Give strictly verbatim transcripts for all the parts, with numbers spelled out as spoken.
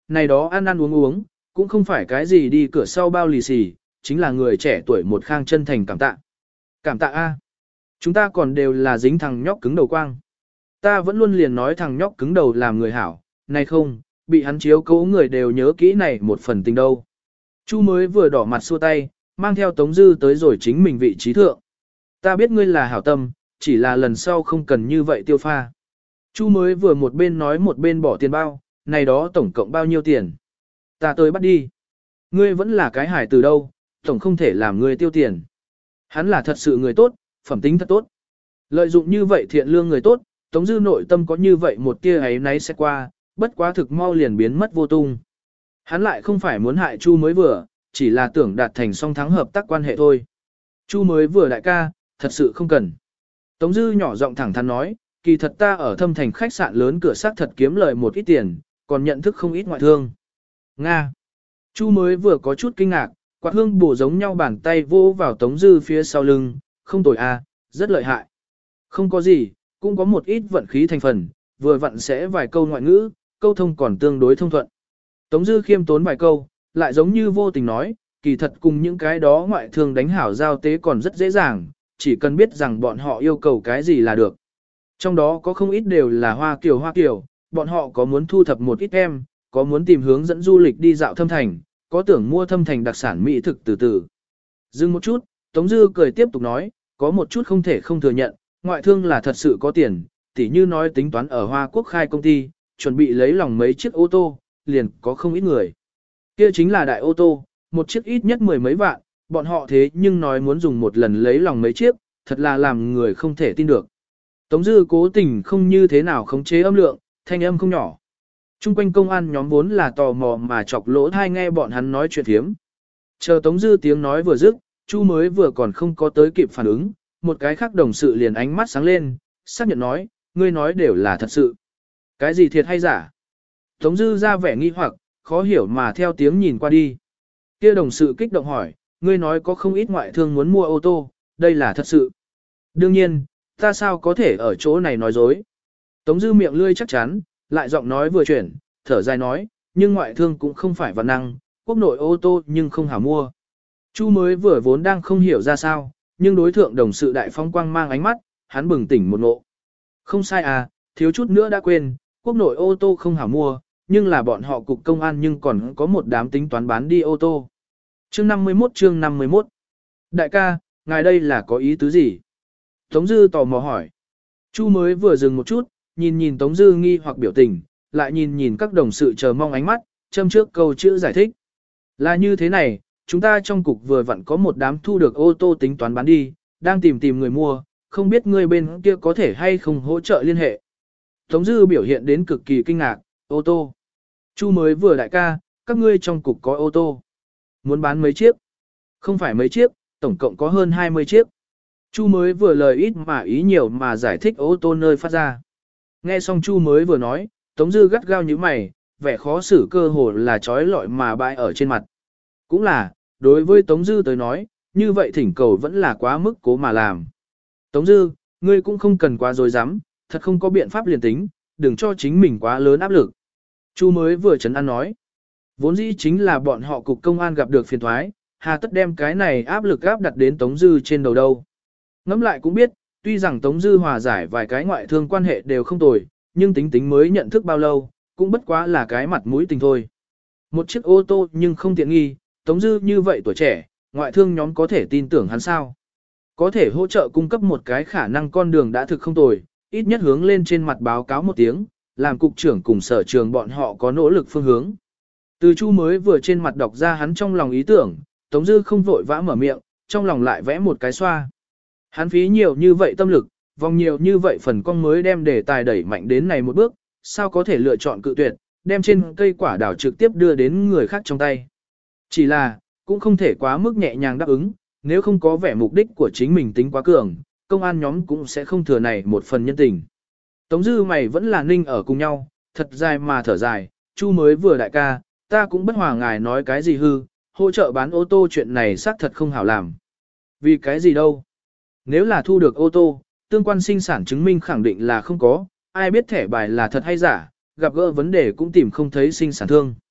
này đó ăn ăn uống uống, cũng không phải cái gì đi cửa sau bao lì xì, chính là người trẻ tuổi một khang chân thành cảm tạ. Cảm tạ a. Chúng ta còn đều là dính thằng nhóc cứng đầu quang. Ta vẫn luôn liền nói thằng nhóc cứng đầu làm người hảo, này không, bị hắn chiếu cố người đều nhớ kỹ này một phần tình đâu. Chu mới vừa đỏ mặt xua tay, mang theo Tống Dư tới rồi chính mình vị trí thượng. Ta biết ngươi là hảo tâm, chỉ là lần sau không cần như vậy tiêu pha. Chu mới vừa một bên nói một bên bỏ tiền bao, này đó tổng cộng bao nhiêu tiền. Ta tới bắt đi. Ngươi vẫn là cái hải từ đâu, tổng không thể làm ngươi tiêu tiền. Hắn là thật sự người tốt, phẩm tính thật tốt. Lợi dụng như vậy thiện lương người tốt, Tống Dư nội tâm có như vậy một tia ấy náy sẽ qua, bất quá thực mau liền biến mất vô tung. Hắn lại không phải muốn hại Chu mới vừa, chỉ là tưởng đạt thành song thắng hợp tác quan hệ thôi. Chu mới vừa đại ca, thật sự không cần. Tống Dư nhỏ giọng thẳng thắn nói, kỳ thật ta ở thâm thành khách sạn lớn cửa sắc thật kiếm lời một ít tiền, còn nhận thức không ít ngoại thương. Nga. Chu mới vừa có chút kinh ngạc, quạt hương bổ giống nhau bàn tay vô vào Tống Dư phía sau lưng, không tồi a, rất lợi hại. Không có gì, cũng có một ít vận khí thành phần, vừa vặn sẽ vài câu ngoại ngữ, câu thông còn tương đối thông thuận. Tống Dư khiêm tốn vài câu, lại giống như vô tình nói, kỳ thật cùng những cái đó ngoại thương đánh hảo giao tế còn rất dễ dàng, chỉ cần biết rằng bọn họ yêu cầu cái gì là được. Trong đó có không ít đều là hoa kiều hoa kiều, bọn họ có muốn thu thập một ít em, có muốn tìm hướng dẫn du lịch đi dạo thâm thành, có tưởng mua thâm thành đặc sản mỹ thực từ từ. Dừng một chút, Tống Dư cười tiếp tục nói, có một chút không thể không thừa nhận, ngoại thương là thật sự có tiền, tỉ như nói tính toán ở Hoa Quốc khai công ty, chuẩn bị lấy lòng mấy chiếc ô tô, liền có không ít người. Kia chính là đại ô tô, một chiếc ít nhất mười mấy vạn, bọn họ thế nhưng nói muốn dùng một lần lấy lòng mấy chiếc, thật là làm người không thể tin được. Tống Dư cố tình không như thế nào khống chế âm lượng, thanh âm không nhỏ. Trung quanh công an nhóm vốn là tò mò mà chọc lỗ tai nghe bọn hắn nói chuyện thiếm. Chờ Tống Dư tiếng nói vừa dứt, Chu mới vừa còn không có tới kịp phản ứng, một cái khác đồng sự liền ánh mắt sáng lên, xác nhận nói, ngươi nói đều là thật sự. Cái gì thiệt hay giả? Tống Dư ra vẻ nghi hoặc, khó hiểu mà theo tiếng nhìn qua đi. Kia đồng sự kích động hỏi, ngươi nói có không ít ngoại thương muốn mua ô tô, đây là thật sự. Đương nhiên, ta sao có thể ở chỗ này nói dối. Tống Dư miệng lươi chắc chắn, lại giọng nói vừa chuyển, thở dài nói, nhưng ngoại thương cũng không phải văn năng, quốc nội ô tô nhưng không hảo mua. Chu mới vừa vốn đang không hiểu ra sao, nhưng đối thượng đồng sự đại phong quang mang ánh mắt, hắn bừng tỉnh một ngộ. Không sai à, thiếu chút nữa đã quên, quốc nội ô tô không hảo mua, nhưng là bọn họ cục công an nhưng còn có một đám tính toán bán đi ô tô. Chương năm mươi mốt chương năm mươi mốt. Đại ca, ngài đây là có ý tứ gì? Tống Dư tò mò hỏi. Chu mới vừa dừng một chút, nhìn nhìn Tống Dư nghi hoặc biểu tình, lại nhìn nhìn các đồng sự chờ mong ánh mắt, châm trước câu chữ giải thích. Là như thế này, chúng ta trong cục vừa vặn có một đám thu được ô tô tính toán bán đi, đang tìm tìm người mua, không biết người bên kia có thể hay không hỗ trợ liên hệ. Tống Dư biểu hiện đến cực kỳ kinh ngạc, ô tô. Chu mới vừa đại ca, các ngươi trong cục có ô tô. Muốn bán mấy chiếc? Không phải mấy chiếc, tổng cộng có hơn hai mươi chiếc. Chu mới vừa lời ít mà ý nhiều mà giải thích ô tô nơi phát ra. Nghe xong Chu mới vừa nói, Tống Dư gắt gao như mày, vẻ khó xử cơ hồ là trói lọi mà bãi ở trên mặt. Cũng là, đối với Tống Dư tới nói, như vậy thỉnh cầu vẫn là quá mức cố mà làm. Tống Dư, ngươi cũng không cần quá dối dám, thật không có biện pháp liền tính, đừng cho chính mình quá lớn áp lực. Chu mới vừa chấn an nói. Vốn dĩ chính là bọn họ cục công an gặp được phiền thoái, hà tất đem cái này áp lực áp đặt đến Tống Dư trên đầu đâu. Ngẫm lại cũng biết, tuy rằng Tống Dư hòa giải vài cái ngoại thương quan hệ đều không tồi, nhưng tính tính mới nhận thức bao lâu, cũng bất quá là cái mặt mũi tình thôi. Một chiếc ô tô nhưng không tiện nghi, Tống Dư như vậy tuổi trẻ, ngoại thương nhóm có thể tin tưởng hắn sao. Có thể hỗ trợ cung cấp một cái khả năng con đường đã thực không tồi, ít nhất hướng lên trên mặt báo cáo một tiếng, làm cục trưởng cùng sở trường bọn họ có nỗ lực phương hướng. Từ Chu mới vừa trên mặt đọc ra hắn trong lòng ý tưởng, Tống Dư không vội vã mở miệng, trong lòng lại vẽ một cái xoa. Hắn phí nhiều như vậy tâm lực, vòng nhiều như vậy phần con mới đem đề tài đẩy mạnh đến này một bước, sao có thể lựa chọn cự tuyệt, đem trên cây quả đảo trực tiếp đưa đến người khác trong tay. Chỉ là, cũng không thể quá mức nhẹ nhàng đáp ứng, nếu không có vẻ mục đích của chính mình tính quá cường, công an nhóm cũng sẽ không thừa này một phần nhân tình. Tống Dư mày vẫn là ninh ở cùng nhau, thật dài mà thở dài, Chu mới vừa đại ca, ta cũng bất hòa ngài nói cái gì hư, hỗ trợ bán ô tô chuyện này xác thật không hảo làm. Vì cái gì đâu? Nếu là thu được ô tô, tương quan sinh sản chứng minh khẳng định là không có, ai biết thẻ bài là thật hay giả, gặp gỡ vấn đề cũng tìm không thấy sinh sản thương.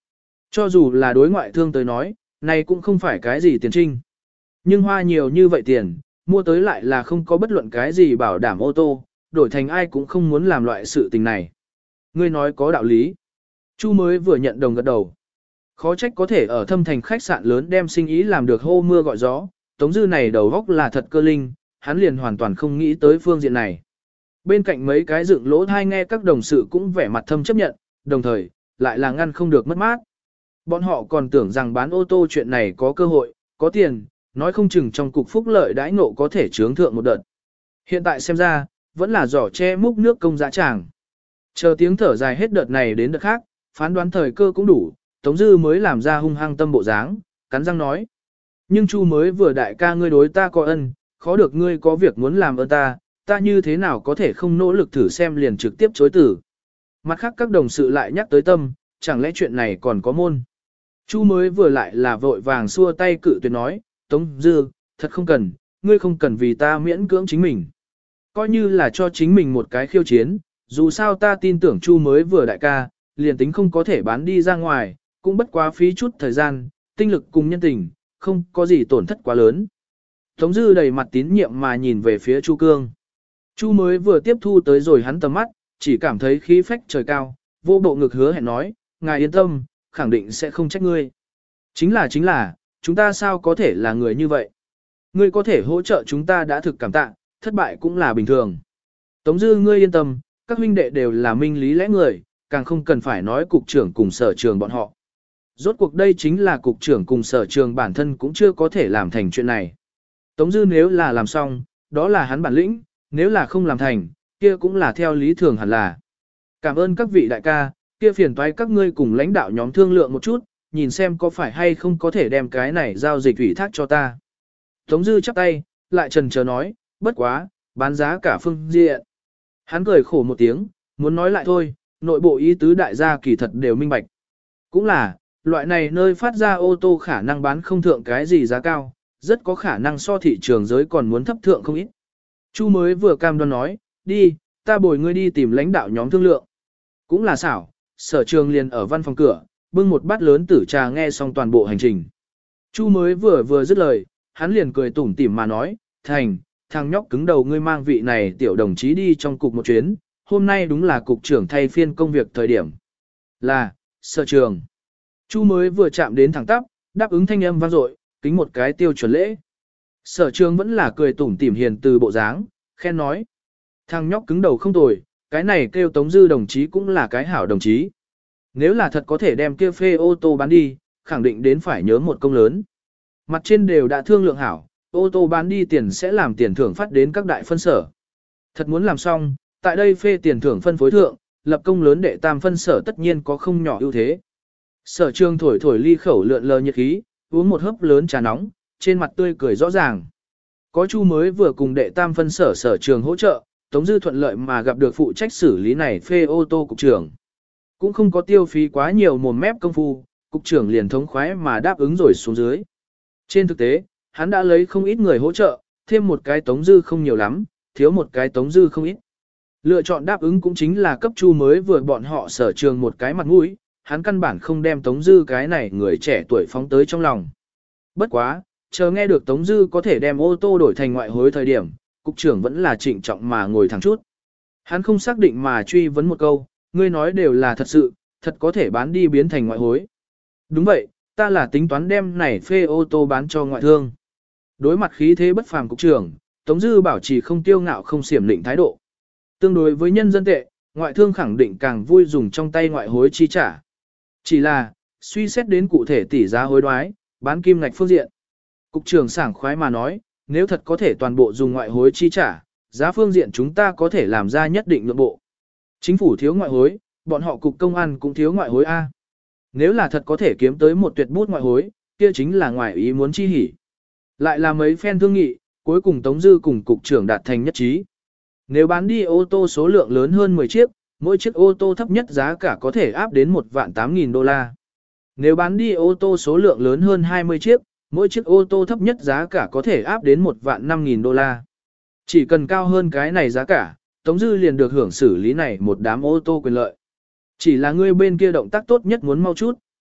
Cho dù là đối ngoại thương tới nói, này cũng không phải cái gì tiền trinh. Nhưng hoa nhiều như vậy tiền, mua tới lại là không có bất luận cái gì bảo đảm ô tô, đổi thành ai cũng không muốn làm loại sự tình này. Ngươi nói có đạo lý. Chu mới vừa nhận đồng gật đầu. Khó trách có thể ở thâm thành khách sạn lớn đem sinh ý làm được hô mưa gọi gió, Tống Dư này đầu góc là thật cơ linh, hắn liền hoàn toàn không nghĩ tới phương diện này. Bên cạnh mấy cái dựng lỗ thai nghe các đồng sự cũng vẻ mặt thâm chấp nhận, đồng thời, lại là ngăn không được mất mát. Bọn họ còn tưởng rằng bán ô tô chuyện này có cơ hội, có tiền, nói không chừng trong cục phúc lợi đãi ngộ có thể chướng thượng một đợt. Hiện tại xem ra, vẫn là giỏ che múc nước công dã tràng. Chờ tiếng thở dài hết đợt này đến đợt khác, phán đoán thời cơ cũng đủ, Tống Dư mới làm ra hung hăng tâm bộ dáng, cắn răng nói. Nhưng Chu mới vừa đại ca ngươi đối ta có ân, khó được ngươi có việc muốn làm ơn ta, ta như thế nào có thể không nỗ lực thử xem liền trực tiếp chối tử. Mặt khác các đồng sự lại nhắc tới tâm, chẳng lẽ chuyện này còn có môn. Chu mới vừa lại là vội vàng xua tay cự tuyệt nói, Tống Dư, thật không cần, ngươi không cần vì ta miễn cưỡng chính mình. Coi như là cho chính mình một cái khiêu chiến, dù sao ta tin tưởng Chu mới vừa đại ca, liền tính không có thể bán đi ra ngoài, cũng bất quá phí chút thời gian, tinh lực cùng nhân tình, không có gì tổn thất quá lớn. Tống Dư đầy mặt tín nhiệm mà nhìn về phía Chu Cương. Chu mới vừa tiếp thu tới rồi hắn tầm mắt, chỉ cảm thấy khí phách trời cao, vô bộ ngực hứa hẹn nói, ngài yên tâm, khẳng định sẽ không trách ngươi. Chính là chính là, chúng ta sao có thể là người như vậy? Ngươi có thể hỗ trợ chúng ta đã thực cảm tạ, thất bại cũng là bình thường. Tống Dư ngươi yên tâm, các huynh đệ đều là minh lý lẽ người, càng không cần phải nói cục trưởng cùng sở trường bọn họ. Rốt cuộc đây chính là cục trưởng cùng sở trường bản thân cũng chưa có thể làm thành chuyện này. Tống Dư nếu là làm xong, đó là hắn bản lĩnh, nếu là không làm thành, kia cũng là theo lý thường hẳn là. Cảm ơn các vị đại ca, kia phiền toái các ngươi cùng lãnh đạo nhóm thương lượng một chút, nhìn xem có phải hay không có thể đem cái này giao dịch ủy thác cho ta. Tống Dư chắp tay, lại trần chờ nói, bất quá, bán giá cả phương diện. Hắn cười khổ một tiếng, muốn nói lại thôi, nội bộ ý tứ đại gia kỳ thật đều minh bạch. Cũng là, loại này nơi phát ra ô tô khả năng bán không thượng cái gì giá cao, rất có khả năng so thị trường giới còn muốn thấp thượng không ít. Chu mới vừa cam đoan nói, đi, ta bồi ngươi đi tìm lãnh đạo nhóm thương lượng. Cũng là xảo, sở trường liền ở văn phòng cửa, bưng một bát lớn tử trà nghe xong toàn bộ hành trình. Chu mới vừa vừa dứt lời, hắn liền cười tủm tỉm mà nói, thành, thằng nhóc cứng đầu ngươi mang vị này tiểu đồng chí đi trong cục một chuyến, hôm nay đúng là cục trưởng thay phiên công việc thời điểm. Là, sở trường. Chu mới vừa chạm đến thẳng tắp, đáp ứng thanh âm vang dội, kính một cái tiêu chuẩn lễ. Sở trường vẫn là cười tủm tỉm hiền từ bộ dáng, khen nói. Thằng nhóc cứng đầu không tồi, cái này kêu Tống Dư đồng chí cũng là cái hảo đồng chí. Nếu là thật có thể đem kia phê ô tô bán đi, khẳng định đến phải nhớ một công lớn. Mặt trên đều đã thương lượng hảo, ô tô bán đi tiền sẽ làm tiền thưởng phát đến các đại phân sở. Thật muốn làm xong, tại đây phê tiền thưởng phân phối thượng, lập công lớn đệ tam phân sở tất nhiên có không nhỏ ưu thế. Sở trường thổi thổi ly khẩu lượn lờ nhiệt khí, uống một hớp lớn trà nóng, trên mặt tươi cười rõ ràng. Có Chu mới vừa cùng đệ tam phân sở sở trường hỗ trợ, Tống Dư thuận lợi mà gặp được phụ trách xử lý này phê ô tô cục trưởng. Cũng không có tiêu phí quá nhiều mồm mép công phu, cục trưởng liền thống khoái mà đáp ứng rồi xuống dưới. Trên thực tế, hắn đã lấy không ít người hỗ trợ, thêm một cái Tống Dư không nhiều lắm, thiếu một cái Tống Dư không ít. Lựa chọn đáp ứng cũng chính là cấp Chu mới vừa bọn họ sở trường một cái mặt mũi, hắn căn bản không đem Tống Dư cái này người trẻ tuổi phóng tới trong lòng. Bất quá, chờ nghe được Tống Dư có thể đem ô tô đổi thành ngoại hối thời điểm, cục trưởng vẫn là trịnh trọng mà ngồi thẳng chút. Hắn không xác định mà truy vấn một câu, ngươi nói đều là thật sự, thật có thể bán đi biến thành ngoại hối. Đúng vậy, ta là tính toán đem này phê ô tô bán cho ngoại thương. Đối mặt khí thế bất phàm cục trưởng, Tống Dư bảo trì không tiêu ngạo không xiểm lịnh thái độ. Tương đối với nhân dân tệ, ngoại thương khẳng định càng vui dùng trong tay ngoại hối chi trả. Chỉ là, suy xét đến cụ thể tỷ giá hối đoái, bán kim ngạch phương diện. Cục trưởng sảng khoái mà nói, nếu thật có thể toàn bộ dùng ngoại hối chi trả, giá phương diện chúng ta có thể làm ra nhất định nhượng bộ. Chính phủ thiếu ngoại hối, bọn họ cục công an cũng thiếu ngoại hối A. Nếu là thật có thể kiếm tới một tuyệt bút ngoại hối, kia chính là ngoại ý muốn chi hỉ. Lại là mấy phen thương nghị, cuối cùng Tống Dư cùng cục trưởng đạt thành nhất trí. Nếu bán đi ô tô số lượng lớn hơn mười chiếc, mỗi chiếc ô tô thấp nhất giá cả có thể áp đến một vạn tám nghìn đô la. Nếu bán đi ô tô số lượng lớn hơn hai mươi chiếc, mỗi chiếc ô tô thấp nhất giá cả có thể áp đến một vạn năm nghìn đô la. Chỉ cần cao hơn cái này giá cả, Tống Dư liền được hưởng xử lý này một đám ô tô quyền lợi. Chỉ là ngươi bên kia động tác tốt nhất muốn mau chút,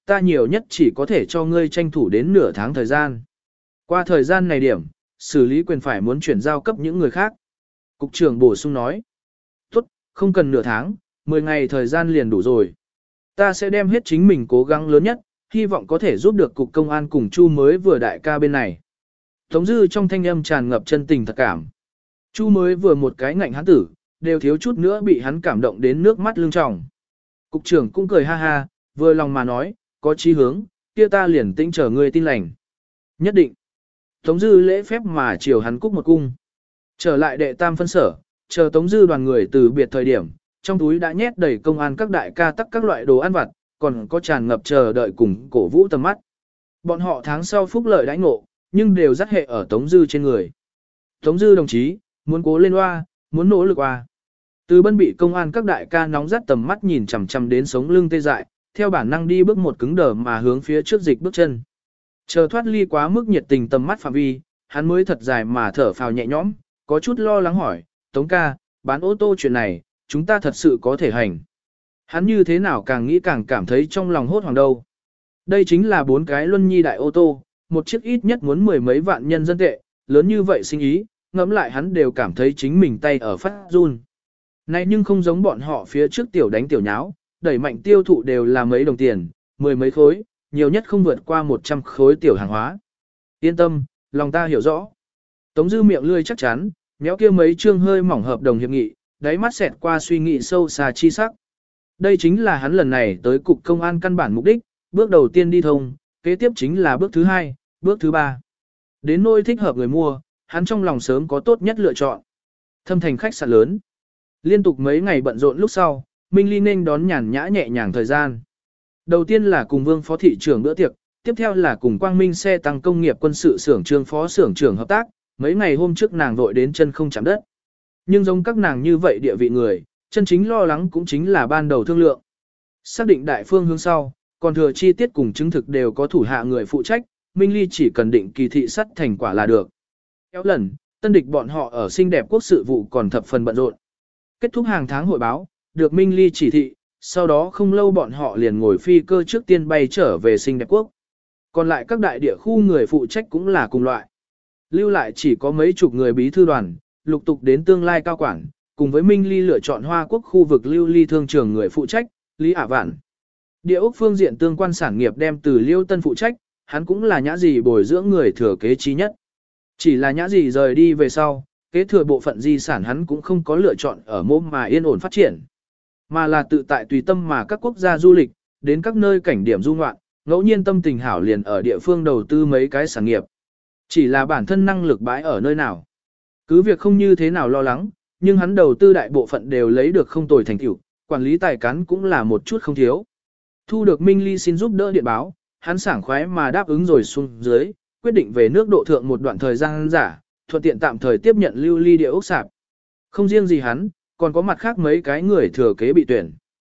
ta nhiều nhất chỉ có thể cho ngươi tranh thủ đến nửa tháng thời gian. Qua thời gian này điểm, xử lý quyền phải muốn chuyển giao cấp những người khác. Cục trưởng bổ sung nói, tốt, không cần nửa tháng, mười ngày thời gian liền đủ rồi. Ta sẽ đem hết chính mình cố gắng lớn nhất, hy vọng có thể giúp được cục công an cùng Chu mới vừa đại ca bên này. Tống Dư trong thanh âm tràn ngập chân tình thật cảm. Chu mới vừa một cái ngạnh hắn tử, đều thiếu chút nữa bị hắn cảm động đến nước mắt lưng tròng. Cục trưởng cũng cười ha ha, vừa lòng mà nói, có chí hướng, kia ta liền tĩnh chờ ngươi tin lành. Nhất định. Tống Dư lễ phép mà chiều hắn cúc một cung. Trở lại đệ tam phân sở, chờ Tống Dư đoàn người từ biệt thời điểm, trong túi đã nhét đầy công an các đại ca tắc các loại đồ ăn vặt, còn có tràn ngập chờ đợi cùng cổ vũ tầm mắt. Bọn họ tháng sau phúc lợi đãi ngộ, nhưng đều dắt hệ ở Tống Dư trên người. Tống Dư đồng chí, muốn cố lên hoa, muốn nỗ lực hoa. Từ Bân bị công an các đại ca nóng dắt tầm mắt nhìn chằm chằm đến sống lưng tê dại, theo bản năng đi bước một cứng đờ mà hướng phía trước dịch bước chân. Chờ thoát ly quá mức nhiệt tình tầm mắt phạm vi, hắn mới thật dài mà thở phào nhẹ nhõm, có chút lo lắng hỏi, Tống ca, bán ô tô chuyện này, chúng ta thật sự có thể hành. Hắn như thế nào càng nghĩ càng cảm thấy trong lòng hốt hoảng đâu. Đây chính là bốn cái luân nhi đại ô tô, một chiếc ít nhất muốn mười mấy vạn nhân dân tệ, lớn như vậy sinh ý, ngẫm lại hắn đều cảm thấy chính mình tay ở phát run. Này nhưng không giống bọn họ phía trước tiểu đánh tiểu nháo, đẩy mạnh tiêu thụ đều là mấy đồng tiền, mười mấy khối, nhiều nhất không vượt qua một trăm khối tiểu hàng hóa. Yên tâm, lòng ta hiểu rõ. Tống Dư miệng lươi chắc chắn, méo kia mấy chương hơi mỏng hợp đồng hiệp nghị, đáy mắt xẹt qua suy nghĩ sâu xa chi sắc. Đây chính là hắn lần này tới cục công an căn bản mục đích, bước đầu tiên đi thông, kế tiếp chính là bước thứ hai, bước thứ ba. Đến nơi thích hợp người mua, hắn trong lòng sớm có tốt nhất lựa chọn. Thâm thành khách sạn lớn. Liên tục mấy ngày bận rộn lúc sau, Minh Ly nên đón nhàn nhã nhẹ nhàng thời gian. Đầu tiên là cùng Vương phó thị trưởng bữa tiệc, tiếp theo là cùng Quang Minh xe tăng công nghiệp quân sự xưởng trương phó xưởng trưởng hợp tác, mấy ngày hôm trước nàng vội đến chân không chạm đất. Nhưng giống các nàng như vậy địa vị người, chân chính lo lắng cũng chính là ban đầu thương lượng. Xác định đại phương hướng sau, còn thừa chi tiết cùng chứng thực đều có thủ hạ người phụ trách, Minh Ly chỉ cần định kỳ thị sắt thành quả là được. Kéo lần, tân địch bọn họ ở xinh đẹp quốc sự vụ còn thập phần bận rộn. Kết thúc hàng tháng hội báo, được Minh Ly chỉ thị, sau đó không lâu bọn họ liền ngồi phi cơ trước tiên bay trở về xinh đẹp quốc. Còn lại các đại địa khu người phụ trách cũng là cùng loại. Lưu lại chỉ có mấy chục người bí thư đoàn, lục tục đến tương lai cao quản, cùng với Minh Ly lựa chọn Hoa Quốc khu vực lưu ly thương trường người phụ trách, Lý Ả Vạn. Địa ốc phương diện tương quan sản nghiệp đem từ Liêu Tân phụ trách, hắn cũng là nhã gì bồi dưỡng người thừa kế trí nhất. Chỉ là nhã gì rời đi về sau, kế thừa bộ phận di sản hắn cũng không có lựa chọn ở môn mà yên ổn phát triển, mà là tự tại tùy tâm mà các quốc gia du lịch, đến các nơi cảnh điểm du ngoạn, ngẫu nhiên tâm tình hảo liền ở địa phương đầu tư mấy cái sản nghiệp. Chỉ là bản thân năng lực bãi ở nơi nào. Cứ việc không như thế nào lo lắng, nhưng hắn đầu tư đại bộ phận đều lấy được không tồi thành tựu, quản lý tài cán cũng là một chút không thiếu. Thu được Minh Ly xin giúp đỡ điện báo, hắn sảng khoái mà đáp ứng rồi xuống dưới, quyết định về nước độ thượng một đoạn thời gian giả, thuận tiện tạm thời tiếp nhận lưu ly địa ốc sạp. Không riêng gì hắn, còn có mặt khác mấy cái người thừa kế bị tuyển.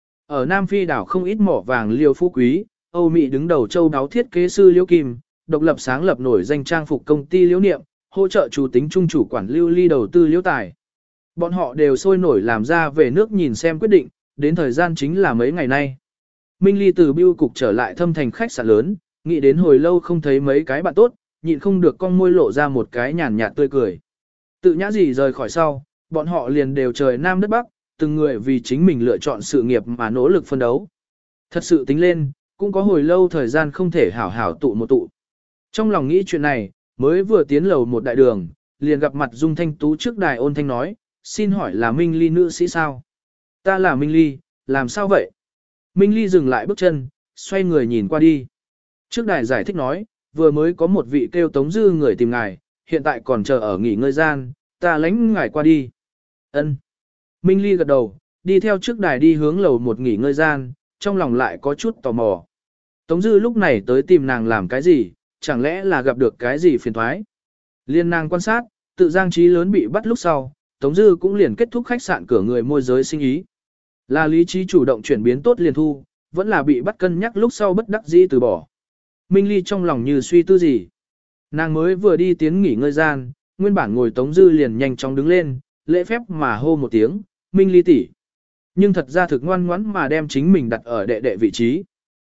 Ở Nam Phi đảo không ít mỏ vàng Liêu Phú Quý, Âu Mỹ đứng đầu châu đáo thiết kế sư Liêu Kim, độc lập sáng lập nổi danh trang phục công ty Liễu Niệm, hỗ trợ chủ tính trung chủ quản lưu ly đầu tư Liễu Tài. Bọn họ đều sôi nổi làm ra về nước nhìn xem quyết định, đến thời gian chính là mấy ngày nay. Minh Ly từ bưu cục trở lại thâm thành khách sạn lớn, nghĩ đến hồi lâu không thấy mấy cái bạn tốt, nhịn không được con môi lộ ra một cái nhàn nhạt tươi cười. Tự nhã gì rời khỏi sau, bọn họ liền đều trời nam đất bắc, từng người vì chính mình lựa chọn sự nghiệp mà nỗ lực phân đấu. Thật sự tính lên, cũng có hồi lâu thời gian không thể hảo hảo tụ một tụ. Trong lòng nghĩ chuyện này, mới vừa tiến lầu một đại đường, liền gặp mặt Dung Thanh Tú trước đài ôn thanh nói, xin hỏi là Minh Ly nữ sĩ sao? Ta là Minh Ly, làm sao vậy? Minh Ly dừng lại bước chân, xoay người nhìn qua đi. Trước đài giải thích nói, vừa mới có một vị kêu Tống Dư người tìm ngài, hiện tại còn chờ ở nghỉ ngơi gian, ta lãnh ngài qua đi. Ân. Minh Ly gật đầu, đi theo trước đài đi hướng lầu một nghỉ ngơi gian, trong lòng lại có chút tò mò. Tống Dư lúc này tới tìm nàng làm cái gì, chẳng lẽ là gặp được cái gì phiền thoái. Liên nàng quan sát, tự Giang Trí lớn bị bắt lúc sau, Tống Dư cũng liền kết thúc khách sạn cửa người môi giới sinh ý. Là lý trí chủ động chuyển biến tốt liền thu, vẫn là bị bắt cân nhắc lúc sau bất đắc dĩ từ bỏ. Minh Ly trong lòng như suy tư gì. Nàng mới vừa đi tiến nghỉ ngơi gian, nguyên bản ngồi Tống Dư liền nhanh chóng đứng lên, lễ phép mà hô một tiếng, Minh Ly tỷ. Nhưng thật ra thực ngoan ngoãn mà đem chính mình đặt ở đệ đệ vị trí.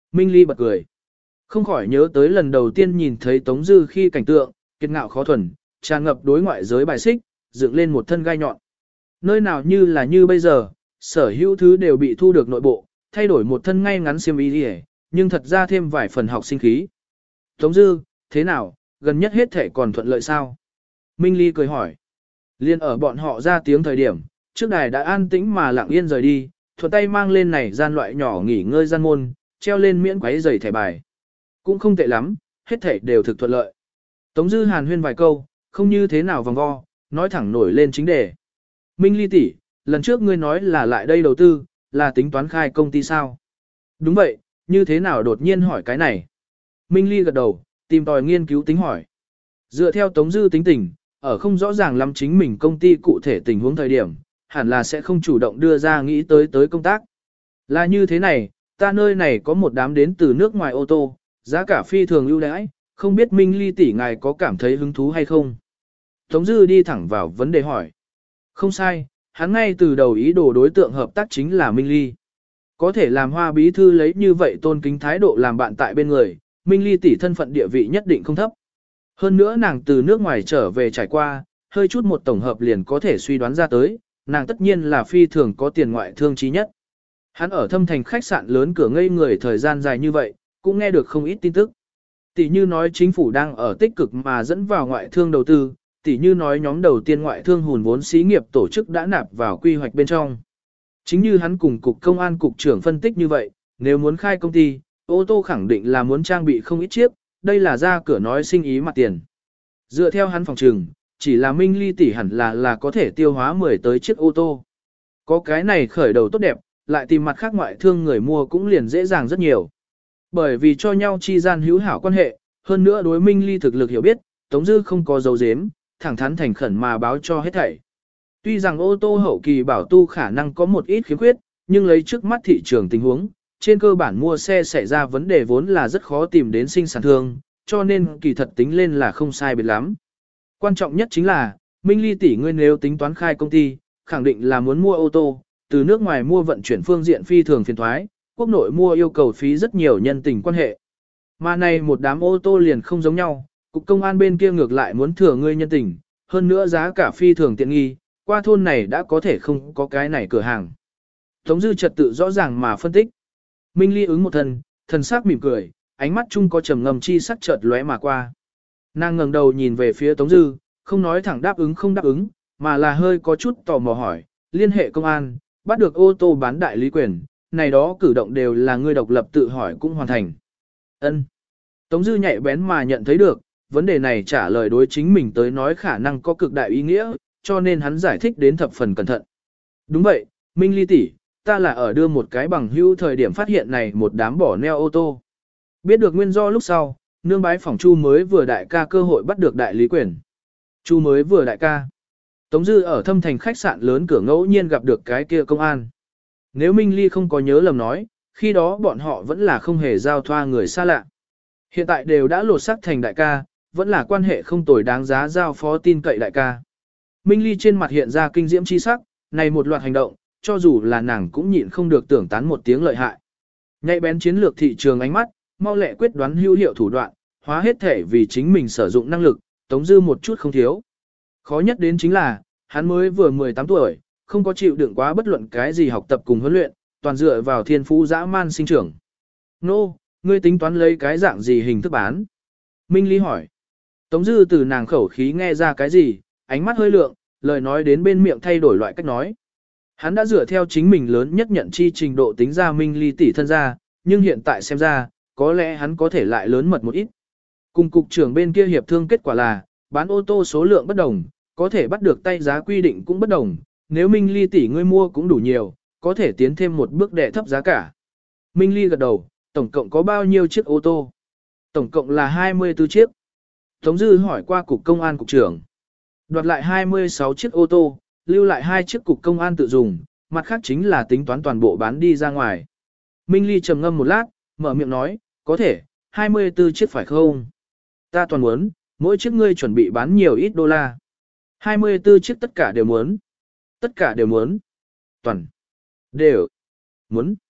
Minh Ly bật cười. Không khỏi nhớ tới lần đầu tiên nhìn thấy Tống Dư khi cảnh tượng, kiệt ngạo khó thuần, tràn ngập đối ngoại giới bài xích, dựng lên một thân gai nhọn. Nơi nào như là như bây giờ, sở hữu thứ đều bị thu được nội bộ, thay đổi một thân ngay ngắn xiêm y đi, nhưng thật ra thêm vài phần học sinh khí. Tống Dư, thế nào, gần nhất hết thể còn thuận lợi sao? Minh Ly cười hỏi. Liên ở bọn họ ra tiếng thời điểm, trước đài đã an tĩnh mà lặng yên rời đi, thuận tay mang lên này gian loại nhỏ nghỉ ngơi gian môn, treo lên miễn quấy giày thẻ bài. Cũng không tệ lắm, hết thể đều thực thuận lợi. Tống Dư hàn huyên vài câu, không như thế nào vòng vo, nói thẳng nổi lên chính đề. Minh Ly tỷ, lần trước ngươi nói là lại đây đầu tư, là tính toán khai công ty sao? Đúng vậy, như thế nào đột nhiên hỏi cái này? Minh Ly gật đầu, tìm tòi nghiên cứu tính hỏi. Dựa theo Tống Dư tính tình, ở không rõ ràng lắm chính mình công ty cụ thể tình huống thời điểm, hẳn là sẽ không chủ động đưa ra nghĩ tới tới công tác. Là như thế này, ta nơi này có một đám đến từ nước ngoài ô tô, giá cả phi thường ưu đãi, không biết Minh Ly tỷ ngài có cảm thấy hứng thú hay không? Tống Dư đi thẳng vào vấn đề hỏi. Không sai, hắn ngay từ đầu ý đồ đối tượng hợp tác chính là Minh Ly. Có thể làm Hoa bí thư lấy như vậy tôn kính thái độ làm bạn tại bên người, Minh Ly tỷ thân phận địa vị nhất định không thấp. Hơn nữa nàng từ nước ngoài trở về trải qua, hơi chút một tổng hợp liền có thể suy đoán ra tới, nàng tất nhiên là phi thường có tiền ngoại thương trí nhất. Hắn ở thâm thành khách sạn lớn cửa ngây người thời gian dài như vậy, cũng nghe được không ít tin tức. Tỷ như nói chính phủ đang ở tích cực mà dẫn vào ngoại thương đầu tư, tỷ như nói nhóm đầu tiên ngoại thương hùn vốn xí nghiệp tổ chức đã nạp vào quy hoạch bên trong. Chính như hắn cùng cục công an cục trưởng phân tích như vậy, nếu muốn khai công ty, ô tô khẳng định là muốn trang bị không ít chiếc, đây là ra cửa nói sinh ý mặt tiền. Dựa theo hắn phòng trừng, chỉ là Minh Ly tỷ hẳn là là có thể tiêu hóa mười tới chiếc ô tô. Có cái này khởi đầu tốt đẹp, lại tìm mặt khác ngoại thương người mua cũng liền dễ dàng rất nhiều. Bởi vì cho nhau chi gian hữu hảo quan hệ, hơn nữa đối Minh Ly thực lực hiểu biết, Tống Dư không có dấu dếm, thẳng thắn thành khẩn mà báo cho hết thảy. Tuy rằng ô tô hậu kỳ bảo tu khả năng có một ít khiếm khuyết, nhưng lấy trước mắt thị trường tình huống, trên cơ bản mua xe xảy ra vấn đề vốn là rất khó tìm đến sinh sản thương, cho nên kỳ thật tính lên là không sai biệt lắm. Quan trọng nhất chính là, Minh Ly tỷ ngươi nếu tính toán khai công ty, khẳng định là muốn mua ô tô, từ nước ngoài mua vận chuyển phương diện phi thường phiền thoái, quốc nội mua yêu cầu phí rất nhiều nhân tình quan hệ. Mà này một đám ô tô liền không giống nhau, cục công an bên kia ngược lại muốn thừa ngươi nhân tình, hơn nữa giá cả phi thường tiện nghi, qua thôn này đã có thể không có cái này cửa hàng. Tống Dư trật tự rõ ràng mà phân tích. Minh Ly ứng một thân, thần sắc mỉm cười, ánh mắt chung có trầm ngầm chi sắc chợt lóe mà qua. Nàng ngẩng đầu nhìn về phía Tống Dư, không nói thẳng đáp ứng không đáp ứng, mà là hơi có chút tò mò hỏi, liên hệ công an, bắt được ô tô bán đại lý quyền, này đó cử động đều là ngươi độc lập tự hỏi cũng hoàn thành. Ân. Tống Dư nhạy bén mà nhận thấy được, vấn đề này trả lời đối chính mình tới nói khả năng có cực đại ý nghĩa, cho nên hắn giải thích đến thập phần cẩn thận. Đúng vậy, Minh Ly tỷ, ta là ở đưa một cái bằng hữu thời điểm phát hiện này một đám bỏ neo ô tô. Biết được nguyên do lúc sau, nương bái phỏng Chu mới vừa đại ca cơ hội bắt được đại lý quyền. Chu mới vừa đại ca. Tống Dư ở thâm thành khách sạn lớn cửa ngẫu nhiên gặp được cái kia công an. Nếu Minh Ly không có nhớ lầm nói, khi đó bọn họ vẫn là không hề giao thoa người xa lạ. Hiện tại đều đã lột xác thành đại ca, vẫn là quan hệ không tồi đáng giá giao phó tin cậy đại ca. Minh Ly trên mặt hiện ra kinh diễm chi sắc, này một loạt hành động, cho dù là nàng cũng nhịn không được tưởng tán một tiếng lợi hại. Nhạy bén chiến lược thị trường ánh mắt, mau lẹ quyết đoán hữu hiệu thủ đoạn, hóa hết thể vì chính mình sử dụng năng lực, Tống Dư một chút không thiếu. Khó nhất đến chính là, hắn mới vừa mười tám tuổi, không có chịu đựng quá bất luận cái gì học tập cùng huấn luyện, toàn dựa vào thiên phú dã man sinh trưởng. Nô, ngươi tính toán lấy cái dạng gì hình thức bán? Minh Ly hỏi. Tống Dư từ nàng khẩu khí nghe ra cái gì, ánh mắt hơi lượng, lời nói đến bên miệng thay đổi loại cách nói. Hắn đã dựa theo chính mình lớn nhất nhận chi trình độ tính ra Minh Ly tỷ thân ra, nhưng hiện tại xem ra, có lẽ hắn có thể lại lớn mật một ít. Cùng cục trưởng bên kia hiệp thương kết quả là, bán ô tô số lượng bất đồng, có thể bắt được tay giá quy định cũng bất đồng, nếu Minh Ly tỷ ngươi mua cũng đủ nhiều, có thể tiến thêm một bước đệ thấp giá cả. Minh Ly gật đầu, tổng cộng có bao nhiêu chiếc ô tô? Tổng cộng là hai mươi tư chiếc. Tống Dư hỏi qua cục công an cục trưởng. Đoạt lại hai mươi sáu chiếc ô tô, lưu lại hai chiếc cục công an tự dùng, mặt khác chính là tính toán toàn bộ bán đi ra ngoài. Minh Ly trầm ngâm một lát, mở miệng nói, có thể, hai mươi tư chiếc phải không? Ta toàn muốn, mỗi chiếc ngươi chuẩn bị bán nhiều ít đô la. hai mươi tư chiếc tất cả đều muốn. Tất cả đều muốn. Toàn. Đều. Muốn.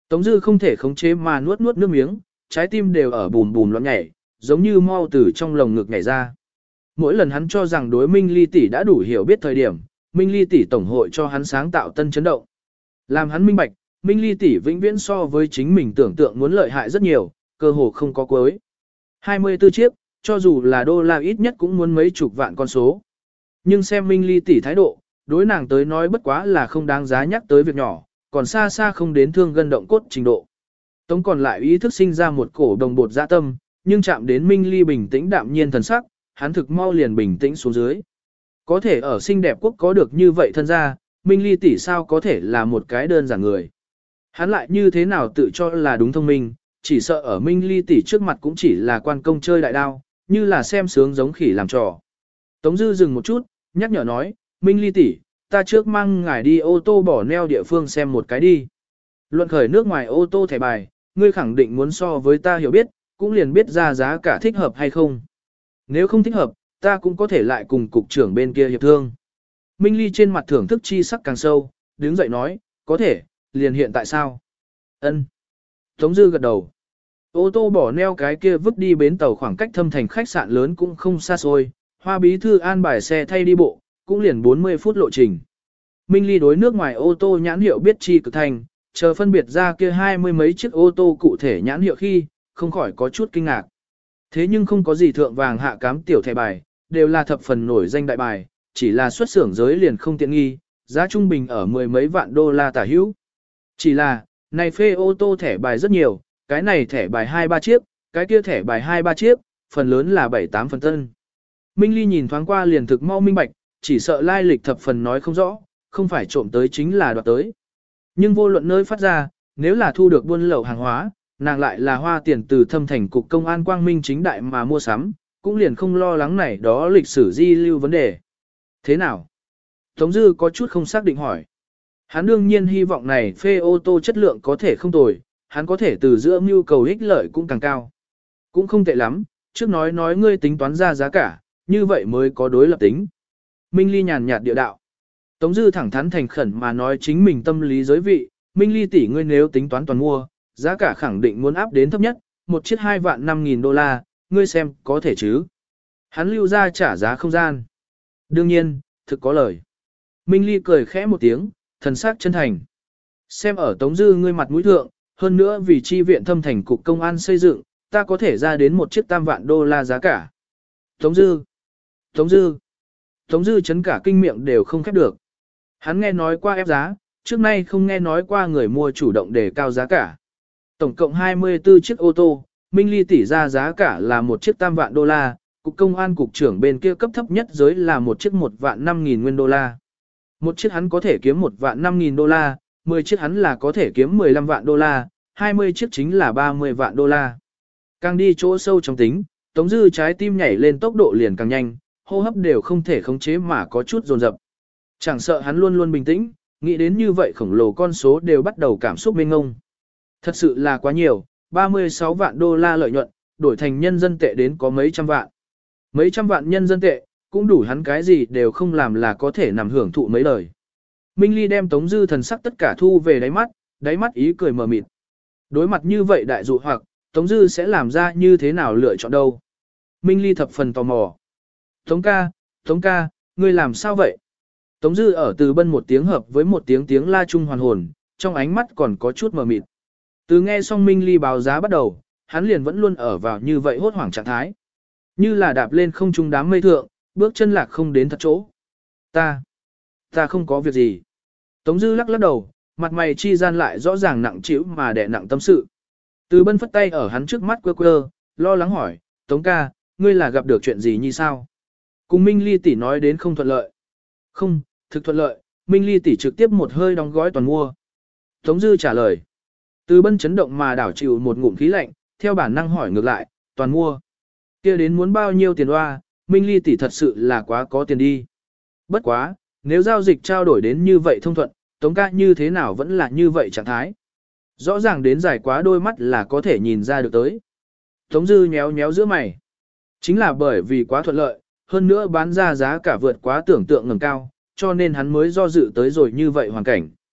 Tống Dư không thể khống chế mà nuốt nuốt nước miếng, trái tim đều ở bùm bùm loạn nhảy, giống như mau từ trong lồng ngực nhảy ra. Mỗi lần hắn cho rằng đối Minh Ly tỷ đã đủ hiểu biết thời điểm, Minh Ly tỷ tổng hội cho hắn sáng tạo tân chấn động. Làm hắn minh bạch, Minh Ly tỷ vĩnh viễn so với chính mình tưởng tượng muốn lợi hại rất nhiều, cơ hồ không có cuối. hai mươi tư chiếc, cho dù là đô la ít nhất cũng muốn mấy chục vạn con số. Nhưng xem Minh Ly tỷ thái độ, đối nàng tới nói bất quá là không đáng giá nhắc tới việc nhỏ, còn xa xa không đến thương gân động cốt trình độ. Tống còn lại ý thức sinh ra một cổ đồng bột dạ tâm, nhưng chạm đến Minh Ly bình tĩnh đạm nhiên thần sắc, hắn thực mau liền bình tĩnh xuống dưới. Có thể ở xinh đẹp quốc có được như vậy thân ra, Minh Ly tỷ sao có thể là một cái đơn giản người. Hắn lại như thế nào tự cho là đúng thông minh, chỉ sợ ở Minh Ly tỷ trước mặt cũng chỉ là quan công chơi đại đao, như là xem sướng giống khỉ làm trò. Tống Dư dừng một chút, nhắc nhở nói, Minh Ly tỷ, ta trước mang ngài đi ô tô bỏ neo địa phương xem một cái đi. Luận khởi nước ngoài ô tô thẻ bài, ngươi khẳng định muốn so với ta hiểu biết, cũng liền biết ra giá cả thích hợp hay không. Nếu không thích hợp, ta cũng có thể lại cùng cục trưởng bên kia hiệp thương. Minh Ly trên mặt thưởng thức chi sắc càng sâu, đứng dậy nói, có thể, liền hiện tại sao? Ân. Tống Dư gật đầu. Ô tô bỏ neo cái kia vứt đi bến tàu khoảng cách thâm thành khách sạn lớn cũng không xa xôi, Hoa bí thư an bài xe thay đi bộ, cũng liền bốn mươi phút lộ trình. Minh Ly đối nước ngoài ô tô nhãn hiệu biết chi cực thành, chờ phân biệt ra kia hai mươi mấy chiếc ô tô cụ thể nhãn hiệu khi, không khỏi có chút kinh ngạc. Thế nhưng không có gì thượng vàng hạ cám tiểu thẻ bài, đều là thập phần nổi danh đại bài, chỉ là xuất xưởng giới liền không tiện nghi, giá trung bình ở mười mấy vạn đô la tả hữu. Chỉ là, này phê ô tô thẻ bài rất nhiều, cái này thẻ bài hai ba chiếc, cái kia thẻ bài hai ba chiếc, phần lớn là bảy tám phần tân. Minh Ly nhìn thoáng qua liền thực mau minh bạch, chỉ sợ lai lịch thập phần nói không rõ, không phải trộm tới chính là đoạt tới. Nhưng vô luận nơi phát ra, nếu là thu được buôn lậu hàng hóa, nàng lại là hoa tiền từ thâm thành cục công an quang minh chính đại mà mua sắm, cũng liền không lo lắng này đó lịch sử di lưu vấn đề. Thế nào? Tống Dư có chút không xác định hỏi. Hắn đương nhiên hy vọng này phê ô tô chất lượng có thể không tồi, hắn có thể từ giữa mưu cầu ích lợi cũng càng cao. Cũng không tệ lắm, trước nói nói ngươi tính toán ra giá cả, như vậy mới có đối lập tính. Minh Ly nhàn nhạt địa đạo. Tống Dư thẳng thắn thành khẩn mà nói chính mình tâm lý giới vị, Minh Ly tỷ ngươi nếu tính toán toàn mua, giá cả khẳng định muốn áp đến thấp nhất, một chiếc hai vạn năm nghìn đô la, ngươi xem có thể chứ. Hắn lưu ra trả giá không gian. Đương nhiên, thực có lời. Minh Ly cười khẽ một tiếng, thần sắc chân thành. Xem ở Tống Dư ngươi mặt mũi thượng, hơn nữa vì chi viện thâm thành cục công an xây dựng, ta có thể ra đến một chiếc tam vạn đô la giá cả. Tống Dư, Tống Dư, Tống Dư chấn cả kinh miệng đều không khép được. Hắn nghe nói qua ép giá, trước nay không nghe nói qua người mua chủ động đề cao giá cả. Tổng cộng hai mươi tư chiếc ô tô, Minh Ly tỷ ra giá cả là một chiếc tam vạn đô la, cục công an cục trưởng bên kia cấp thấp nhất giới là một chiếc một vạn năm nghìn nguyên đô la. Một chiếc hắn có thể kiếm một vạn năm nghìn đô la, mười chiếc hắn là có thể kiếm mười lăm vạn đô la, hai mươi chiếc chính là ba mươi vạn đô la. Càng đi chỗ sâu trong tính, Tống Dư trái tim nhảy lên tốc độ liền càng nhanh, hô hấp đều không thể khống chế mà có chút dồn dập. Chẳng sợ hắn luôn luôn bình tĩnh, nghĩ đến như vậy khổng lồ con số đều bắt đầu cảm xúc mênh ngông. Thật sự là quá nhiều, ba mươi sáu vạn đô la lợi nhuận, đổi thành nhân dân tệ đến có mấy trăm vạn. Mấy trăm vạn nhân dân tệ, cũng đủ hắn cái gì đều không làm là có thể nằm hưởng thụ mấy lời. Minh Ly đem Tống Dư thần sắc tất cả thu về đáy mắt, đáy mắt ý cười mờ mịt. Đối mặt như vậy đại dụ hoặc, Tống Dư sẽ làm ra như thế nào lựa chọn đâu. Minh Ly thập phần tò mò. Tống ca, Tống ca, ngươi làm sao vậy? Tống Dư ở từ bân một tiếng hợp với một tiếng tiếng la chung hoàn hồn, trong ánh mắt còn có chút mờ mịt. Từ nghe xong Minh Ly báo giá bắt đầu, hắn liền vẫn luôn ở vào như vậy hốt hoảng trạng thái. Như là đạp lên không trung đám mây thượng, bước chân lạc không đến thật chỗ. Ta, ta không có việc gì. Tống Dư lắc lắc đầu, mặt mày chi gian lại rõ ràng nặng trĩu mà đè nặng tâm sự. Từ bân phất tay ở hắn trước mắt quơ quơ, lo lắng hỏi, Tống ca, ngươi là gặp được chuyện gì như sao? Cùng Minh Ly tỷ nói đến không thuận lợi. Không, thực thuận lợi, Minh Ly tỷ trực tiếp một hơi đóng gói toàn mua. Tống Dư trả lời. Từ bân chấn động mà đảo chịu một ngụm khí lạnh, theo bản năng hỏi ngược lại, toàn mua. Kia đến muốn bao nhiêu tiền hoa, Minh Ly tỷ thật sự là quá có tiền đi. Bất quá, nếu giao dịch trao đổi đến như vậy thông thuận, Tống ca như thế nào vẫn là như vậy trạng thái. Rõ ràng đến dài quá đôi mắt là có thể nhìn ra được tới. Tống Dư nhéo nhéo giữa mày. Chính là bởi vì quá thuận lợi, hơn nữa bán ra giá cả vượt quá tưởng tượng ngầm cao, cho nên hắn mới do dự tới rồi như vậy hoàn cảnh.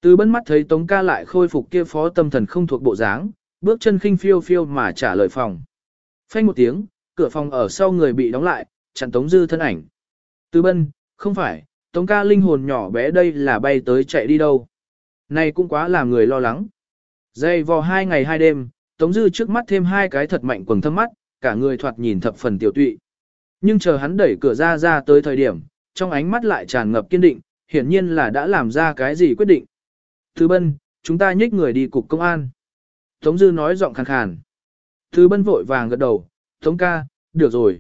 Từ Bân mắt thấy Tống ca lại khôi phục kia phó tâm thần không thuộc bộ dáng, bước chân khinh phiêu phiêu mà trả lời phòng. Phanh một tiếng, cửa phòng ở sau người bị đóng lại, chặn Tống Dư thân ảnh. Từ Bân, không phải, Tống ca linh hồn nhỏ bé đây là bay tới chạy đi đâu. Này cũng quá làm người lo lắng. Dây vò hai ngày hai đêm, Tống Dư trước mắt thêm hai cái thật mạnh quầng thâm mắt, cả người thoạt nhìn thập phần tiểu tụy. Nhưng chờ hắn đẩy cửa ra ra tới thời điểm, trong ánh mắt lại tràn ngập kiên định, hiển nhiên là đã làm ra cái gì quyết định. Từ Bân, chúng ta nhích người đi cục công an. Tống Dư nói giọng khàn khàn. Từ Bân vội vàng gật đầu, Tống ca, được rồi.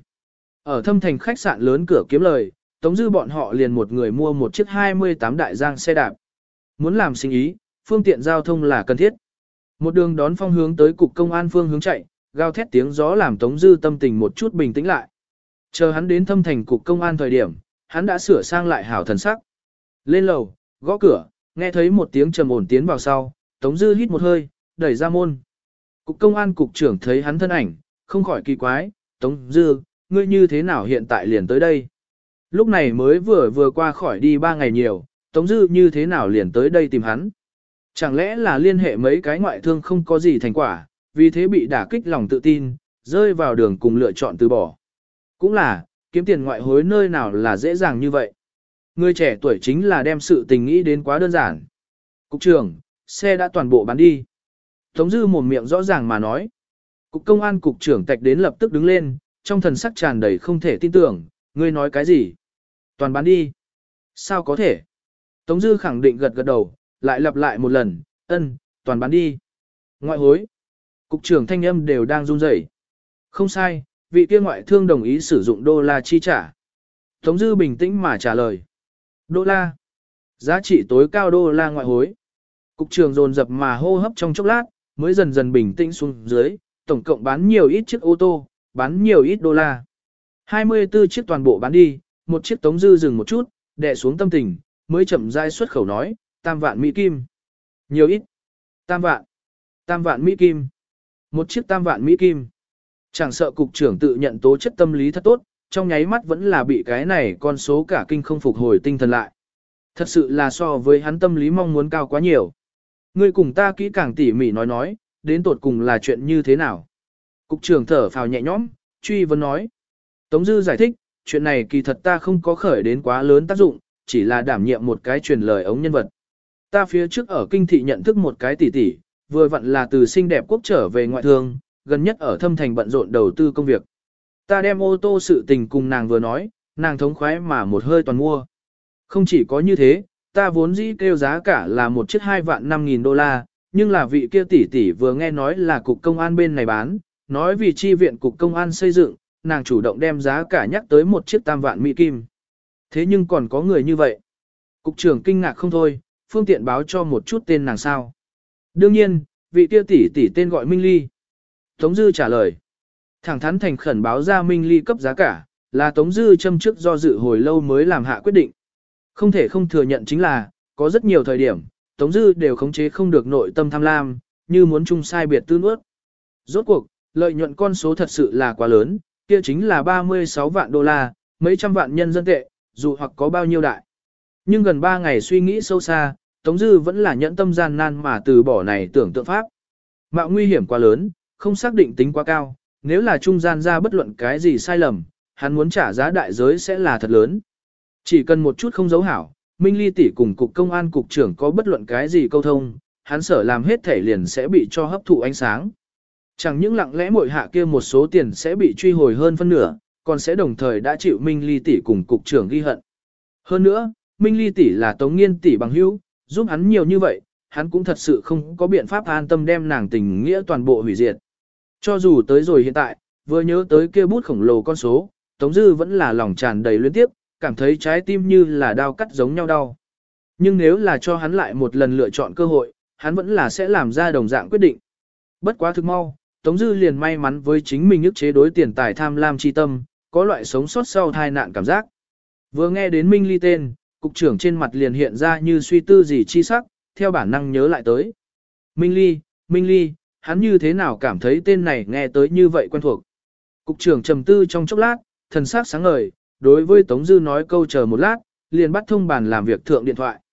Ở thâm thành khách sạn lớn cửa kiếm lời, Tống Dư bọn họ liền một người mua một chiếc hai mươi tám đại giang xe đạp. Muốn làm sinh ý, phương tiện giao thông là cần thiết. Một đường đón phong hướng tới cục công an phương hướng chạy, gào thét tiếng gió làm Tống Dư tâm tình một chút bình tĩnh lại. Chờ hắn đến thâm thành cục công an thời điểm, hắn đã sửa sang lại hảo thần sắc. Lên lầu, gõ cửa, nghe thấy một tiếng trầm ổn tiến vào sau, Tống Dư hít một hơi, đẩy ra môn. Cục công an cục trưởng thấy hắn thân ảnh, không khỏi kỳ quái, Tống Dư, ngươi như thế nào hiện tại liền tới đây? Lúc này mới vừa vừa qua khỏi đi ba ngày nhiều, Tống Dư như thế nào liền tới đây tìm hắn? Chẳng lẽ là liên hệ mấy cái ngoại thương không có gì thành quả, vì thế bị đả kích lòng tự tin, rơi vào đường cùng lựa chọn từ bỏ. Cũng là, kiếm tiền ngoại hối nơi nào là dễ dàng như vậy. Người trẻ tuổi chính là đem sự tình nghĩ đến quá đơn giản. Cục trưởng, xe đã toàn bộ bán đi. Tống Dư mồm miệng rõ ràng mà nói. Cục công an cục trưởng Tạch đến lập tức đứng lên, trong thần sắc tràn đầy không thể tin tưởng, ngươi nói cái gì? Toàn bán đi. Sao có thể? Tống Dư khẳng định gật gật đầu, lại lặp lại một lần, ân, toàn bán đi. Ngoại hối. Cục trưởng thanh âm đều đang run rẩy. Không sai, vị kia ngoại thương đồng ý sử dụng đô la chi trả. Tống Dư bình tĩnh mà trả lời. Đô la. Giá trị tối cao đô la ngoại hối. Cục trưởng dồn dập mà hô hấp trong chốc lát, mới dần dần bình tĩnh xuống dưới, tổng cộng bán nhiều ít chiếc ô tô, bán nhiều ít đô la. hai mươi tư chiếc toàn bộ bán đi, một chiếc Tống Dư dừng một chút, đè xuống tâm tình, mới chậm rãi xuất khẩu nói, tam vạn Mỹ Kim. Nhiều ít. Tam vạn. Tam vạn Mỹ Kim. Một chiếc tam vạn Mỹ Kim. Chẳng sợ cục trưởng tự nhận tố chất tâm lý thật tốt, trong nháy mắt vẫn là bị cái này con số cả kinh không phục hồi tinh thần lại. Thật sự là so với hắn tâm lý mong muốn cao quá nhiều. Ngươi cùng ta kỹ càng tỉ mỉ nói nói, đến tột cùng là chuyện như thế nào. Cục trưởng thở phào nhẹ nhõm, truy vấn nói. Tống Dư giải thích, chuyện này kỳ thật ta không có khởi đến quá lớn tác dụng, chỉ là đảm nhiệm một cái truyền lời ống nhân vật. Ta phía trước ở kinh thị nhận thức một cái tỷ tỷ, vừa vặn là từ xinh đẹp quốc trở về ngoại thương, gần nhất ở thâm thành bận rộn đầu tư công việc. Ta đem ô tô sự tình cùng nàng vừa nói, nàng thống khoái mà một hơi toàn mua. Không chỉ có như thế, ta vốn dĩ kêu giá cả là một chiếc hai vạn năm nghìn đô la, nhưng là vị kia tỷ tỷ vừa nghe nói là cục công an bên này bán, nói vì chi viện cục công an xây dựng, nàng chủ động đem giá cả nhắc tới một chiếc tam vạn Mỹ Kim. Thế nhưng còn có người như vậy. Cục trưởng kinh ngạc không thôi, phương tiện báo cho một chút tên nàng sao. Đương nhiên, vị kia tỷ tỷ tên gọi Minh Ly. Tống Dư trả lời. Thẳng thắn thành khẩn báo ra Minh Ly cấp giá cả, là Tống Dư châm trước do dự hồi lâu mới làm hạ quyết định. Không thể không thừa nhận chính là, có rất nhiều thời điểm, Tống Dư đều khống chế không được nội tâm tham lam, như muốn chung sai biệt tư nuốt. Rốt cuộc, lợi nhuận con số thật sự là quá lớn, kia chính là ba mươi sáu vạn đô la, mấy trăm vạn nhân dân tệ, dù hoặc có bao nhiêu đại. Nhưng gần ba ngày suy nghĩ sâu xa, Tống Dư vẫn là nhẫn tâm gian nan mà từ bỏ này tưởng tượng pháp. Mạo nguy hiểm quá lớn, không xác định tính quá cao, nếu là trung gian ra bất luận cái gì sai lầm, hắn muốn trả giá đại giới sẽ là thật lớn. Chỉ cần một chút không dấu hảo, Minh Ly tỷ cùng cục công an cục trưởng có bất luận cái gì câu thông, hắn sở làm hết thể liền sẽ bị cho hấp thụ ánh sáng. Chẳng những lặng lẽ mỗi hạ kia một số tiền sẽ bị truy hồi hơn phân nửa, còn sẽ đồng thời đã chịu Minh Ly tỷ cùng cục trưởng ghi hận. Hơn nữa, Minh Ly tỷ là Tống Nghiên tỷ bằng hữu, giúp hắn nhiều như vậy, hắn cũng thật sự không có biện pháp an tâm đem nàng tình nghĩa toàn bộ hủy diệt. Cho dù tới rồi hiện tại, vừa nhớ tới kia bút khổng lồ con số, Tống Dư vẫn là lòng tràn đầy luyến tiếc, cảm thấy trái tim như là đau cắt giống nhau đau. Nhưng nếu là cho hắn lại một lần lựa chọn cơ hội, hắn vẫn là sẽ làm ra đồng dạng quyết định. Bất quá thực mau, Tống Dư liền may mắn với chính mình ức chế đối tiền tài tham lam chi tâm, có loại sống sót sau tai nạn cảm giác. Vừa nghe đến Minh Ly tên, cục trưởng trên mặt liền hiện ra như suy tư gì chi sắc, theo bản năng nhớ lại tới. Minh Ly, Minh Ly, hắn như thế nào cảm thấy tên này nghe tới như vậy quen thuộc. Cục trưởng trầm tư trong chốc lát, thần sắc sáng ngời, đối với Tống Dư nói câu chờ một lát, liền bắt thông bàn làm việc thượng điện thoại.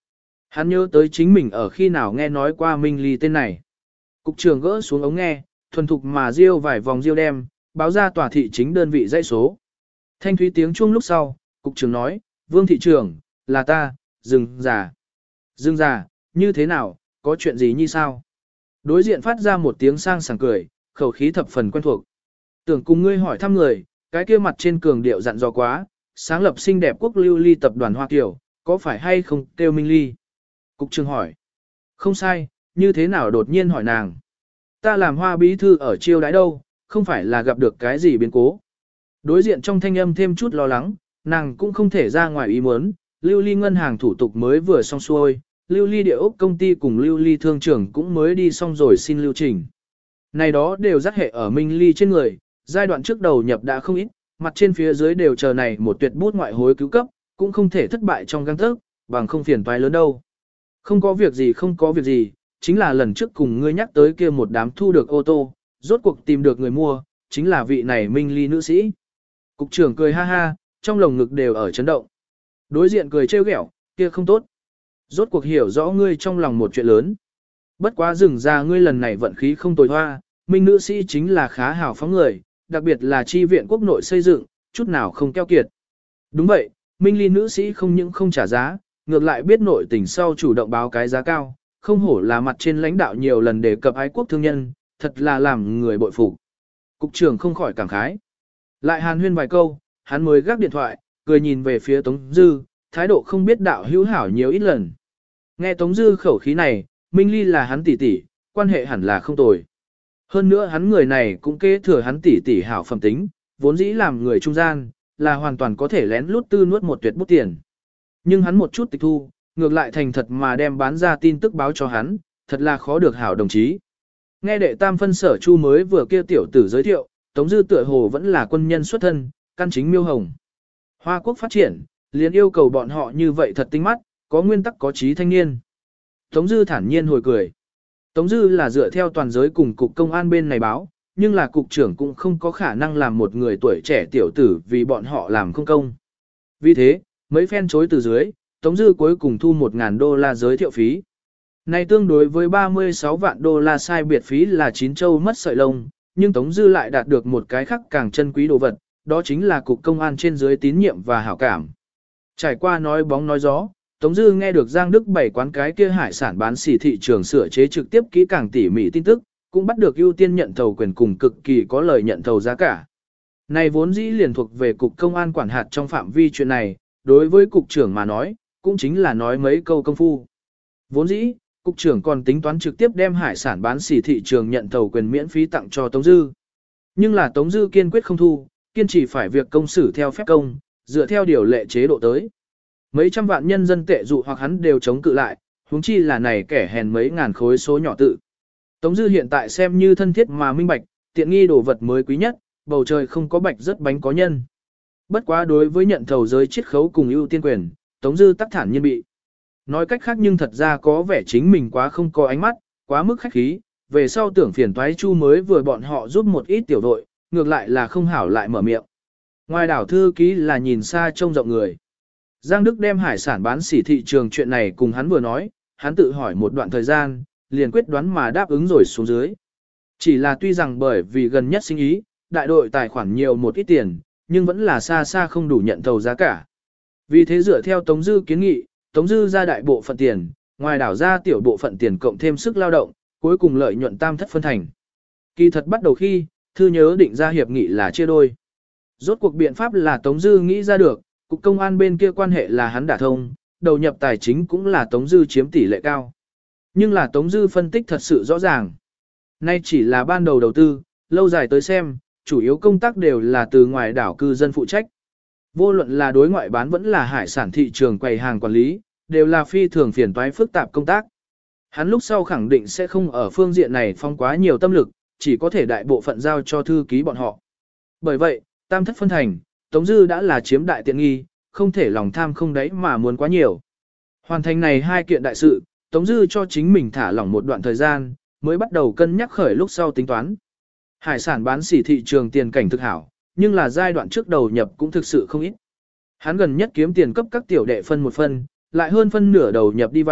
Hắn nhớ tới chính mình ở khi nào nghe nói qua Minh Ly tên này. Cục trưởng gỡ xuống ống nghe, thuần thục mà riêu vài vòng riêu đem, báo ra tòa thị chính đơn vị dãy số. Thanh thúy tiếng chuông lúc sau, cục trưởng nói, Vương thị trưởng, là ta, rừng già. Rừng già, như thế nào, có chuyện gì như sao? Đối diện phát ra một tiếng sang sảng cười, khẩu khí thập phần quen thuộc. Tưởng cùng ngươi hỏi thăm người, cái kia mặt trên cường điệu dặn dò quá, sáng lập xinh đẹp quốc lưu ly tập đoàn Hoa Kiều, có phải hay không kêu Minh Ly? Cục trưởng hỏi. Không sai, như thế nào đột nhiên hỏi nàng? Ta làm Hoa bí thư ở chiêu đãi đâu, không phải là gặp được cái gì biến cố. Đối diện trong thanh âm thêm chút lo lắng, nàng cũng không thể ra ngoài ý muốn, lưu ly ngân hàng thủ tục mới vừa xong xuôi, lưu ly địa ốc công ty cùng lưu ly thương trưởng cũng mới đi xong rồi xin lưu trình. Này đó đều dắt hệ ở Minh Ly trên người, giai đoạn trước đầu nhập đã không ít, mặt trên phía dưới đều chờ này một tuyệt bút ngoại hối cứu cấp, cũng không thể thất bại trong găng tấc, bằng không phiền toái lớn đâu. Không có việc gì không có việc gì, chính là lần trước cùng ngươi nhắc tới kia một đám thu được ô tô, rốt cuộc tìm được người mua, chính là vị này Minh Ly nữ sĩ. Cục trưởng cười ha ha, trong lồng ngực đều ở chấn động. Đối diện cười trêu ghẹo, kia không tốt. Rốt cuộc hiểu rõ ngươi trong lòng một chuyện lớn. Bất quá rừng ra ngươi lần này vận khí không tồi hoa, Minh nữ sĩ chính là khá hào phóng người, đặc biệt là chi viện quốc nội xây dựng, chút nào không keo kiệt. Đúng vậy, Minh Ly nữ sĩ không những không trả giá, ngược lại biết nội tình sau chủ động báo cái giá cao, không hổ là mặt trên lãnh đạo nhiều lần đề cập ái quốc thương nhân, thật là làm người bội phục. Cục trưởng không khỏi cảm khái. Lại hàn huyên vài câu, hắn mới gác điện thoại, cười nhìn về phía Tống Dư, thái độ không biết đạo hữu hảo nhiều ít lần. Nghe Tống Dư khẩu khí này, Minh Ly là hắn tỷ tỷ, quan hệ hẳn là không tồi. Hơn nữa hắn người này cũng kế thừa hắn tỷ tỷ hảo phẩm tính, vốn dĩ làm người trung gian, là hoàn toàn có thể lén lút tư nuốt một tuyệt bút tiền. Nhưng hắn một chút tịch thu, ngược lại thành thật mà đem bán ra tin tức báo cho hắn, thật là khó được hảo đồng chí. Nghe đệ tam phân sở chu mới vừa kia tiểu tử giới thiệu, Tống Dư tựa hồ vẫn là quân nhân xuất thân, căn chính miêu hồng. Hoa quốc phát triển, liền yêu cầu bọn họ như vậy thật tinh mắt, có nguyên tắc có trí thanh niên. Tống Dư thản nhiên hồi cười. Tống Dư là dựa theo toàn giới cùng cục công an bên này báo, nhưng là cục trưởng cũng không có khả năng làm một người tuổi trẻ tiểu tử vì bọn họ làm không công. Vì thế, mấy phen chối từ dưới, Tống Dư cuối cùng thu một ngàn đô la giới thiệu phí. Này tương đối với ba mươi sáu vạn đô la sai biệt phí là chín châu mất sợi lông, nhưng Tống Dư lại đạt được một cái khác càng chân quý đồ vật, đó chính là cục công an trên dưới tín nhiệm và hảo cảm. Trải qua nói bóng nói gió, Tống Dư nghe được Giang Đức bảy quán cái kia hải sản bán xỉ thị trường sửa chế trực tiếp kỹ càng tỉ mỉ tin tức, cũng bắt được ưu tiên nhận thầu quyền cùng cực kỳ có lời nhận thầu giá cả. Này vốn dĩ liền thuộc về cục công an quản hạt trong phạm vi chuyện này, đối với cục trưởng mà nói, cũng chính là nói mấy câu công phu. Vốn dĩ, cục trưởng còn tính toán trực tiếp đem hải sản bán xỉ thị trường nhận thầu quyền miễn phí tặng cho Tống Dư. Nhưng là Tống Dư kiên quyết không thu, kiên trì phải việc công xử theo phép công, dựa theo điều lệ chế độ tới. Mấy trăm vạn nhân dân tệ dụ hoặc hắn đều chống cự lại, huống chi là này kẻ hèn mấy ngàn khối số nhỏ tự. Tống Dư hiện tại xem như thân thiết mà minh bạch, tiện nghi đồ vật mới quý nhất, bầu trời không có bạch rất bánh có nhân. Bất quá đối với nhận thầu giới chiết khấu cùng ưu tiên quyền, Tống Dư tắc thản nhiên bị. Nói cách khác nhưng thật ra có vẻ chính mình quá không có ánh mắt, quá mức khách khí, về sau tưởng phiền toái chu mới vừa bọn họ giúp một ít tiểu đội, ngược lại là không hảo lại mở miệng. Ngoài đảo thư ký là nhìn xa trông rộng người. Giang Đức đem hải sản bán xỉ thị trường chuyện này cùng hắn vừa nói, hắn tự hỏi một đoạn thời gian, liền quyết đoán mà đáp ứng rồi xuống dưới. Chỉ là tuy rằng bởi vì gần nhất sinh ý, đại đội tài khoản nhiều một ít tiền, nhưng vẫn là xa xa không đủ nhận thầu giá cả. Vì thế dựa theo Tống Dư kiến nghị, Tống Dư ra đại bộ phận tiền, ngoài đảo ra tiểu bộ phận tiền cộng thêm sức lao động, cuối cùng lợi nhuận tam thất phân thành. Kỳ thật bắt đầu khi, thư nhớ định ra hiệp nghị là chia đôi. Rốt cuộc biện pháp là Tống Dư nghĩ ra được, cục công an bên kia quan hệ là hắn đả thông, đầu nhập tài chính cũng là Tống Dư chiếm tỷ lệ cao. Nhưng là Tống Dư phân tích thật sự rõ ràng. Nay chỉ là ban đầu đầu tư, lâu dài tới xem, chủ yếu công tác đều là từ ngoài đảo cư dân phụ trách. Vô luận là đối ngoại bán vẫn là hải sản thị trường quầy hàng quản lý, đều là phi thường phiền toái phức tạp công tác. Hắn lúc sau khẳng định sẽ không ở phương diện này phong quá nhiều tâm lực, chỉ có thể đại bộ phận giao cho thư ký bọn họ. Bởi vậy, tam thất phân thành, Tống Dư đã là chiếm đại tiện nghi, không thể lòng tham không đấy mà muốn quá nhiều. Hoàn thành này hai kiện đại sự, Tống Dư cho chính mình thả lỏng một đoạn thời gian, mới bắt đầu cân nhắc khởi lúc sau tính toán. Hải sản bán xỉ thị trường tiền cảnh thực hảo, nhưng là giai đoạn trước đầu nhập cũng thực sự không ít. Hắn gần nhất kiếm tiền cấp các tiểu đệ phân một phân, lại hơn phân nửa đầu nhập đi vào,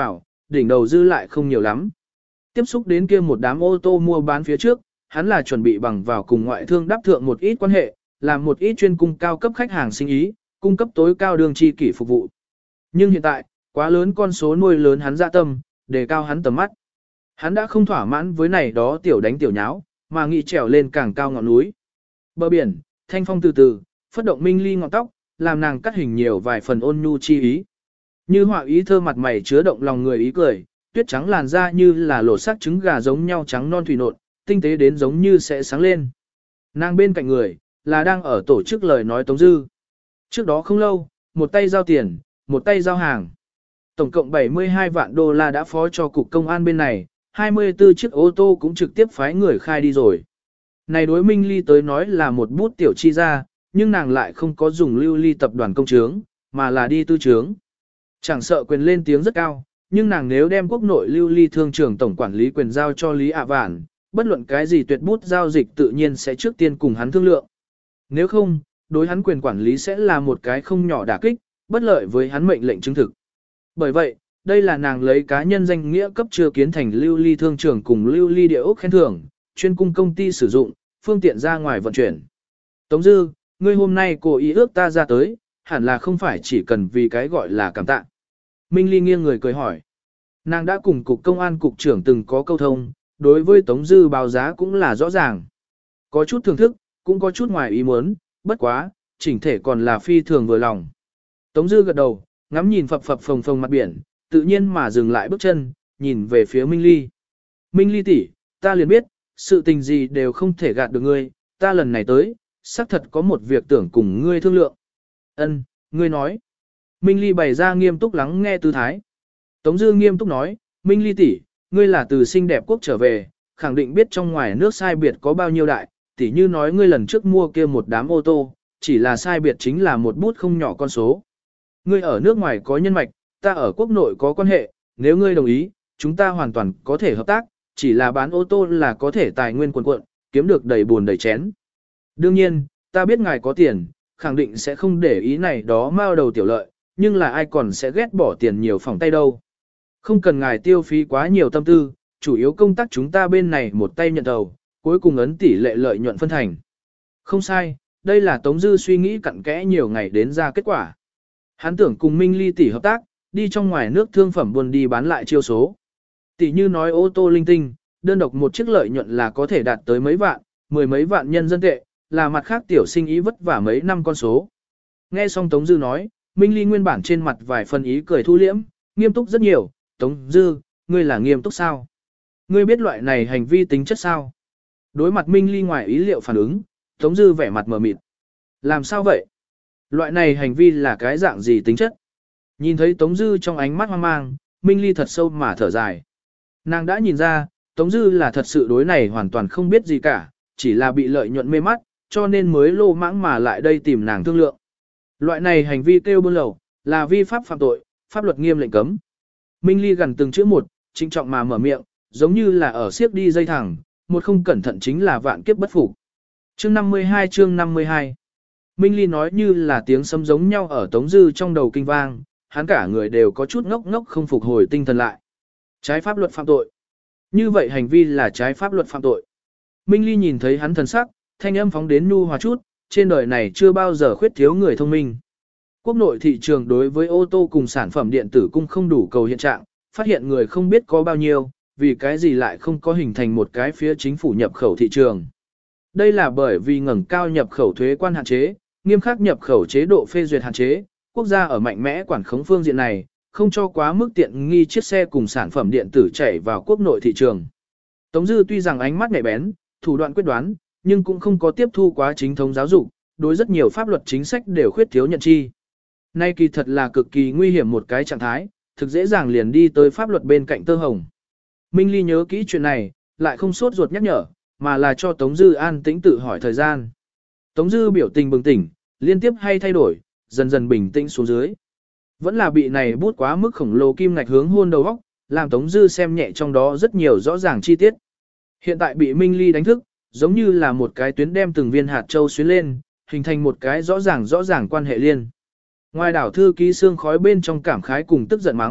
đỉnh đầu dư lại không nhiều lắm. Tiếp xúc đến kia một đám ô tô mua bán phía trước, hắn là chuẩn bị bằng vào cùng ngoại thương đáp thượng một ít quan hệ, làm một ít chuyên cung cao cấp khách hàng sinh ý, cung cấp tối cao đường chi kỷ phục vụ. Nhưng hiện tại, quá lớn con số nuôi lớn hắn dạ tâm, đề cao hắn tầm mắt. Hắn đã không thỏa mãn với này đó tiểu đánh tiểu nháo, mà nghĩ trèo lên càng cao ngọn núi. Bờ biển, thanh phong từ từ, phất động Minh Ly ngọn tóc, làm nàng cắt hình nhiều vài phần ôn nhu chi ý. Như họa ý thơ mặt mày chứa động lòng người ý cười, tuyết trắng làn da như là lột xác trứng gà giống nhau trắng non thủy nộn, tinh tế đến giống như sẽ sáng lên. Nàng bên cạnh người, là đang ở tổ chức lời nói Tống Dư. Trước đó không lâu, một tay giao tiền, một tay giao hàng. Tổng cộng bảy mươi hai vạn đô la đã phó cho cục công an bên này, hai mươi tư chiếc ô tô cũng trực tiếp phái người khai đi rồi. Này đối Minh Ly tới nói là một bút tiểu chi ra, nhưng nàng lại không có dùng lưu ly tập đoàn công trướng, mà là đi tư trướng. Chẳng sợ quyền lên tiếng rất cao, nhưng nàng nếu đem quốc nội lưu ly thương trường tổng quản lý quyền giao cho Lý ạ Vạn, bất luận cái gì tuyệt bút giao dịch tự nhiên sẽ trước tiên cùng hắn thương lượng. Nếu không, đối hắn quyền quản lý sẽ là một cái không nhỏ đả kích, bất lợi với hắn mệnh lệnh chứng thực. Bởi vậy, đây là nàng lấy cá nhân danh nghĩa cấp chưa kiến thành lưu ly thương trường cùng lưu ly địa ốc khen thưởng, chuyên cung công ty sử dụng, phương tiện ra ngoài vận chuyển. Tống Dư, ngươi hôm nay cố ý ước ta ra tới, hẳn là không phải chỉ cần vì cái gọi là cảm tạ. Minh Ly nghiêng người cười hỏi. Nàng đã cùng cục công an cục trưởng từng có câu thông, đối với Tống Dư báo giá cũng là rõ ràng. Có chút thưởng thức, cũng có chút ngoài ý muốn, bất quá, chỉnh thể còn là phi thường vừa lòng. Tống Dư gật đầu, ngắm nhìn phập phập phồng phồng mặt biển, tự nhiên mà dừng lại bước chân, nhìn về phía Minh Ly. Minh Ly tỷ, ta liền biết, sự tình gì đều không thể gạt được ngươi, ta lần này tới, xác thật có một việc tưởng cùng ngươi thương lượng. Ân, ngươi nói. Minh Ly bày ra nghiêm túc lắng nghe tư thái. Tống Dư nghiêm túc nói, Minh Ly tỷ, ngươi là từ xinh đẹp quốc trở về, khẳng định biết trong ngoài nước sai biệt có bao nhiêu đại, tỷ như nói ngươi lần trước mua kia một đám ô tô, chỉ là sai biệt chính là một bút không nhỏ con số. Ngươi ở nước ngoài có nhân mạch, ta ở quốc nội có quan hệ, nếu ngươi đồng ý, chúng ta hoàn toàn có thể hợp tác, chỉ là bán ô tô là có thể tài nguyên quần quận, kiếm được đầy buồn đầy chén. Đương nhiên, ta biết ngài có tiền, khẳng định sẽ không để ý này đó mao đầu tiểu lợi, nhưng là ai còn sẽ ghét bỏ tiền nhiều phòng tay đâu. Không cần ngài tiêu phí quá nhiều tâm tư, chủ yếu công tác chúng ta bên này một tay nhận đầu, cuối cùng ấn tỷ lệ lợi nhuận phân thành. Không sai, đây là Tống Dư suy nghĩ cặn kẽ nhiều ngày đến ra kết quả. Hắn tưởng cùng Minh Ly tỷ hợp tác, đi trong ngoài nước thương phẩm buôn đi bán lại chiêu số. Tỷ như nói ô tô linh tinh, đơn độc một chiếc lợi nhuận là có thể đạt tới mấy vạn, mười mấy vạn nhân dân tệ, là mặt khác tiểu sinh ý vất vả mấy năm con số. Nghe xong Tống Dư nói, Minh Ly nguyên bản trên mặt vài phần ý cười thu liễm, nghiêm túc rất nhiều. Tống Dư, ngươi là nghiêm túc sao? Ngươi biết loại này hành vi tính chất sao? Đối mặt Minh Ly ngoài ý liệu phản ứng, Tống Dư vẻ mặt mờ mịt. Làm sao vậy? Loại này hành vi là cái dạng gì tính chất? Nhìn thấy Tống Dư trong ánh mắt hoang mang, Minh Ly thật sâu mà thở dài. Nàng đã nhìn ra, Tống Dư là thật sự đối này hoàn toàn không biết gì cả, chỉ là bị lợi nhuận mê mắt, cho nên mới lô mãng mà lại đây tìm nàng thương lượng. Loại này hành vi kêu buôn lậu, là vi pháp phạm tội, pháp luật nghiêm lệnh cấm. Minh Ly gần từng chữ một, trinh trọng mà mở miệng, giống như là ở siếc đi dây thẳng, một không cẩn thận chính là vạn kiếp bất phục. Chương năm mươi hai chương năm mươi hai Minh Ly nói như là tiếng sấm giống nhau ở Tống Dư trong đầu kinh vang, hắn cả người đều có chút ngốc ngốc không phục hồi tinh thần lại. Trái pháp luật phạm tội. Như vậy hành vi là trái pháp luật phạm tội. Minh Ly nhìn thấy hắn thần sắc, thanh âm phóng đến nhu hòa chút, trên đời này chưa bao giờ khuyết thiếu người thông minh. Quốc nội thị trường đối với ô tô cùng sản phẩm điện tử cung không đủ cầu hiện trạng, phát hiện người không biết có bao nhiêu, vì cái gì lại không có hình thành một cái phía chính phủ nhập khẩu thị trường. Đây là bởi vì ngẩng cao nhập khẩu thuế quan hạn chế, nghiêm khắc nhập khẩu chế độ phê duyệt hạn chế, quốc gia ở mạnh mẽ quản khống phương diện này, không cho quá mức tiện nghi chiếc xe cùng sản phẩm điện tử chảy vào quốc nội thị trường. Tống Dư tuy rằng ánh mắt nhạy bén, thủ đoạn quyết đoán, nhưng cũng không có tiếp thu quá chính thống giáo dục, đối rất nhiều pháp luật chính sách đều khuyết thiếu nhận chi. Nay kỳ thật là cực kỳ nguy hiểm một cái trạng thái, thực dễ dàng liền đi tới pháp luật bên cạnh tơ hồng. Minh Ly nhớ kỹ chuyện này, lại không sốt ruột nhắc nhở, mà là cho Tống Dư an tĩnh tự hỏi thời gian. Tống Dư biểu tình bừng tỉnh, liên tiếp hay thay đổi, dần dần bình tĩnh xuống dưới. Vẫn là bị này bút quá mức khổng lồ kim ngạch hướng hôn đầu óc, làm Tống Dư xem nhẹ trong đó rất nhiều rõ ràng chi tiết. Hiện tại bị Minh Ly đánh thức, giống như là một cái tuyến đem từng viên hạt châu xuyến lên, hình thành một cái rõ ràng rõ ràng quan hệ liên. Ngoài đảo thư ký xương khói bên trong cảm khái cùng tức giận mắng,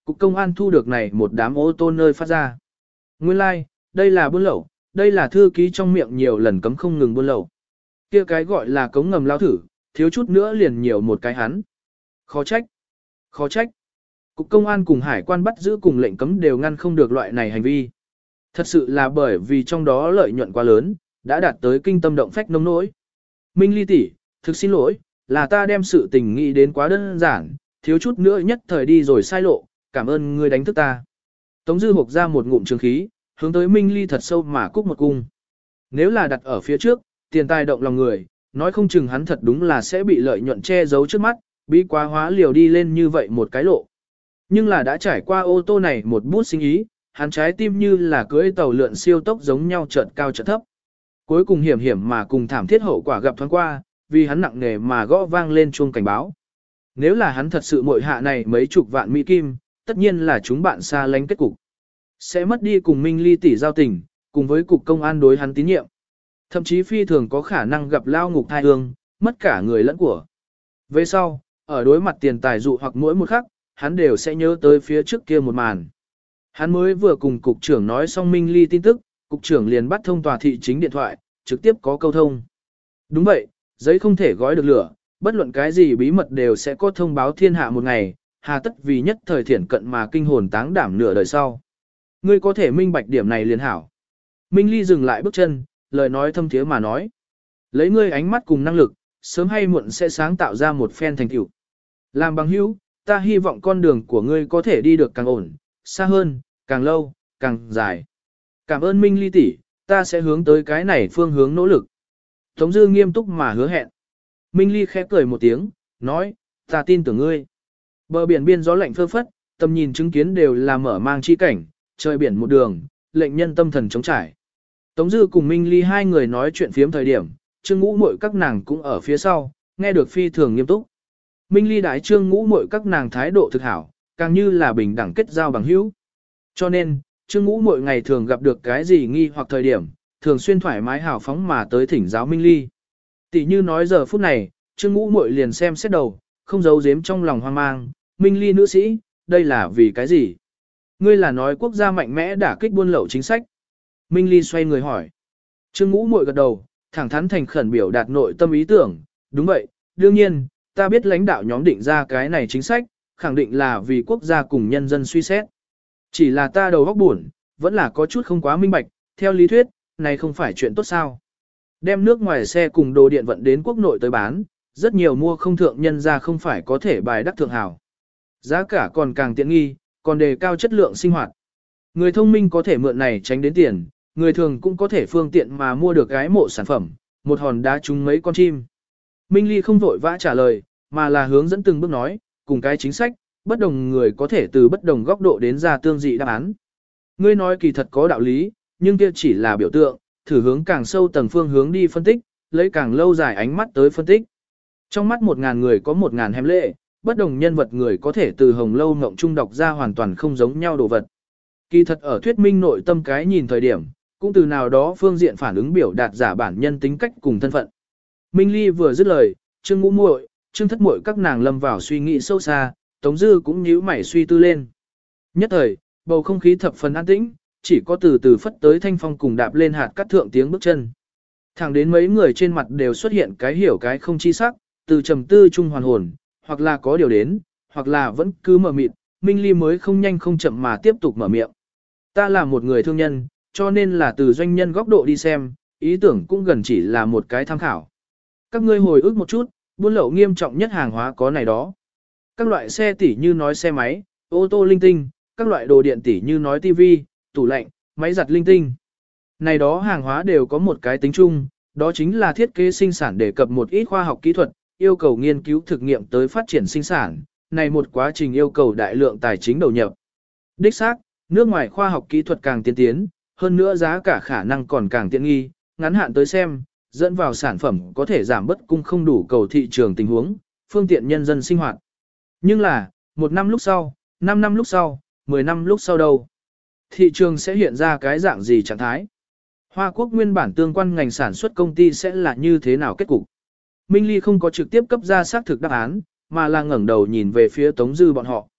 Cục công an thu được này một đám ô tô nơi phát ra. Nguyên lai, like, đây là buôn lậu, đây là thư ký trong miệng nhiều lần cấm không ngừng buôn lậu. Kia cái gọi là cống ngầm lao thử, thiếu chút nữa liền nhiều một cái hắn. Khó trách, khó trách. Cục công an cùng hải quan bắt giữ cùng lệnh cấm đều ngăn không được loại này hành vi. Thật sự là bởi vì trong đó lợi nhuận quá lớn, đã đạt tới kinh tâm động phách nông nỗi. Minh Ly tỷ, thực xin lỗi, là ta đem sự tình nghĩ đến quá đơn giản, thiếu chút nữa nhất thời đi rồi sai lộ, cảm ơn ngươi đánh thức ta. Tống Dư hộc ra một ngụm trường khí, hướng tới Minh Ly thật sâu mà cúc một cung. Nếu là đặt ở phía trước, tiền tài động lòng người, nói không chừng hắn thật đúng là sẽ bị lợi nhuận che giấu trước mắt, bí quá hóa liều đi lên như vậy một cái lộ. Nhưng là đã trải qua ô tô này một bút sinh ý, hắn trái tim như là cưỡi tàu lượn siêu tốc giống nhau chợt cao chợt thấp. Cuối cùng hiểm hiểm mà cùng thảm thiết hậu quả gặp thoáng qua, vì hắn nặng nề mà gõ vang lên chuông cảnh báo. Nếu là hắn thật sự muội hạ này mấy chục vạn mỹ kim, tất nhiên là chúng bạn xa lánh kết cục. Sẽ mất đi cùng Minh Ly tỷ giao tình, cùng với cục công an đối hắn tín nhiệm. Thậm chí phi thường có khả năng gặp lao ngục thai hương, mất cả người lẫn của. Về sau, ở đối mặt tiền tài dụ hoặc mỗi một khắc, hắn đều sẽ nhớ tới phía trước kia một màn. Hắn mới vừa cùng cục trưởng nói xong Minh Ly tin tức, cục trưởng liền bắt thông tòa thị chính điện thoại, trực tiếp có câu thông. Đúng vậy, giấy không thể gói được lửa, bất luận cái gì bí mật đều sẽ có thông báo thiên hạ một ngày, hà tất vì nhất thời thiển cận mà kinh hồn táng đảm nửa đời sau. Ngươi có thể minh bạch điểm này liền hảo. Minh Ly dừng lại bước chân, lời nói thâm thiế mà nói. Lấy ngươi ánh mắt cùng năng lực, sớm hay muộn sẽ sáng tạo ra một phen thành tựu. Làm bằng hữu, ta hy vọng con đường của ngươi có thể đi được càng ổn, xa hơn, càng lâu, càng dài. Cảm ơn Minh Ly tỷ, ta sẽ hướng tới cái này phương hướng nỗ lực. Tống Dư nghiêm túc mà hứa hẹn. Minh Ly khẽ cười một tiếng, nói, ta tin tưởng ngươi. Bờ biển biên gió lạnh phơ phất, tầm nhìn chứng kiến đều là mở mang chi cảnh, trời biển một đường, lệnh nhân tâm thần chống trải. Tống Dư cùng Minh Ly hai người nói chuyện phiếm thời điểm, Trương Ngũ Muội các nàng cũng ở phía sau, nghe được phi thường nghiêm túc. Minh Ly đái Trương Ngũ Muội các nàng thái độ thực hảo, càng như là bình đẳng kết giao bằng hữu. Cho nên, Trương Ngũ Muội ngày thường gặp được cái gì nghi hoặc thời điểm, thường xuyên thoải mái hào phóng mà tới thỉnh giáo Minh Ly. Tỷ như nói giờ phút này, Trương Ngũ Muội liền xem xét đầu, không giấu giếm trong lòng hoang mang, Minh Ly nữ sĩ, đây là vì cái gì? Ngươi là nói quốc gia mạnh mẽ đả kích buôn lậu chính sách. Minh Ly xoay người hỏi. Trương Ngũ Muội gật đầu, thẳng thắn thành khẩn biểu đạt nội tâm ý tưởng, đúng vậy, đương nhiên, ta biết lãnh đạo nhóm định ra cái này chính sách, khẳng định là vì quốc gia cùng nhân dân suy xét. Chỉ là ta đầu óc buồn, vẫn là có chút không quá minh bạch, theo lý thuyết, này không phải chuyện tốt sao. Đem nước ngoài xe cùng đồ điện vận đến quốc nội tới bán, rất nhiều mua không thượng nhân ra không phải có thể bài đắc thượng hảo. Giá cả còn càng tiện nghi, còn đề cao chất lượng sinh hoạt. Người thông minh có thể mượn này tránh đến tiền, người thường cũng có thể phương tiện mà mua được gái mộ sản phẩm, một hòn đá trúng mấy con chim. Minh Ly không vội vã trả lời, mà là hướng dẫn từng bước nói, cùng cái chính sách, bất đồng người có thể từ bất đồng góc độ đến ra tương dị đáp án. Ngươi nói kỳ thật có đạo lý, nhưng kia chỉ là biểu tượng, thử hướng càng sâu tầng phương hướng đi phân tích, lấy càng lâu dài ánh mắt tới phân tích. Trong mắt một ngàn người có một ngàn hẻm lệ, bất đồng nhân vật người có thể từ hồng lâu ngộng trung đọc ra hoàn toàn không giống nhau đồ vật. Kỳ thật ở thuyết minh nội tâm cái nhìn thời điểm, cũng từ nào đó phương diện phản ứng biểu đạt giả bản nhân tính cách cùng thân phận. Minh Ly vừa dứt lời, Trương Ngũ Muội, Trương Thất Muội các nàng lâm vào suy nghĩ sâu xa, Tống Dư cũng nhíu mày suy tư lên. Nhất thời, bầu không khí thập phần an tĩnh, chỉ có từ từ phất tới thanh phong cùng đạp lên hạt cắt thượng tiếng bước chân. Thẳng đến mấy người trên mặt đều xuất hiện cái hiểu cái không chi sắc, từ trầm tư trung hoàn hồn, hoặc là có điều đến, hoặc là vẫn cứ mở mịt, Minh Ly mới không nhanh không chậm mà tiếp tục mở miệng. Ta là một người thương nhân, cho nên là từ doanh nhân góc độ đi xem, ý tưởng cũng gần chỉ là một cái tham khảo. Các ngươi hồi ức một chút, buôn lậu nghiêm trọng nhất hàng hóa có này đó. Các loại xe tỉ như nói xe máy, ô tô linh tinh, các loại đồ điện tỉ như nói tivi, tủ lạnh, máy giặt linh tinh. Này đó hàng hóa đều có một cái tính chung, đó chính là thiết kế sinh sản đề cập một ít khoa học kỹ thuật, yêu cầu nghiên cứu thực nghiệm tới phát triển sinh sản, này một quá trình yêu cầu đại lượng tài chính đầu nhập. Đích xác, nước ngoài khoa học kỹ thuật càng tiên tiến, hơn nữa giá cả khả năng còn càng tiện nghi, ngắn hạn tới xem, dẫn vào sản phẩm có thể giảm bất cung không đủ cầu thị trường tình huống, phương tiện nhân dân sinh hoạt. Nhưng là, một năm lúc sau, năm năm lúc sau, mười năm lúc sau đâu? Thị trường sẽ hiện ra cái dạng gì trạng thái? Hoa Quốc nguyên bản tương quan ngành sản xuất công ty sẽ là như thế nào kết cục? Minh Ly không có trực tiếp cấp ra xác thực đáp án, mà là ngẩng đầu nhìn về phía Tống Dư bọn họ.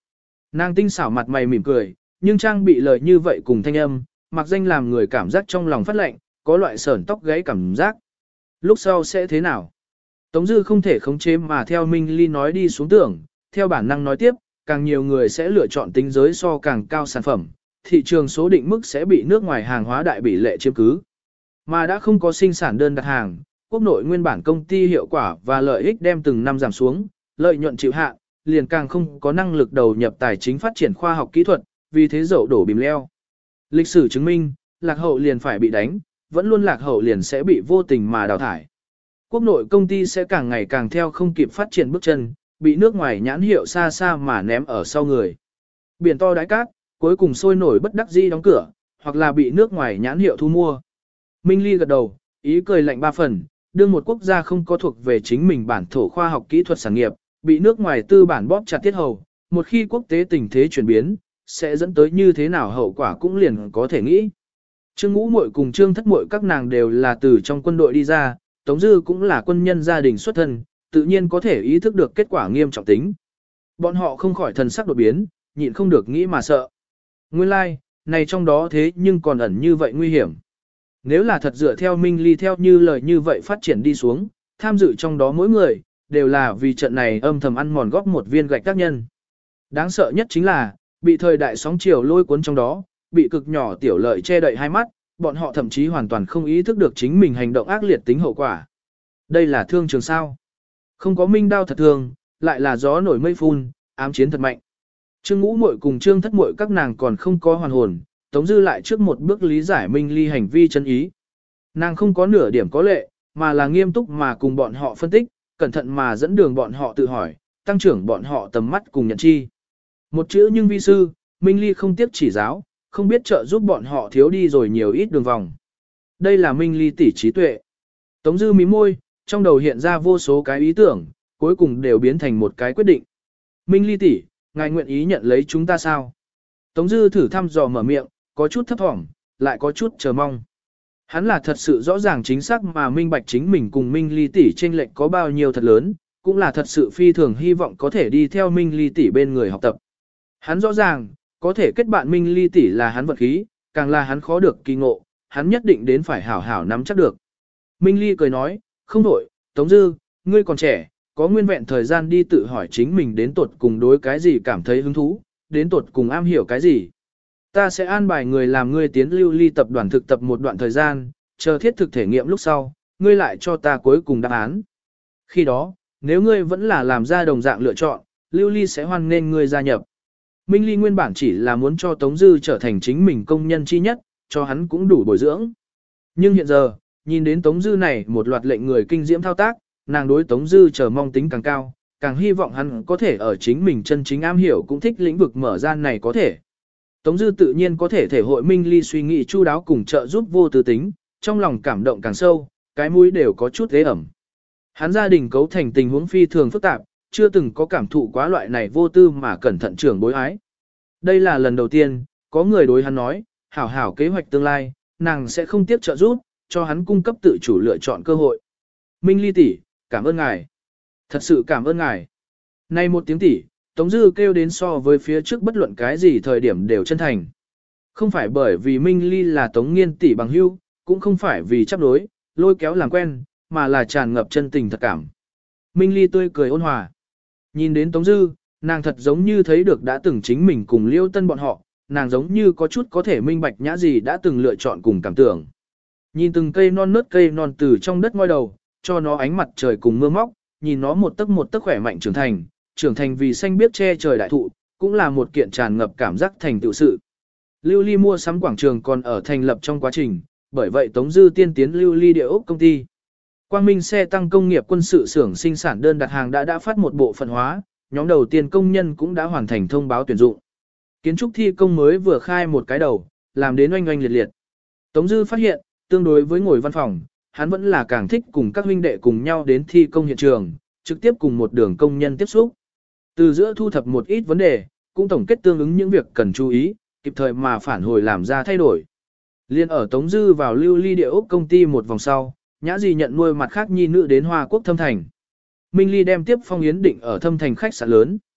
Nàng tinh xảo mặt mày mỉm cười, nhưng trang bị lời như vậy cùng thanh âm, mặc danh làm người cảm giác trong lòng phát lạnh, có loại sởn tóc gáy cảm giác. Lúc sau sẽ thế nào? Tống Dư không thể khống chế mà theo Minh Ly nói đi xuống tưởng, theo bản năng nói tiếp, càng nhiều người sẽ lựa chọn tính giới so càng cao sản phẩm, thị trường số định mức sẽ bị nước ngoài hàng hóa đại tỷ lệ chiếm cứ. Mà đã không có sinh sản đơn đặt hàng, quốc nội nguyên bản công ty hiệu quả và lợi ích đem từng năm giảm xuống, lợi nhuận chịu hạn, liền càng không có năng lực đầu nhập tài chính phát triển khoa học kỹ thuật, vì thế dậu đổ bìm leo. Lịch sử chứng minh, lạc hậu liền phải bị đánh, vẫn luôn lạc hậu liền sẽ bị vô tình mà đào thải. Quốc nội công ty sẽ càng ngày càng theo không kịp phát triển bước chân, bị nước ngoài nhãn hiệu xa xa mà ném ở sau người. Biển to đáy cát, cuối cùng sôi nổi bất đắc dĩ đóng cửa, hoặc là bị nước ngoài nhãn hiệu thu mua. Minh Ly gật đầu, ý cười lạnh ba phần, đương một quốc gia không có thuộc về chính mình bản thổ khoa học kỹ thuật sản nghiệp, bị nước ngoài tư bản bóp chặt tiết hầu, một khi quốc tế tình thế chuyển biến, sẽ dẫn tới như thế nào hậu quả cũng liền có thể nghĩ. Trương Ngũ Muội cùng Trương Thất Muội các nàng đều là từ trong quân đội đi ra, Tống Dư cũng là quân nhân gia đình xuất thân, tự nhiên có thể ý thức được kết quả nghiêm trọng tính. Bọn họ không khỏi thần sắc đột biến, nhịn không được nghĩ mà sợ. Nguyên lai, like, này trong đó thế nhưng còn ẩn như vậy nguy hiểm. Nếu là thật dựa theo Minh Ly theo như lời như vậy phát triển đi xuống, tham dự trong đó mỗi người, đều là vì trận này âm thầm ăn mòn góp một viên gạch tác nhân. Đáng sợ nhất chính là, bị thời đại sóng chiều lôi cuốn trong đó, bị cực nhỏ tiểu lợi che đậy hai mắt, bọn họ thậm chí hoàn toàn không ý thức được chính mình hành động ác liệt tính hậu quả. Đây là thương trường sao. Không có minh đao thật thường, lại là gió nổi mây phun, ám chiến thật mạnh. Trương Ngũ Muội cùng Trương Thất Muội các nàng còn không có hoàn hồn, Tống Dư lại trước một bước lý giải Minh Ly hành vi chân ý. Nàng không có nửa điểm có lệ, mà là nghiêm túc mà cùng bọn họ phân tích, cẩn thận mà dẫn đường bọn họ tự hỏi, tăng trưởng bọn họ tầm mắt cùng nhận chi. Một chữ nhưng vi sư, Minh Ly không tiếc chỉ giáo, không biết trợ giúp bọn họ thiếu đi rồi nhiều ít đường vòng. Đây là Minh Ly tỷ trí tuệ. Tống Dư mím môi, trong đầu hiện ra vô số cái ý tưởng, cuối cùng đều biến thành một cái quyết định. Minh Ly tỷ, ngài nguyện ý nhận lấy chúng ta sao? Tống Dư thử thăm dò mở miệng, có chút thấp thỏm, lại có chút chờ mong. Hắn là thật sự rõ ràng chính xác mà minh bạch chính mình cùng Minh Ly tỷ chênh lệch có bao nhiêu thật lớn, cũng là thật sự phi thường hy vọng có thể đi theo Minh Ly tỷ bên người học tập. Hắn rõ ràng, có thể kết bạn Minh Ly tỷ là hắn vật khí, càng là hắn khó được kỳ ngộ, hắn nhất định đến phải hảo hảo nắm chắc được. Minh Ly cười nói, không đổi, Tống Dư, ngươi còn trẻ, có nguyên vẹn thời gian đi tự hỏi chính mình đến tuột cùng đối cái gì cảm thấy hứng thú, đến tuột cùng am hiểu cái gì. Ta sẽ an bài người làm ngươi tiến lưu ly tập đoàn thực tập một đoạn thời gian, chờ thiết thực thể nghiệm lúc sau, ngươi lại cho ta cuối cùng đáp án. Khi đó, nếu ngươi vẫn là làm ra đồng dạng lựa chọn, lưu ly sẽ hoan nghênh ngươi gia nhập. Minh Ly nguyên bản chỉ là muốn cho Tống Dư trở thành chính mình công nhân chi nhất, cho hắn cũng đủ bồi dưỡng. Nhưng hiện giờ, nhìn đến Tống Dư này một loạt lệnh người kinh diễm thao tác, nàng đối Tống Dư chờ mong tính càng cao, càng hy vọng hắn có thể ở chính mình chân chính am hiểu cũng thích lĩnh vực mở ra này có thể. Tống Dư tự nhiên có thể thể hội Minh Ly suy nghĩ chu đáo cùng trợ giúp vô tư tính, trong lòng cảm động càng sâu, cái mũi đều có chút ghế ẩm. Hắn gia đình cấu thành tình huống phi thường phức tạp, chưa từng có cảm thụ quá loại này vô tư mà cẩn thận trưởng bối ái. Đây là lần đầu tiên, có người đối hắn nói, hảo hảo kế hoạch tương lai, nàng sẽ không tiếc trợ giúp, cho hắn cung cấp tự chủ lựa chọn cơ hội. Minh Ly tỷ, cảm ơn ngài. Thật sự cảm ơn ngài. Nay một tiếng tỷ, Tống Dư kêu đến so với phía trước bất luận cái gì thời điểm đều chân thành. Không phải bởi vì Minh Ly là Tống Nghiên tỷ bằng hữu, cũng không phải vì chấp đối, lôi kéo làm quen, mà là tràn ngập chân tình thật cảm. Minh Ly tươi cười ôn hòa. Nhìn đến Tống Dư, nàng thật giống như thấy được đã từng chính mình cùng Liêu Tân bọn họ, nàng giống như có chút có thể minh bạch nhã gì đã từng lựa chọn cùng cảm tưởng. Nhìn từng cây non nớt cây non từ trong đất ngoi đầu, cho nó ánh mặt trời cùng mưa móc, nhìn nó một tấc một tấc khỏe mạnh trưởng thành, trưởng thành vì xanh biết che trời đại thụ, cũng là một kiện tràn ngập cảm giác thành tựu sự. Lưu Ly mua sắm quảng trường còn ở thành lập trong quá trình, bởi vậy Tống Dư tiên tiến Lưu Ly địa ốc công ty. Quang Minh xe tăng công nghiệp quân sự xưởng sinh sản đơn đặt hàng đã đã phát một bộ phận hóa, nhóm đầu tiên công nhân cũng đã hoàn thành thông báo tuyển dụng. Kiến trúc thi công mới vừa khai một cái đầu, làm đến oanh oanh liệt liệt. Tống Dư phát hiện, tương đối với ngồi văn phòng, hắn vẫn là càng thích cùng các huynh đệ cùng nhau đến thi công hiện trường, trực tiếp cùng một đường công nhân tiếp xúc. Từ giữa thu thập một ít vấn đề, cũng tổng kết tương ứng những việc cần chú ý, kịp thời mà phản hồi làm ra thay đổi. Liên ở Tống Dư vào Lưu Ly địa ốc công ty một vòng sau, Nhã Dì nhận nuôi mặt khác nhi nữ đến Hoa Quốc Thâm Thành. Minh Ly đem tiếp Phong Yến định ở Thâm Thành khách sạn lớn.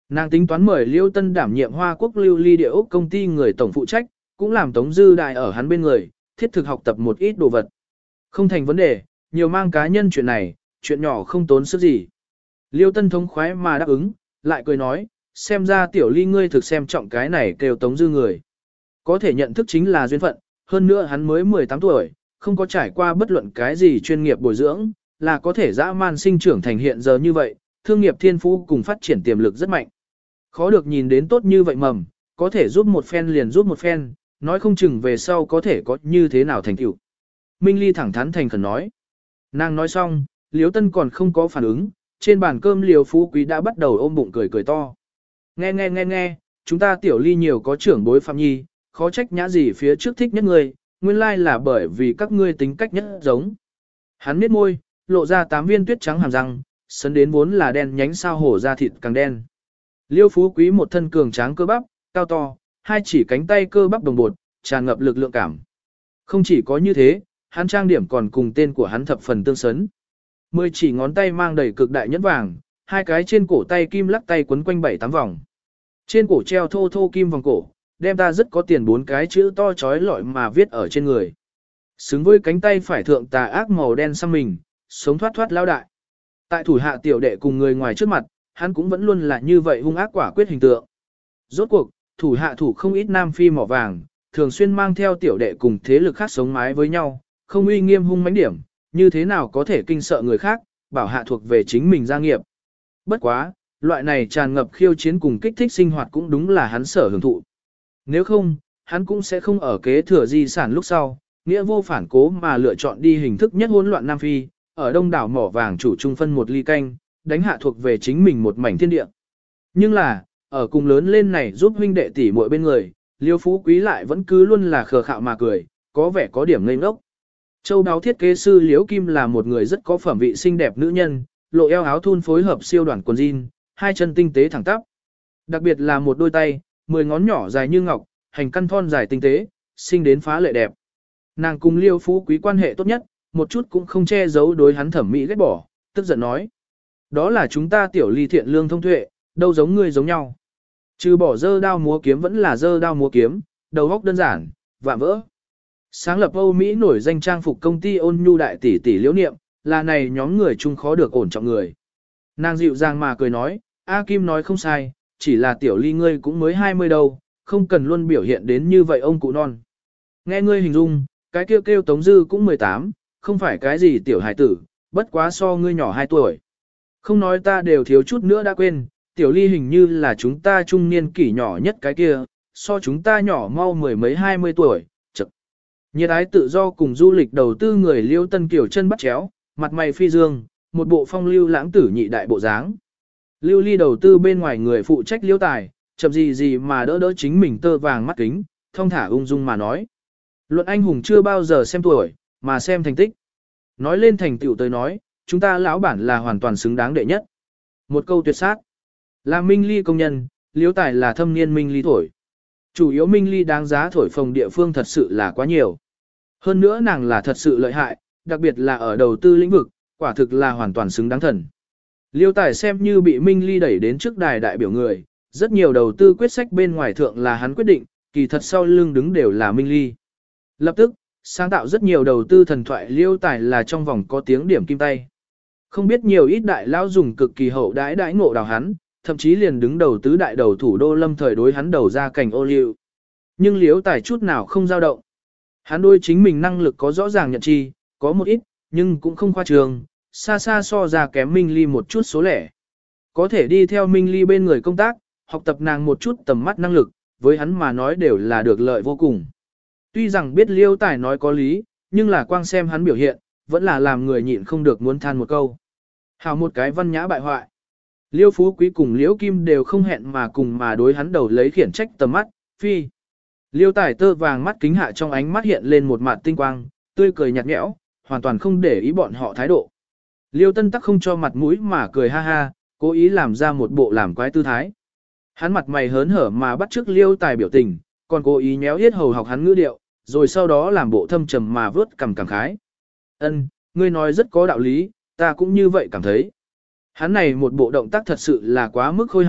Nàng tính toán mời Liêu Tân đảm nhiệm Hoa Quốc Lưu Ly Địa Ốc công ty người tổng phụ trách, cũng làm Tống Dư Đại ở hắn bên người, thiết thực học tập một ít đồ vật. Không thành vấn đề, nhiều mang cá nhân chuyện này, chuyện nhỏ không tốn sức gì. Liêu Tân thống khoái mà đáp ứng, lại cười nói, xem ra Tiểu Ly ngươi thực xem trọng cái này kêu Tống Dư người. Có thể nhận thức chính là duyên phận, hơn nữa hắn mới mười tám tuổi, không có trải qua bất luận cái gì chuyên nghiệp bồi dưỡng, là có thể dã man sinh trưởng thành hiện giờ như vậy, thương nghiệp thiên phú cùng phát triển tiềm lực rất mạnh. Khó được nhìn đến tốt như vậy mầm, có thể giúp một phen liền giúp một phen, nói không chừng về sau có thể có như thế nào thành tựu. Minh Ly thẳng thắn thành khẩn nói. Nàng nói xong, Liêu Tân còn không có phản ứng, trên bàn cơm Liêu Phú Quý đã bắt đầu ôm bụng cười cười to. Nghe nghe nghe nghe, chúng ta Tiểu Ly nhiều có trưởng bối Phạm Nhi, khó trách nhã gì phía trước thích nhất người, nguyên lai là bởi vì các ngươi tính cách nhất giống. Hắn miết môi, lộ ra tám viên tuyết trắng hàm răng, sấn đến vốn là đen nhánh sao hổ da thịt càng đen. Liêu Phú Quý một thân cường tráng cơ bắp, cao to, hai chỉ cánh tay cơ bắp đồng bột, tràn ngập lực lượng cảm. Không chỉ có như thế, hắn trang điểm còn cùng tên của hắn thập phần tương sấn. Mười chỉ ngón tay mang đầy cực đại nhẫn vàng, hai cái trên cổ tay kim lắc tay quấn quanh bảy tám vòng. Trên cổ treo thô thô kim vòng cổ, đem ta rất có tiền bốn cái chữ to chói lọi mà viết ở trên người. Xứng với cánh tay phải thượng tà ác màu đen xăm mình, sống thoát thoát lao đại. Tại thủ hạ tiểu đệ cùng người ngoài trước mặt, hắn cũng vẫn luôn là như vậy hung ác quả quyết hình tượng. Rốt cuộc, thủ hạ thủ không ít nam phi mỏ vàng, thường xuyên mang theo tiểu đệ cùng thế lực khác sống mái với nhau, không uy nghiêm hung mãnh điểm, như thế nào có thể kinh sợ người khác, bảo hạ thuộc về chính mình gia nghiệp. Bất quá, loại này tràn ngập khiêu chiến cùng kích thích sinh hoạt cũng đúng là hắn sở hưởng thụ. Nếu không, hắn cũng sẽ không ở kế thừa di sản lúc sau, nghĩa vô phản cố mà lựa chọn đi hình thức nhất hỗn loạn Nam Phi, ở đông đảo mỏ vàng chủ trung phân một ly canh, đánh hạ thuộc về chính mình một mảnh thiên địa. Nhưng là, ở cùng lớn lên này giúp huynh đệ tỷ muội bên người, Liêu Phú Quý lại vẫn cứ luôn là khờ khạo mà cười, có vẻ có điểm ngây ngốc. Châu đáo thiết kế sư Liễu Kim là một người rất có phẩm vị xinh đẹp nữ nhân, lộ eo áo thun phối hợp siêu đoàn quần jean, hai chân tinh tế thẳng tắp. Đặc biệt là một đôi tay, mười ngón nhỏ dài như ngọc, hành căn thon dài tinh tế, xinh đến phá lệ đẹp. Nàng cùng Liêu Phú Quý quan hệ tốt nhất, một chút cũng không che giấu đối hắn thẩm mỹ ghét bỏ, tức giận nói. Đó là chúng ta Tiểu Ly thiện lương thông tuệ, đâu giống người giống nhau. Trừ bỏ dơ đao múa kiếm vẫn là dơ đao múa kiếm, đầu óc đơn giản, vạm vỡ. Sáng lập Âu Mỹ nổi danh trang phục công ty Ôn Nhu đại tỷ tỷ Liễu Niệm, là này nhóm người chung khó được ổn trọng người. Nàng dịu dàng mà cười nói, A Kim nói không sai, chỉ là Tiểu Ly ngươi cũng mới hai mươi đâu, không cần luôn biểu hiện đến như vậy ông cụ non. Nghe ngươi hình dung, cái kêu kêu Tống Dư cũng mười tám, không phải cái gì tiểu hài tử, bất quá so ngươi nhỏ hai tuổi. Không nói ta đều thiếu chút nữa đã quên, Tiểu Ly hình như là chúng ta trung niên kỷ nhỏ nhất cái kia, so chúng ta nhỏ mau mười mấy hai mươi tuổi, chật. Nhiệt ái tự do cùng du lịch đầu tư người Liêu Tân kiểu chân bắt chéo, mặt mày phi dương, một bộ phong lưu lãng tử nhị đại bộ dáng. Lưu Ly đầu tư bên ngoài người phụ trách Liêu Tài, chậm gì gì mà đỡ đỡ chính mình tơ vàng mắt kính, thong thả ung dung mà nói. Luận anh hùng chưa bao giờ xem tuổi, mà xem thành tích. Nói lên thành tựu tới nói, chúng ta lão bản là hoàn toàn xứng đáng đệ nhất. Một câu tuyệt sát. Là Minh Ly công nhân, Liêu Tài là thâm niên Minh Ly thổi. Chủ yếu Minh Ly đáng giá thổi phồng địa phương thật sự là quá nhiều. Hơn nữa nàng là thật sự lợi hại, đặc biệt là ở đầu tư lĩnh vực, quả thực là hoàn toàn xứng đáng thần. Liêu Tài xem như bị Minh Ly đẩy đến trước đài đại biểu người, rất nhiều đầu tư quyết sách bên ngoài thượng là hắn quyết định, kỳ thật sau lưng đứng đều là Minh Ly. Lập tức, sáng tạo rất nhiều đầu tư thần thoại Liêu Tài là trong vòng có tiếng điểm kim tay. Không biết nhiều ít đại lão dùng cực kỳ hậu đãi đãi ngộ đào hắn, thậm chí liền đứng đầu tứ đại đầu thủ đô lâm thời đối hắn đầu ra cảnh ô liu. Nhưng Liêu Tài chút nào không dao động. Hắn đôi chính mình năng lực có rõ ràng nhận chi, có một ít, nhưng cũng không khoa trường, xa xa so ra kém Minh Ly một chút số lẻ. Có thể đi theo Minh Ly bên người công tác, học tập nàng một chút tầm mắt năng lực, với hắn mà nói đều là được lợi vô cùng. Tuy rằng biết Liêu Tài nói có lý, nhưng là quang xem hắn biểu hiện, vẫn là làm người nhịn không được muốn than một câu. Hào một cái văn nhã bại hoại. Liêu Phú Quý cùng Liễu Kim đều không hẹn mà cùng mà đối hắn đầu lấy khiển trách tầm mắt, phi. Liêu Tài tơ vàng mắt kính hạ trong ánh mắt hiện lên một mặt tinh quang, tươi cười nhạt nhẽo, hoàn toàn không để ý bọn họ thái độ. Liêu Tân tắc không cho mặt mũi mà cười ha ha, cố ý làm ra một bộ làm quái tư thái. Hắn mặt mày hớn hở mà bắt chước Liêu Tài biểu tình, còn cố ý nhéo yết hầu học hắn ngữ điệu, rồi sau đó làm bộ thâm trầm mà vớt cằm cảm khái. Ân, ngươi nói rất có đạo lý, ta cũng như vậy cảm thấy. Hắn này một bộ động tác thật sự là quá mức khôi hài,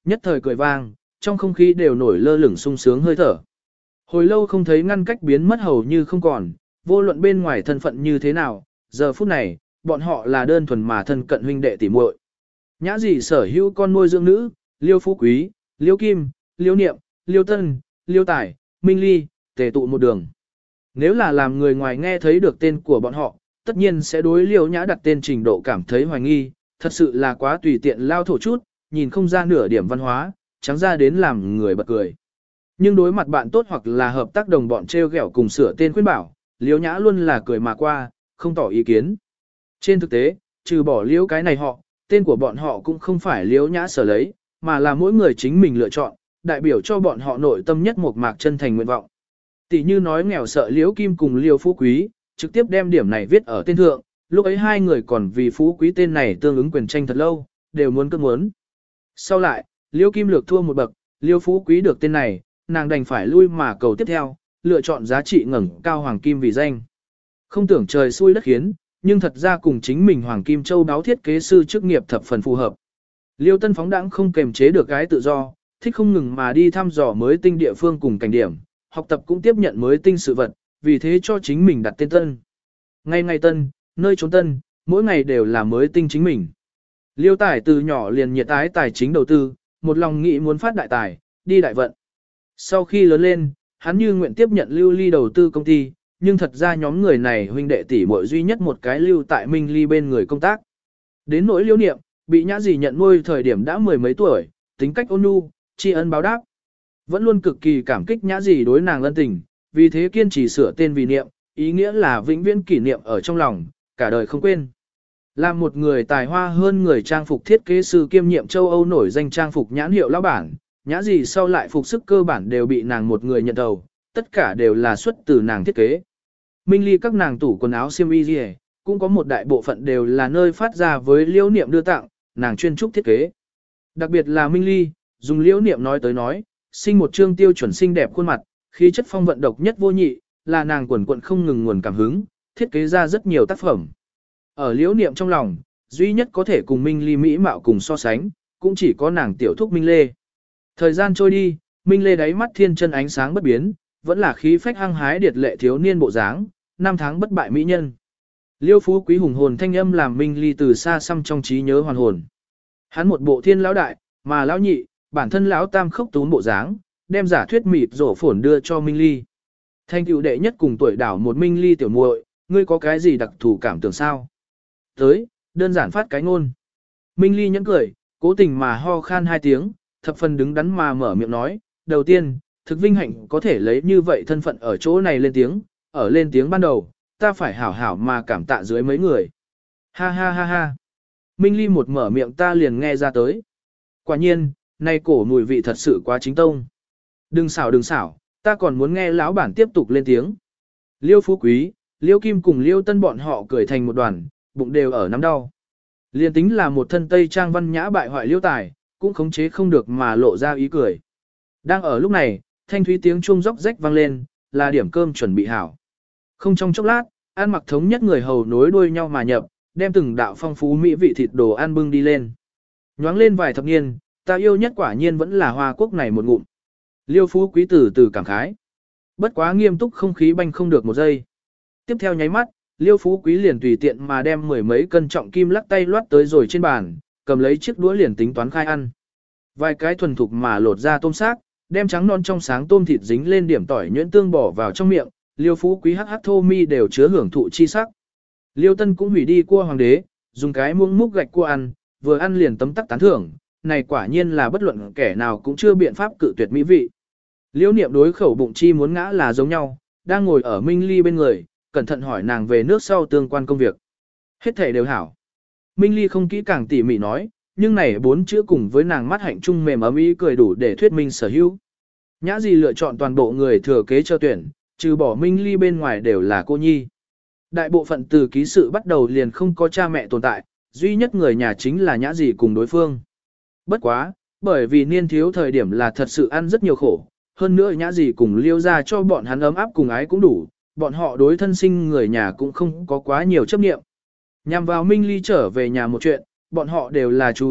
nhất thời cười vang, trong không khí đều nổi lơ lửng sung sướng hơi thở. Hồi lâu không thấy ngăn cách biến mất hầu như không còn, vô luận bên ngoài thân phận như thế nào, giờ phút này, bọn họ là đơn thuần mà thân cận huynh đệ tỉ muội. Nhã dị sở hữu con nuôi dưỡng nữ, Liêu Phú Quý, Liêu Kim, Liêu Niệm, Liêu Tân, Liêu Tài, Minh Ly, tề tụ một đường. Nếu là làm người ngoài nghe thấy được tên của bọn họ, tất nhiên sẽ đối Liêu Nhã đặt tên trình độ cảm thấy hoài nghi, thật sự là quá tùy tiện lao thổ chút, nhìn không ra nửa điểm văn hóa, trắng ra đến làm người bật cười. Nhưng đối mặt bạn tốt hoặc là hợp tác đồng bọn treo gẹo cùng sửa tên khuyên bảo, Liêu Nhã luôn là cười mà qua, không tỏ ý kiến. Trên thực tế, trừ bỏ Liêu cái này họ, tên của bọn họ cũng không phải Liêu Nhã sở lấy, mà là mỗi người chính mình lựa chọn, đại biểu cho bọn họ nội tâm nhất một mạc chân thành nguyện vọng. Tỷ như nói nghèo sợ Liêu Kim cùng Liêu Phú Quý, trực tiếp đem điểm này viết ở tên thượng, lúc ấy hai người còn vì Phú Quý tên này tương ứng quyền tranh thật lâu, đều muốn cơn muốn. Sau lại, Liêu Kim lược thua một bậc, Liêu Phú Quý được tên này, nàng đành phải lui mà cầu tiếp theo, lựa chọn giá trị ngẩng cao hoàng kim vì danh. Không tưởng trời xui đất khiến, nhưng thật ra cùng chính mình hoàng kim châu đáo thiết kế sư chức nghiệp thập phần phù hợp. Liêu Tân phóng đãng không kềm chế được cái tự do, thích không ngừng mà đi thăm dò mới tinh địa phương cùng cảnh điểm, học tập cũng tiếp nhận mới tinh sự vật, vì thế cho chính mình đặt tên Tân. Ngày ngày Tân, nơi trốn Tân, mỗi ngày đều là mới tinh chính mình. Liêu Tải từ nhỏ liền nhiệt ái tài chính đầu tư, một lòng nghĩ muốn phát đại tài, đi đại vận. Sau khi lớn lên, hắn như nguyện tiếp nhận Lưu Ly đầu tư công ty, nhưng thật ra nhóm người này huynh đệ tỷ muội duy nhất một cái lưu tại Minh Ly bên người công tác. Đến nỗi Liêu Niệm, bị Nhã Dì nhận nuôi thời điểm đã mười mấy tuổi, tính cách ôn nhu, tri ân báo đáp. Vẫn luôn cực kỳ cảm kích Nhã Dì đối nàng ân tình, vì thế kiên trì sửa tên vì Niệm, ý nghĩa là vĩnh viễn kỷ niệm ở trong lòng, cả đời không quên. Là một người tài hoa hơn người trang phục thiết kế sư kiêm nhiệm châu Âu nổi danh trang phục nhãn hiệu lão bản, Nhã Dì sau lại phục sức cơ bản đều bị nàng một người nhận đầu, tất cả đều là xuất từ nàng thiết kế. Minh Ly các nàng tủ quần áo xiêm y gì cũng có một đại bộ phận đều là nơi phát ra với Liễu Niệm đưa tặng, nàng chuyên trúc thiết kế. Đặc biệt là Minh Ly, dùng Liễu Niệm nói tới nói, sinh một trương tiêu chuẩn xinh đẹp khuôn mặt, khí chất phong vận độc nhất vô nhị, là nàng quần quận không ngừng nguồn cảm hứng, thiết kế ra rất nhiều tác phẩm. Ở Liễu Niệm trong lòng, duy nhất có thể cùng Minh Ly mỹ mạo cùng so sánh, cũng chỉ có nàng tiểu thúc Minh Lê. Thời gian trôi đi, Minh Lê đáy mắt thiên chân ánh sáng bất biến, vẫn là khí phách hăng hái điệt lệ thiếu niên bộ dáng, năm tháng bất bại mỹ nhân. Liêu Phú Quý hùng hồn thanh âm làm Minh Ly từ xa xăm trong trí nhớ hoàn hồn. Hắn một bộ thiên lão đại, mà lão nhị, bản thân lão tam khốc tún bộ dáng, đem giả thuyết mịt rổ phồn đưa cho Minh Ly. Thanh cựu đệ nhất cùng tuổi đảo một Minh Ly tiểu muội, ngươi có cái gì đặc thù cảm tưởng sao? Tới, đơn giản phát cái ngôn. Minh Ly nhẫn cười, cố tình mà ho khan hai tiếng, thập phần đứng đắn mà mở miệng nói, đầu tiên, thực vinh hạnh có thể lấy như vậy thân phận ở chỗ này lên tiếng, ở lên tiếng ban đầu, ta phải hảo hảo mà cảm tạ dưới mấy người. Ha ha ha ha. Minh Ly một mở miệng ta liền nghe ra tới. Quả nhiên, nay cổ mùi vị thật sự quá chính tông. Đừng xảo đừng xảo, ta còn muốn nghe lão bản tiếp tục lên tiếng. Liêu Phú Quý, Liêu Kim cùng Liêu Tân bọn họ cười thành một đoàn, bụng đều ở nắm đau. Liên tính là một thân tây trang văn nhã bại hoại Liêu Tài, cũng khống chế không được mà lộ ra ý cười. Đang ở lúc này, thanh thúy tiếng chuông róc rách vang lên, là điểm cơm chuẩn bị hảo. Không trong chốc lát, ăn mặc thống nhất người hầu nối đuôi nhau mà nhập, đem từng đạo phong phú mỹ vị thịt đồ ăn bưng đi lên. Nhoáng lên vài thập niên, ta yêu nhất quả nhiên vẫn là Hoa Quốc này một ngụm. Liêu Phú Quý tử từ cảm khái. Bất quá nghiêm túc không khí banh không được một giây. Tiếp theo nháy mắt, Liêu Phú Quý liền tùy tiện mà đem mười mấy cân trọng kim lắc tay loát tới rồi trên bàn, cầm lấy chiếc đũa liền tính toán khai ăn. Vài cái thuần thục mà lột ra tôm xác, đem trắng non trong sáng tôm thịt dính lên điểm tỏi nhuyễn tương bỏ vào trong miệng, Liêu Phú Quý hắc hắc thô mi đều chứa hưởng thụ chi sắc. Liêu Tân cũng hủy đi cua hoàng đế, dùng cái muỗng múc gạch cua ăn, vừa ăn liền tấm tắc tán thưởng, này quả nhiên là bất luận kẻ nào cũng chưa biện pháp cự tuyệt mỹ vị. Liêu Niệm đối khẩu bụng chi muốn ngã là giống nhau, đang ngồi ở Minh Ly bên người, cẩn thận hỏi nàng về nước sau tương quan công việc. Hết thể đều hảo. Minh Ly không kỹ càng tỉ mỉ nói, nhưng này bốn chữ cùng với nàng mắt hạnh trung mềm ấm ý cười đủ để thuyết minh sở hữu. Nhã Dì lựa chọn toàn bộ người thừa kế cho tuyển, trừ bỏ Minh Ly bên ngoài đều là cô nhi. Đại bộ phận từ ký sự bắt đầu liền không có cha mẹ tồn tại, duy nhất người nhà chính là Nhã Dì cùng đối phương. Bất quá, bởi vì niên thiếu thời điểm là thật sự ăn rất nhiều khổ, hơn nữa Nhã Dì cùng Liêu ra cho bọn hắn ấm áp cùng ái cũng đủ, bọn họ đối thân sinh người nhà cũng không có quá nhiều chấp niệm. Nhằm vào Minh Ly trở về nhà một chuyện, bọn họ đều là chú ý,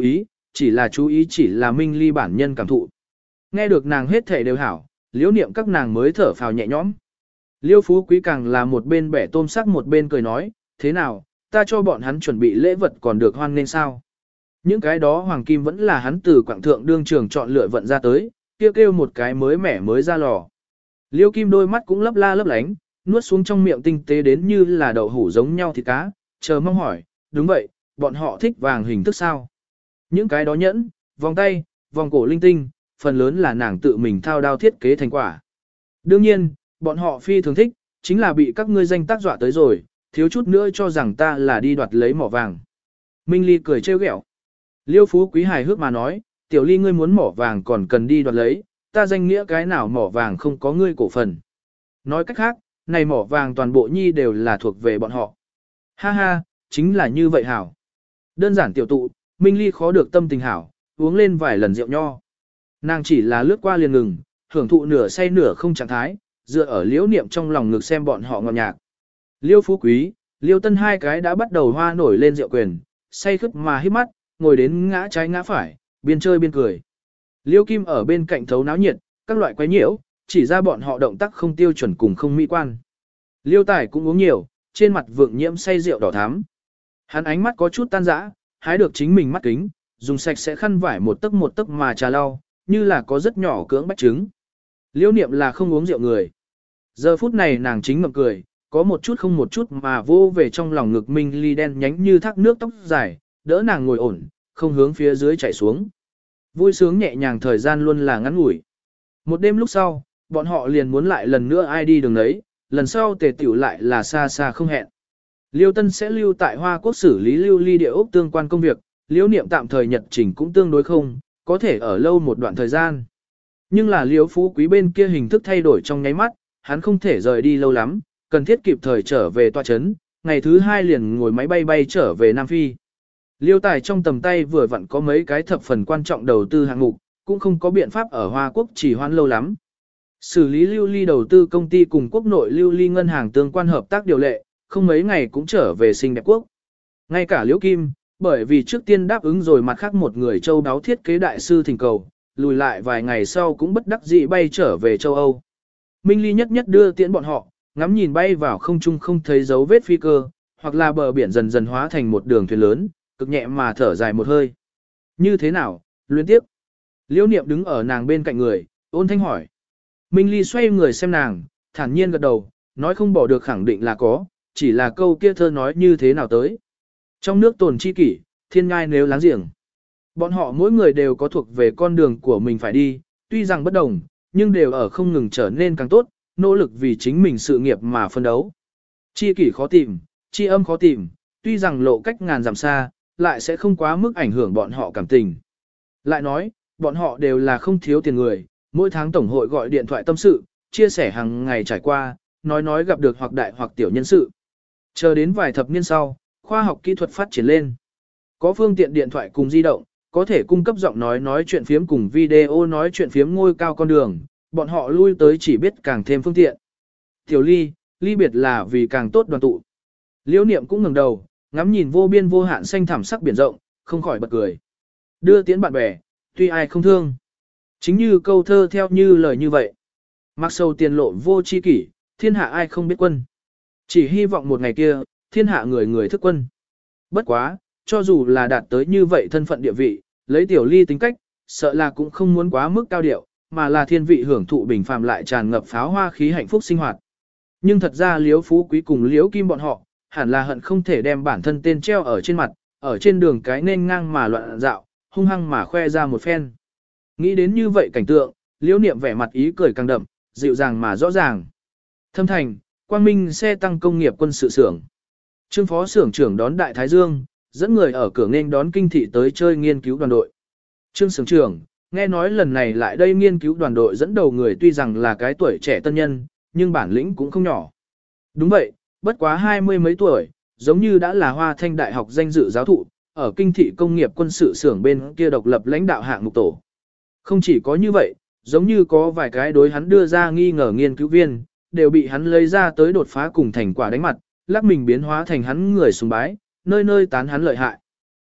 chỉ là chú ý chỉ là Minh Ly bản nhân cảm thụ. Nghe được nàng hết thể đều hảo, liễu niệm các nàng mới thở phào nhẹ nhõm. Liêu Phú Quý càng là một bên bẻ tôm sắc một bên cười nói, thế nào, ta cho bọn hắn chuẩn bị lễ vật còn được hoan nên sao? Những cái đó hoàng kim vẫn là hắn từ quảng thượng đương trường chọn lựa vận ra tới, kêu kêu một cái mới mẻ mới ra lò. Liêu Kim đôi mắt cũng lấp la lấp lánh, nuốt xuống trong miệng tinh tế đến như là đậu hủ giống nhau thịt cá, chờ mong hỏi, đúng vậy, bọn họ thích vàng hình thức sao? Những cái đó nhẫn, vòng tay, vòng cổ linh tinh, phần lớn là nàng tự mình thao đao thiết kế thành quả. Đương nhiên, bọn họ phi thường thích, chính là bị các ngươi danh tác dọa tới rồi, thiếu chút nữa cho rằng ta là đi đoạt lấy mỏ vàng. Minh Ly cười trêu ghẹo. Liêu Phú Quý hài hước mà nói, tiểu Ly ngươi muốn mỏ vàng còn cần đi đoạt lấy, ta danh nghĩa cái nào mỏ vàng không có ngươi cổ phần. Nói cách khác, này mỏ vàng toàn bộ nhi đều là thuộc về bọn họ. Ha ha, chính là như vậy hảo. Đơn giản tiểu tụ, Minh Ly khó được tâm tình hảo, uống lên vài lần rượu nho. Nàng chỉ là lướt qua liền ngừng, hưởng thụ nửa say nửa không trạng thái, dựa ở liễu niệm trong lòng ngực xem bọn họ ngọt nhạc. Liêu Phú Quý, Liêu Tân hai cái đã bắt đầu hoa nổi lên rượu quyền, say khướt mà hít mắt, ngồi đến ngã trái ngã phải, biên chơi biên cười. Liêu Kim ở bên cạnh thấu náo nhiệt, các loại quái nhiễu, chỉ ra bọn họ động tác không tiêu chuẩn cùng không mỹ quan. Liêu Tài cũng uống nhiều, trên mặt vượng nhiễm say rượu đỏ thắm. Hắn ánh mắt có chút tan rã, hái được chính mình mắt kính, dùng sạch sẽ khăn vải một tấc một tấc mà trà lau, như là có rất nhỏ cưỡng bách trứng. Liêu Niệm là không uống rượu người. Giờ phút này nàng chính ngậm cười, có một chút không một chút mà vô về trong lòng ngực Minh Ly đen nhánh như thác nước tóc dài, đỡ nàng ngồi ổn, không hướng phía dưới chảy xuống. Vui sướng nhẹ nhàng thời gian luôn là ngắn ngủi. Một đêm lúc sau, bọn họ liền muốn lại lần nữa ai đi đường đấy, lần sau tề tiểu lại là xa xa không hẹn. Liêu Tân sẽ lưu tại Hoa Quốc xử lý lưu ly địa ốc tương quan công việc, Liêu Niệm tạm thời nhật trình cũng tương đối không, có thể ở lâu một đoạn thời gian. Nhưng là Liêu Phú Quý bên kia hình thức thay đổi trong nháy mắt, hắn không thể rời đi lâu lắm, cần thiết kịp thời trở về tọa trấn, ngày thứ hai liền ngồi máy bay bay trở về Nam Phi. Liêu Tài trong tầm tay vừa vặn có mấy cái thập phần quan trọng đầu tư hạng mục, cũng không có biện pháp ở Hoa Quốc chỉ hoãn lâu lắm. Xử lý lưu ly đầu tư công ty cùng quốc nội lưu ly ngân hàng tương quan hợp tác điều lệ, không mấy ngày cũng trở về Sinh Đẹp Quốc. Ngay cả Liễu Kim, bởi vì trước tiên đáp ứng rồi mặt khác một người châu đáo thiết kế đại sư thỉnh cầu, lùi lại vài ngày sau cũng bất đắc dĩ bay trở về châu Âu. Minh Ly nhất nhất đưa tiễn bọn họ, ngắm nhìn bay vào không trung không thấy dấu vết phi cơ, hoặc là bờ biển dần dần hóa thành một đường thuyền lớn, cực nhẹ mà thở dài một hơi. Như thế nào, luyến tiếp? Liễu Niệm đứng ở nàng bên cạnh người, ôn thanh hỏi. Minh Ly xoay người xem nàng, thản nhiên gật đầu, nói không bỏ được khẳng định là có, chỉ là câu kia thơ nói như thế nào tới. Trong nước tồn chi kỷ, thiên ngai nếu láng giềng. Bọn họ mỗi người đều có thuộc về con đường của mình phải đi, tuy rằng bất đồng, nhưng đều ở không ngừng trở nên càng tốt, nỗ lực vì chính mình sự nghiệp mà phân đấu. Chi kỷ khó tìm, chi âm khó tìm, tuy rằng lộ cách ngàn dặm xa, lại sẽ không quá mức ảnh hưởng bọn họ cảm tình. Lại nói, bọn họ đều là không thiếu tiền người, mỗi tháng tổng hội gọi điện thoại tâm sự, chia sẻ hàng ngày trải qua, nói nói gặp được hoặc đại hoặc tiểu nhân sự. Chờ đến vài thập niên sau, khoa học kỹ thuật phát triển lên. Có phương tiện điện thoại cùng di động, có thể cung cấp giọng nói nói chuyện phiếm cùng video nói chuyện phiếm ngôi cao con đường, bọn họ lui tới chỉ biết càng thêm phương tiện. Tiểu Ly, ly biệt là vì càng tốt đoàn tụ. Liễu Niệm cũng ngẩng đầu, ngắm nhìn vô biên vô hạn xanh thẳm sắc biển rộng, không khỏi bật cười. Đưa tiễn bạn bè, tuy ai không thương. Chính như câu thơ theo như lời như vậy. Mặc sâu tiền lộ vô chi kỷ, thiên hạ ai không biết quân. Chỉ hy vọng một ngày kia, thiên hạ người người thức quân. Bất quá, cho dù là đạt tới như vậy thân phận địa vị, lấy Tiểu Ly tính cách, sợ là cũng không muốn quá mức cao điệu, mà là thiên vị hưởng thụ bình phàm lại tràn ngập pháo hoa khí hạnh phúc sinh hoạt. Nhưng thật ra Liễu Phú Quý cùng Liễu Kim bọn họ, hẳn là hận không thể đem bản thân tên treo ở trên mặt, ở trên đường cái nên ngang mà loạn dạo, hung hăng mà khoe ra một phen. Nghĩ đến như vậy cảnh tượng, Liễu Niệm vẻ mặt ý cười càng đậm, dịu dàng mà rõ ràng. Thâm Thành, Quang Minh xe tăng công nghiệp quân sự xưởng. Trương phó xưởng trưởng đón Đại Thái Dương, dẫn người ở cửa nên đón kinh thị tới chơi nghiên cứu đoàn đội. Trương xưởng trưởng, nghe nói lần này lại đây nghiên cứu đoàn đội dẫn đầu người tuy rằng là cái tuổi trẻ tân nhân, nhưng bản lĩnh cũng không nhỏ. Đúng vậy, bất quá hai mươi mấy tuổi, giống như đã là Hoa Thanh Đại học danh dự giáo thụ, ở kinh thị công nghiệp quân sự xưởng bên kia độc lập lãnh đạo hạng mục tổ. Không chỉ có như vậy, giống như có vài cái đối hắn đưa ra nghi ngờ nghiên cứu viên, đều bị hắn lấy ra tới đột phá cùng thành quả đánh mặt, lắc mình biến hóa thành hắn người sùng bái, nơi nơi tán hắn lợi hại.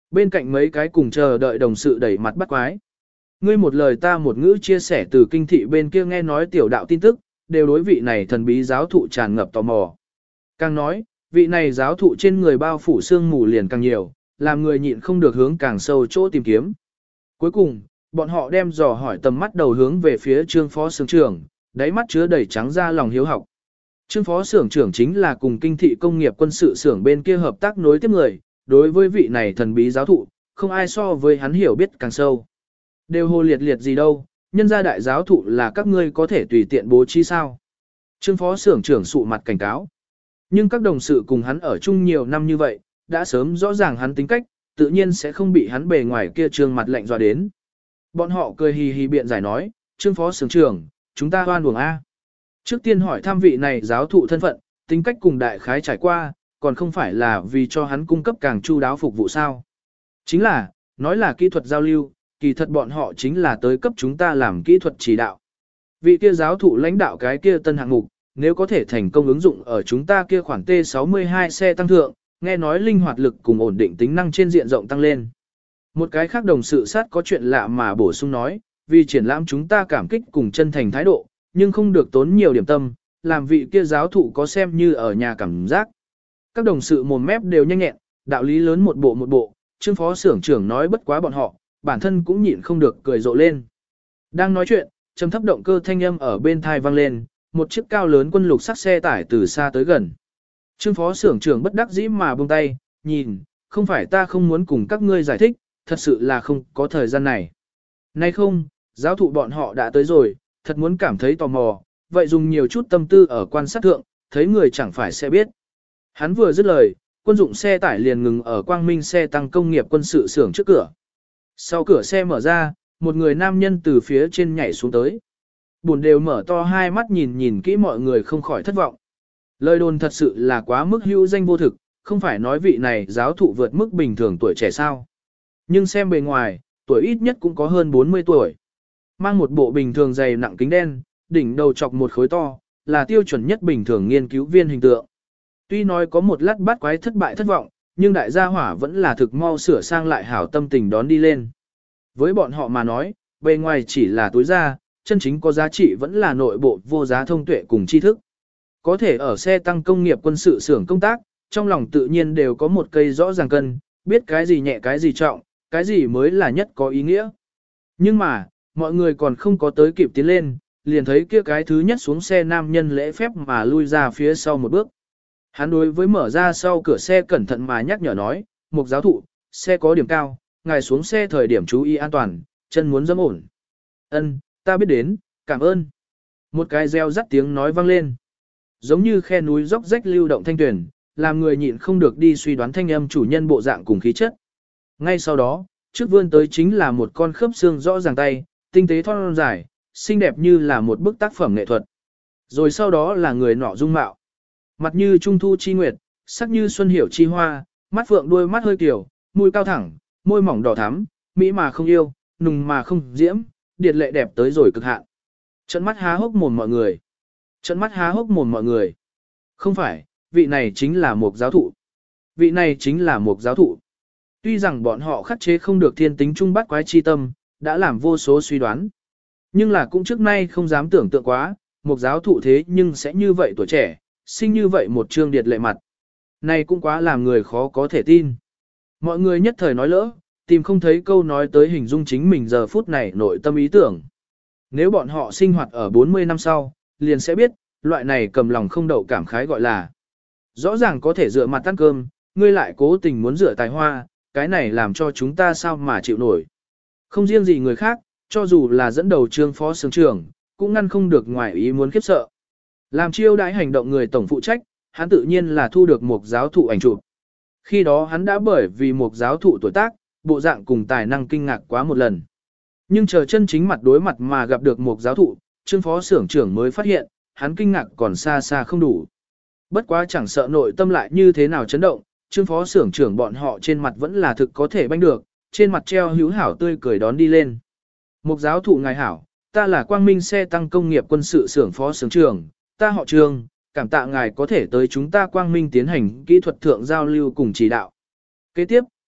Bên cạnh mấy cái cùng chờ đợi đồng sự đẩy mặt bắt quái. Ngươi một lời ta một ngữ chia sẻ từ kinh thị bên kia nghe nói tiểu đạo tin tức, đều đối vị này thần bí giáo thụ tràn ngập tò mò. Càng nói, vị này giáo thụ trên người bao phủ xương mù liền càng nhiều, làm người nhịn không được hướng càng sâu chỗ tìm kiếm. Cuối cùng, bọn họ đem dò hỏi tầm mắt đầu hướng về phía trương phó xưởng trưởng, đáy mắt chứa đầy trắng ra lòng hiếu học. Trương phó xưởng trưởng chính là cùng kinh thị công nghiệp quân sự xưởng bên kia hợp tác nối tiếp người, đối với vị này thần bí giáo thụ, không ai so với hắn hiểu biết càng sâu. Đều hồ liệt liệt gì đâu, nhân gia đại giáo thụ là các ngươi có thể tùy tiện bố trí sao. Trương phó xưởng trưởng sụ mặt cảnh cáo. Nhưng các đồng sự cùng hắn ở chung nhiều năm như vậy, đã sớm rõ ràng hắn tính cách, tự nhiên sẽ không bị hắn bề ngoài kia trương mặt lạnh dọa đến. Bọn họ cười hì hì biện giải nói, Trương phó xưởng trưởng, chúng ta hoan buồng A. Trước tiên hỏi thăm vị này giáo thụ thân phận, tính cách cùng đại khái trải qua, còn không phải là vì cho hắn cung cấp càng chu đáo phục vụ sao. Chính là, nói là kỹ thuật giao lưu, kỳ thật bọn họ chính là tới cấp chúng ta làm kỹ thuật chỉ đạo. Vị kia giáo thụ lãnh đạo cái kia tân hạng mục, nếu có thể thành công ứng dụng ở chúng ta kia khoản T sáu mươi hai xe tăng thượng, nghe nói linh hoạt lực cùng ổn định tính năng trên diện rộng tăng lên. Một cái khác đồng sự sát có chuyện lạ mà bổ sung nói, vì triển lãm chúng ta cảm kích cùng chân thành thái độ, nhưng không được tốn nhiều điểm tâm, làm vị kia giáo thụ có xem như ở nhà cảm giác. Các đồng sự mồm mép đều nhanh nhẹn, đạo lý lớn một bộ một bộ, Trương phó xưởng trưởng nói bất quá bọn họ, bản thân cũng nhịn không được cười rộ lên. Đang nói chuyện, trầm thấp động cơ thanh âm ở bên thai vang lên, một chiếc cao lớn quân lục sắc xe tải từ xa tới gần. Trương phó xưởng trưởng bất đắc dĩ mà buông tay, nhìn, không phải ta không muốn cùng các ngươi giải thích, thật sự là không có thời gian này. Nay không, giáo thụ bọn họ đã tới rồi, thật muốn cảm thấy tò mò, vậy dùng nhiều chút tâm tư ở quan sát thượng, thấy người chẳng phải sẽ biết. Hắn vừa dứt lời, quân dụng xe tải liền ngừng ở Quang Minh xe tăng công nghiệp quân sự xưởng trước cửa. Sau cửa xe mở ra, một người nam nhân từ phía trên nhảy xuống tới. Buồn đều mở to hai mắt nhìn nhìn kỹ mọi người không khỏi thất vọng. Lời đồn thật sự là quá mức hữu danh vô thực, không phải nói vị này giáo thụ vượt mức bình thường tuổi trẻ sao. Nhưng xem bề ngoài, tuổi ít nhất cũng có hơn bốn mươi tuổi. Mang một bộ bình thường dày nặng kính đen, đỉnh đầu chọc một khối to, là tiêu chuẩn nhất bình thường nghiên cứu viên hình tượng. Tuy nói có một lát bắt quái thất bại thất vọng, nhưng đại gia hỏa vẫn là thực mau sửa sang lại hảo tâm tình đón đi lên. Với bọn họ mà nói, bề ngoài chỉ là túi da, chân chính có giá trị vẫn là nội bộ vô giá thông tuệ cùng tri thức. Có thể ở xe tăng công nghiệp quân sự xưởng công tác, trong lòng tự nhiên đều có một cây rõ ràng cân, biết cái gì nhẹ cái gì trọng, cái gì mới là nhất có ý nghĩa. Nhưng mà, mọi người còn không có tới kịp tiến lên, liền thấy kia cái thứ nhất xuống xe nam nhân lễ phép mà lui ra phía sau một bước. Hắn đối với mở ra sau cửa xe cẩn thận mà nhắc nhở nói, Mục giáo thụ, xe có điểm cao, ngài xuống xe thời điểm chú ý an toàn, chân muốn dẫm ổn. Ân, ta biết đến, cảm ơn. Một cái reo rắt tiếng nói vang lên. Giống như khe núi róc rách lưu động thanh tuyển, làm người nhịn không được đi suy đoán thanh âm chủ nhân bộ dạng cùng khí chất. Ngay sau đó, trước vươn tới chính là một con khớp xương rõ ràng tay, tinh tế thon dài, xinh đẹp như là một bức tác phẩm nghệ thuật. Rồi sau đó là người nọ dung mạo. Mặt như trung thu chi nguyệt, sắc như xuân hiểu chi hoa, mắt phượng đuôi mắt hơi tiểu, mũi cao thẳng, môi mỏng đỏ thắm, mỹ mà không yêu, nùng mà không diễm, điệt lệ đẹp tới rồi cực hạn. Trận mắt há hốc mồm mọi người. Trận mắt há hốc mồm mọi người. Không phải, vị này chính là một giáo thụ. Vị này chính là một giáo thụ. Tuy rằng bọn họ khắc chế không được thiên tính trung bắt quái chi tâm, đã làm vô số suy đoán. Nhưng là cũng trước nay không dám tưởng tượng quá, một giáo thụ thế nhưng sẽ như vậy tuổi trẻ, sinh như vậy một trương điệt lệ mặt. Này cũng quá làm người khó có thể tin. Mọi người nhất thời nói lỡ, tìm không thấy câu nói tới hình dung chính mình giờ phút này nội tâm ý tưởng. Nếu bọn họ sinh hoạt ở bốn mươi năm sau, liền sẽ biết, loại này cầm lòng không đậu cảm khái gọi là. Rõ ràng có thể dựa mặt ăn cơm, ngươi lại cố tình muốn rửa tài hoa, cái này làm cho chúng ta sao mà chịu nổi. Không riêng gì người khác, cho dù là dẫn đầu trương phó xưởng trưởng, cũng ngăn không được ngoài ý muốn khiếp sợ. Làm chiêu đãi hành động người tổng phụ trách, hắn tự nhiên là thu được một giáo thụ ảnh chụp. Khi đó hắn đã bởi vì một giáo thụ tuổi tác, bộ dạng cùng tài năng kinh ngạc quá một lần. Nhưng chờ chân chính mặt đối mặt mà gặp được một giáo thụ, trương phó xưởng trưởng mới phát hiện, hắn kinh ngạc còn xa xa không đủ. Bất quá chẳng sợ nội tâm lại như thế nào chấn động, trương phó xưởng trưởng bọn họ trên mặt vẫn là thực có thể banh được, trên mặt treo hữu hảo tươi cười đón đi lên. Một giáo thụ ngài hảo, ta là Quang Minh xe tăng công nghiệp quân sự xưởng phó xưởng trưởng, ta họ Trương, cảm tạ ngài có thể tới chúng ta Quang Minh tiến hành kỹ thuật thượng giao lưu cùng chỉ đạo. Kế tiếp,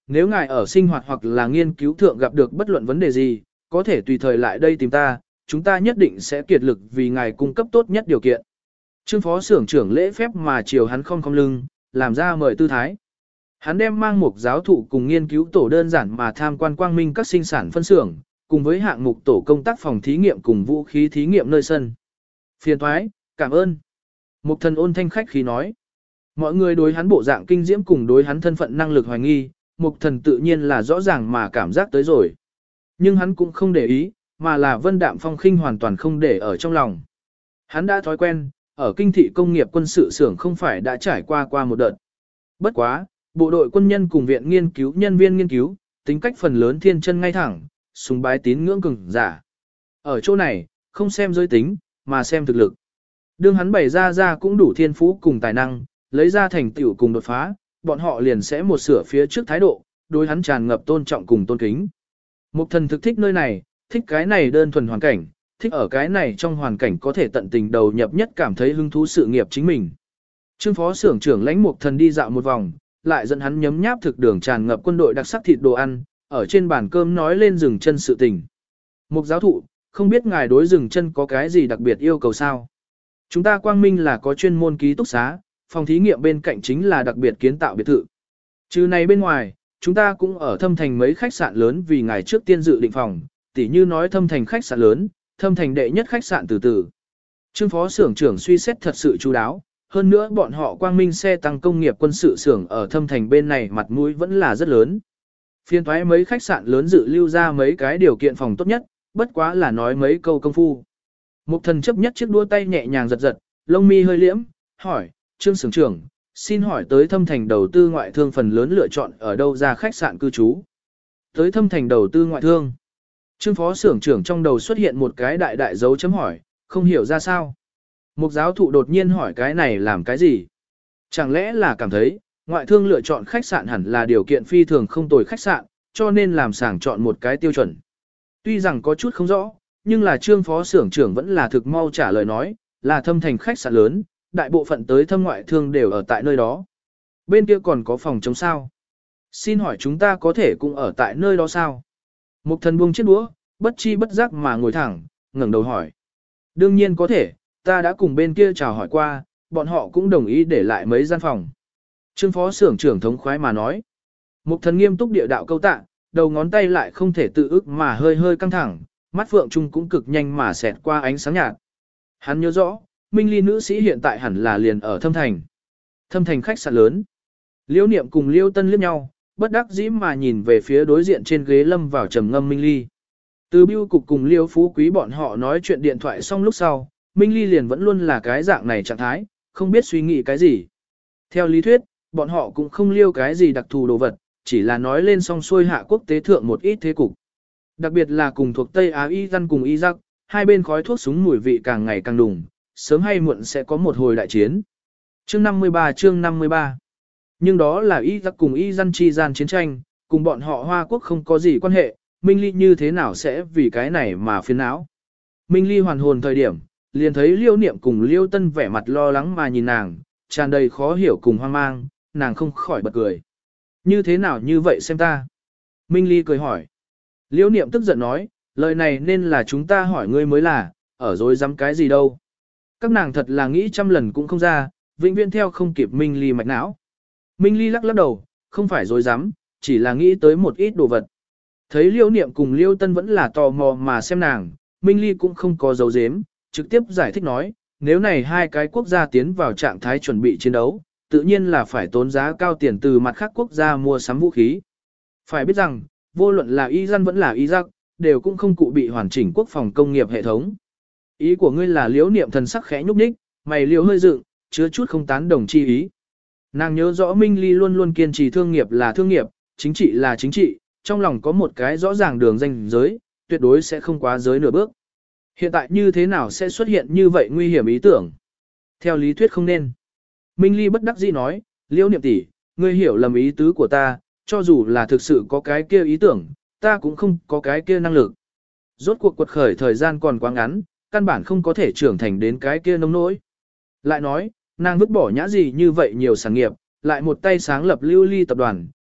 nếu ngài ở sinh hoạt hoặc là nghiên cứu thượng gặp được bất luận vấn đề gì, có thể tùy thời lại đây tìm ta, chúng ta nhất định sẽ kiệt lực vì ngài cung cấp tốt nhất điều kiện. Trương phó xưởng trưởng lễ phép mà chiều hắn không không lưng, làm ra mời tư thái. Hắn đem mang một giáo thụ cùng nghiên cứu tổ đơn giản mà tham quan quang minh các sinh sản phân xưởng, cùng với hạng mục tổ công tác phòng thí nghiệm cùng vũ khí thí nghiệm nơi sân. Phiền thoái, cảm ơn. Mục thần ôn thanh khách khí nói. Mọi người đối hắn bộ dạng kinh diễm cùng đối hắn thân phận năng lực hoài nghi, mục thần tự nhiên là rõ ràng mà cảm giác tới rồi. Nhưng hắn cũng không để ý, mà là vân đạm phong khinh hoàn toàn không để ở trong lòng. Hắn đã thói quen, ở kinh thị công nghiệp quân sự xưởng không phải đã trải qua qua một đợt. Bất quá, bộ đội quân nhân cùng viện nghiên cứu nhân viên nghiên cứu, tính cách phần lớn thiên chân ngay thẳng, sùng bái tín ngưỡng cường giả. Ở chỗ này, không xem giới tính, mà xem thực lực. Đương hắn bày ra ra cũng đủ thiên phú cùng tài năng, lấy ra thành tựu cùng đột phá, bọn họ liền sẽ một sửa phía trước thái độ, đối hắn tràn ngập tôn trọng cùng tôn kính. Mục thần thực thích nơi này, thích cái này đơn thuần hoàn cảnh, thích ở cái này trong hoàn cảnh có thể tận tình đầu nhập nhất cảm thấy hứng thú sự nghiệp chính mình. Trương phó xưởng trưởng lãnh mục thần đi dạo một vòng, lại dẫn hắn nhấm nháp thực đường tràn ngập quân đội đặc sắc thịt đồ ăn, ở trên bàn cơm nói lên rừng chân sự tình. Mục giáo thụ, không biết ngài đối rừng chân có cái gì đặc biệt yêu cầu sao? Chúng ta quang minh là có chuyên môn ký túc xá, phòng thí nghiệm bên cạnh chính là đặc biệt kiến tạo biệt thự. Trừ này bên ngoài, chúng ta cũng ở thâm thành mấy khách sạn lớn vì ngài trước tiên dự định phòng, tỉ như nói thâm thành khách sạn lớn, thâm thành đệ nhất khách sạn từ từ. Trương phó xưởng trưởng suy xét thật sự chú đáo, hơn nữa bọn họ quang minh xe tăng công nghiệp quân sự xưởng ở thâm thành bên này mặt mũi vẫn là rất lớn. Phiên thoái mấy khách sạn lớn dự lưu ra mấy cái điều kiện phòng tốt nhất, bất quá là nói mấy câu công phu. Mục thần chấp nhất chiếc đua tay nhẹ nhàng giật giật, lông mi hơi liễm, hỏi, Trương xưởng trưởng, xin hỏi tới thâm thành đầu tư ngoại thương phần lớn lựa chọn ở đâu ra khách sạn cư trú? Tới thâm thành đầu tư ngoại thương. Trương phó xưởng trưởng trong đầu xuất hiện một cái đại đại dấu chấm hỏi, không hiểu ra sao. Mục giáo thụ đột nhiên hỏi cái này làm cái gì? Chẳng lẽ là cảm thấy, ngoại thương lựa chọn khách sạn hẳn là điều kiện phi thường không tồi khách sạn, cho nên làm sàng chọn một cái tiêu chuẩn. Tuy rằng có chút không rõ, nhưng là trương phó xưởng trưởng vẫn là thực mau trả lời nói, là thâm thành khách sạn lớn, đại bộ phận tới thâm ngoại thương đều ở tại nơi đó. Bên kia còn có phòng chống sao? Xin hỏi chúng ta có thể cũng ở tại nơi đó sao? Mục thần buông chiếc đũa, bất chi bất giác mà ngồi thẳng, ngẩng đầu hỏi. Đương nhiên có thể, ta đã cùng bên kia chào hỏi qua, bọn họ cũng đồng ý để lại mấy gian phòng. Trương phó xưởng trưởng thống khoái mà nói. Mục thần nghiêm túc địa đạo câu tạ, đầu ngón tay lại không thể tự ức mà hơi hơi căng thẳng, mắt phượng trung cũng cực nhanh mà xẹt qua ánh sáng nhạt. Hắn nhớ rõ, Minh Ly nữ sĩ hiện tại hẳn là liền ở Thâm Thành. Thâm Thành khách sạn lớn. Liễu Niệm cùng Liễu Tân liếc nhau, bất đắc dĩ mà nhìn về phía đối diện trên ghế lâm vào trầm ngâm Minh Ly. Từ bưu cục cùng Liễu Phú Quý bọn họ nói chuyện điện thoại xong lúc sau, Minh Ly liền vẫn luôn là cái dạng này trạng thái, không biết suy nghĩ cái gì. Theo lý thuyết, bọn họ cũng không liêu cái gì đặc thù đồ vật, chỉ là nói lên song xuôi hạ quốc tế thượng một ít thế cục. Đặc biệt là cùng thuộc Tây Á Y dân cùng Iraq, hai bên khói thuốc súng mùi vị càng ngày càng đùng, sớm hay muộn sẽ có một hồi đại chiến. Chương năm mươi ba chương năm mươi ba. Nhưng đó là Iraq cùng Y dân chi gian chiến tranh, cùng bọn họ Hoa Quốc không có gì quan hệ, Minh Ly như thế nào sẽ vì cái này mà phiền não. Minh Ly hoàn hồn thời điểm, liền thấy Liêu Niệm cùng Liêu Tân vẻ mặt lo lắng mà nhìn nàng, tràn đầy khó hiểu cùng hoang mang, nàng không khỏi bật cười. Như thế nào như vậy xem ta? Minh Ly cười hỏi. Liêu Niệm tức giận nói, lời này nên là chúng ta hỏi ngươi mới là, ở dối dám cái gì đâu. Các nàng thật là nghĩ trăm lần cũng không ra, vĩnh viễn theo không kịp Minh Ly mạch não. Minh Ly lắc lắc đầu, không phải dối dám, chỉ là nghĩ tới một ít đồ vật. Thấy Liêu Niệm cùng Liêu Tân vẫn là tò mò mà xem nàng, Minh Ly cũng không có dấu dếm, trực tiếp giải thích nói, nếu này hai cái quốc gia tiến vào trạng thái chuẩn bị chiến đấu, tự nhiên là phải tốn giá cao tiền từ mặt khác quốc gia mua sắm vũ khí. Phải biết rằng, vô luận là Iran vẫn là Iraq, đều cũng không cụ bị hoàn chỉnh quốc phòng công nghiệp hệ thống. Ý của ngươi là Liễu Niệm thần sắc khẽ nhúc nhích, mày liễu hơi dựng, chứa chút không tán đồng chi ý. Nàng nhớ rõ Minh Ly luôn luôn kiên trì thương nghiệp là thương nghiệp, chính trị là chính trị, trong lòng có một cái rõ ràng đường ranh giới, tuyệt đối sẽ không quá giới nửa bước. Hiện tại như thế nào sẽ xuất hiện như vậy nguy hiểm ý tưởng? Theo lý thuyết không nên. Minh Ly bất đắc dĩ nói, Liễu Niệm tỷ, ngươi hiểu lầm ý tứ của ta, cho dù là thực sự có cái kia ý tưởng, ta cũng không có cái kia năng lực. Rốt cuộc quật khởi thời gian còn quá ngắn, căn bản không có thể trưởng thành đến cái kia nông nỗi. Lại nói, nàng vứt bỏ nhã gì như vậy nhiều sản nghiệp, lại một tay sáng lập Lưu Ly tập đoàn,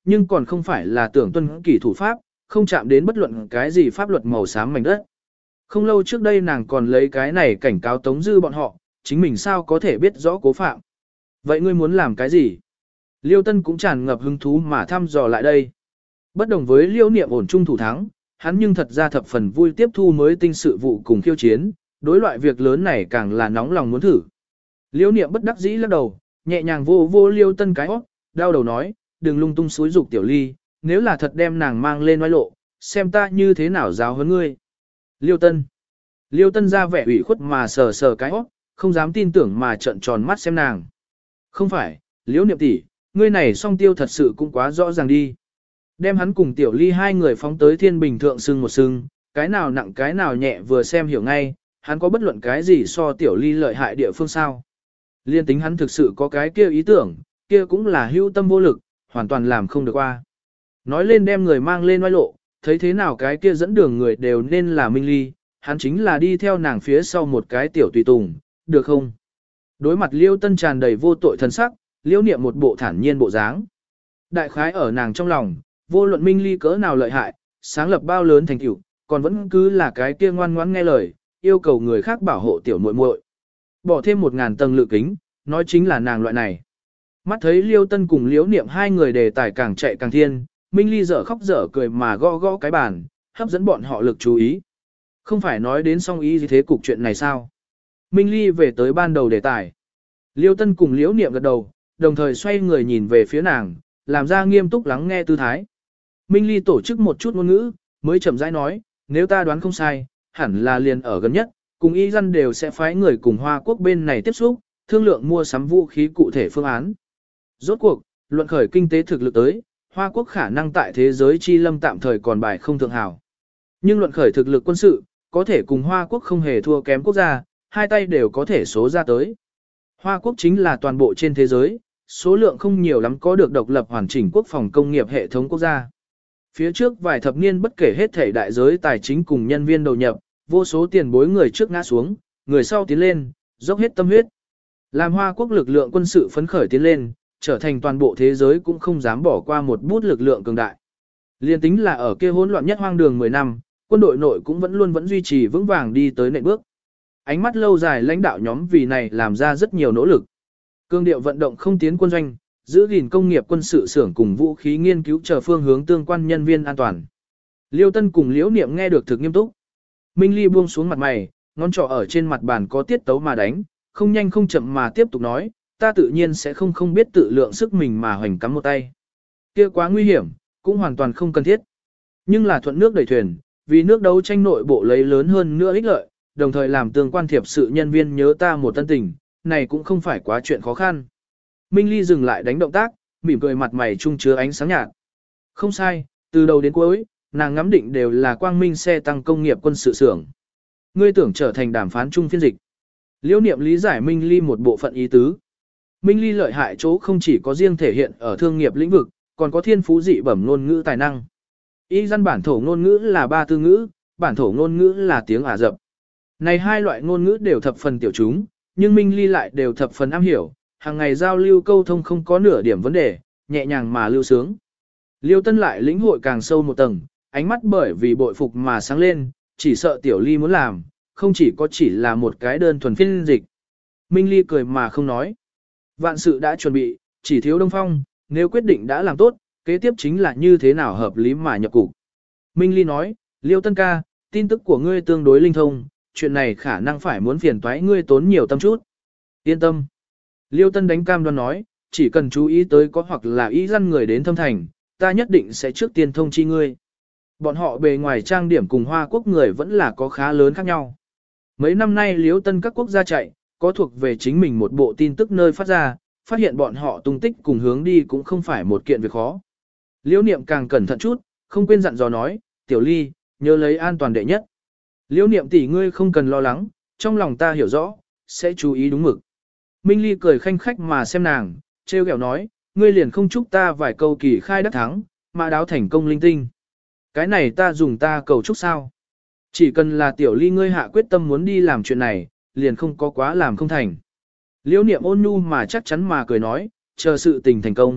nhưng còn không phải là tưởng tuân kỷ thủ pháp, không chạm đến bất luận cái gì pháp luật màu xám mảnh đất. Không lâu trước đây nàng còn lấy cái này cảnh cáo Tống Dư bọn họ, chính mình sao có thể biết rõ cố phạm. Vậy ngươi muốn làm cái gì? Liêu Tân cũng tràn ngập hứng thú mà thăm dò lại đây. Bất đồng với Liêu Niệm ổn trung thủ thắng, hắn nhưng thật ra thập phần vui tiếp thu mới tinh sự vụ cùng khiêu chiến, đối loại việc lớn này càng là nóng lòng muốn thử. Liêu Niệm bất đắc dĩ lắc đầu, nhẹ nhàng vô vô Liêu Tân cái óc, đau đầu nói, đừng lung tung xúi dục Tiểu Ly, nếu là thật đem nàng mang lên oai lộ, xem ta như thế nào giáo huấn ngươi. Liêu Tân. Liêu Tân ra vẻ ủy khuất mà sờ sờ cái óc, không dám tin tưởng mà trợn tròn mắt xem nàng. Không phải, Liễu Niệm tỷ, ngươi này song tiêu thật sự cũng quá rõ ràng đi. Đem hắn cùng Tiểu Ly hai người phóng tới thiên bình thượng sưng một sưng, cái nào nặng cái nào nhẹ vừa xem hiểu ngay, hắn có bất luận cái gì so Tiểu Ly lợi hại địa phương sao. Liên tính hắn thực sự có cái kia ý tưởng, kia cũng là hưu tâm vô lực, hoàn toàn làm không được qua. Nói lên đem người mang lên oai lộ, thấy thế nào cái kia dẫn đường người đều nên là Minh Ly, hắn chính là đi theo nàng phía sau một cái tiểu tùy tùng, được không? Đối mặt Liêu Tân tràn đầy vô tội thân sắc, Liêu Niệm một bộ thản nhiên bộ dáng. Đại khái ở nàng trong lòng, vô luận Minh Ly cỡ nào lợi hại, sáng lập bao lớn thành tựu, còn vẫn cứ là cái kia ngoan ngoãn nghe lời, yêu cầu người khác bảo hộ tiểu muội muội. Bỏ thêm một ngàn tầng lự kính, nói chính là nàng loại này. Mắt thấy Liêu Tân cùng Liễu Niệm hai người đề tài càng chạy càng thiên, Minh Ly dở khóc dở cười mà gõ gõ cái bàn, hấp dẫn bọn họ lực chú ý. Không phải nói đến song ý gì thế cục chuyện này sao? Minh Ly về tới ban đầu đề tài. Liêu Tân cùng Liễu Niệm gật đầu, đồng thời xoay người nhìn về phía nàng, làm ra nghiêm túc lắng nghe tư thái. Minh Ly tổ chức một chút ngôn ngữ, mới chậm rãi nói, nếu ta đoán không sai, hẳn là liền ở gần nhất, cùng y dân đều sẽ phái người cùng Hoa Quốc bên này tiếp xúc, thương lượng mua sắm vũ khí cụ thể phương án. Rốt cuộc, luận khởi kinh tế thực lực tới, Hoa Quốc khả năng tại thế giới chi lâm tạm thời còn bài không thượng hảo. Nhưng luận khởi thực lực quân sự, có thể cùng Hoa Quốc không hề thua kém quốc gia, hai tay đều có thể số ra tới. Hoa Quốc chính là toàn bộ trên thế giới, số lượng không nhiều lắm có được độc lập hoàn chỉnh quốc phòng công nghiệp hệ thống quốc gia. Phía trước vài thập niên bất kể hết thể đại giới tài chính cùng nhân viên đầu nhập, vô số tiền bối người trước ngã xuống, người sau tiến lên, dốc hết tâm huyết. Làm Hoa Quốc lực lượng quân sự phấn khởi tiến lên, trở thành toàn bộ thế giới cũng không dám bỏ qua một bút lực lượng cường đại. Liên tính là ở kia hỗn loạn nhất hoang đường mười năm, quân đội nội cũng vẫn luôn vẫn duy trì vững vàng đi tới nệm bước. Ánh mắt lâu dài lãnh đạo nhóm vì này làm ra rất nhiều nỗ lực. Cương điệu vận động không tiến quân doanh, giữ gìn công nghiệp quân sự xưởng cùng vũ khí nghiên cứu chờ phương hướng tương quan nhân viên an toàn. Liêu Tân cùng Liễu Niệm nghe được thực nghiêm túc. Minh Ly buông xuống mặt mày, ngón trỏ ở trên mặt bàn có tiết tấu mà đánh, không nhanh không chậm mà tiếp tục nói, ta tự nhiên sẽ không không biết tự lượng sức mình mà hoành cắm một tay. Kia quá nguy hiểm, cũng hoàn toàn không cần thiết. Nhưng là thuận nước đẩy thuyền, vì nước đấu tranh nội bộ lấy lớn hơn nữa ích lợi, đồng thời làm tương quan thiệp sự nhân viên nhớ ta một tân tình, này cũng không phải quá chuyện khó khăn. Minh Ly dừng lại đánh động tác, mỉm cười mặt mày trung chứa ánh sáng nhạt. Không sai, từ đầu đến cuối, nàng ngắm định đều là quang minh xe tăng công nghiệp quân sự xưởng. Ngươi tưởng trở thành đàm phán chung phiên dịch. Liễu Niệm lý giải Minh Ly một bộ phận ý tứ. Minh Ly lợi hại chỗ không chỉ có riêng thể hiện ở thương nghiệp lĩnh vực, còn có thiên phú dị bẩm ngôn ngữ tài năng. Y dân bản thổ ngôn ngữ là ba tư ngữ, bản thổ ngôn ngữ là tiếng Ả Rập. Này hai loại ngôn ngữ đều thập phần tiểu chúng, nhưng Minh Ly lại đều thập phần am hiểu, hàng ngày giao lưu câu thông không có nửa điểm vấn đề, nhẹ nhàng mà lưu sướng. Liêu Tân lại lĩnh hội càng sâu một tầng, ánh mắt bởi vì bội phục mà sáng lên, chỉ sợ Tiểu Ly muốn làm, không chỉ có chỉ là một cái đơn thuần phiên dịch. Minh Ly cười mà không nói. Vạn sự đã chuẩn bị, chỉ thiếu Đông Phong, nếu quyết định đã làm tốt, kế tiếp chính là như thế nào hợp lý mà nhập cục. Minh Ly nói, Liêu Tân ca, tin tức của ngươi tương đối linh thông, chuyện này khả năng phải muốn phiền toái ngươi tốn nhiều tâm chút. Yên tâm. Liêu Tân đánh cam đoan nói, chỉ cần chú ý tới có hoặc là ý dân người đến thâm thành, ta nhất định sẽ trước tiên thông chi ngươi. Bọn họ bề ngoài trang điểm cùng Hoa Quốc người vẫn là có khá lớn khác nhau. Mấy năm nay Liêu Tân các quốc gia chạy, có thuộc về chính mình một bộ tin tức nơi phát ra, phát hiện bọn họ tung tích cùng hướng đi cũng không phải một kiện việc khó. Liêu Niệm càng cẩn thận chút, không quên dặn dò nói, Tiểu Ly, nhớ lấy an toàn đệ nhất. Liêu Niệm tỷ ngươi không cần lo lắng, trong lòng ta hiểu rõ, sẽ chú ý đúng mực. Minh Ly cười khanh khách mà xem nàng, trêu ghẹo nói, ngươi liền không chúc ta vài câu kỳ khai đắc thắng, mà đáo thành công linh tinh. Cái này ta dùng ta cầu chúc sao? Chỉ cần là Tiểu Ly ngươi hạ quyết tâm muốn đi làm chuyện này, liền không có quá làm không thành. Liêu Niệm ôn nhu mà chắc chắn mà cười nói, chờ sự tình thành công,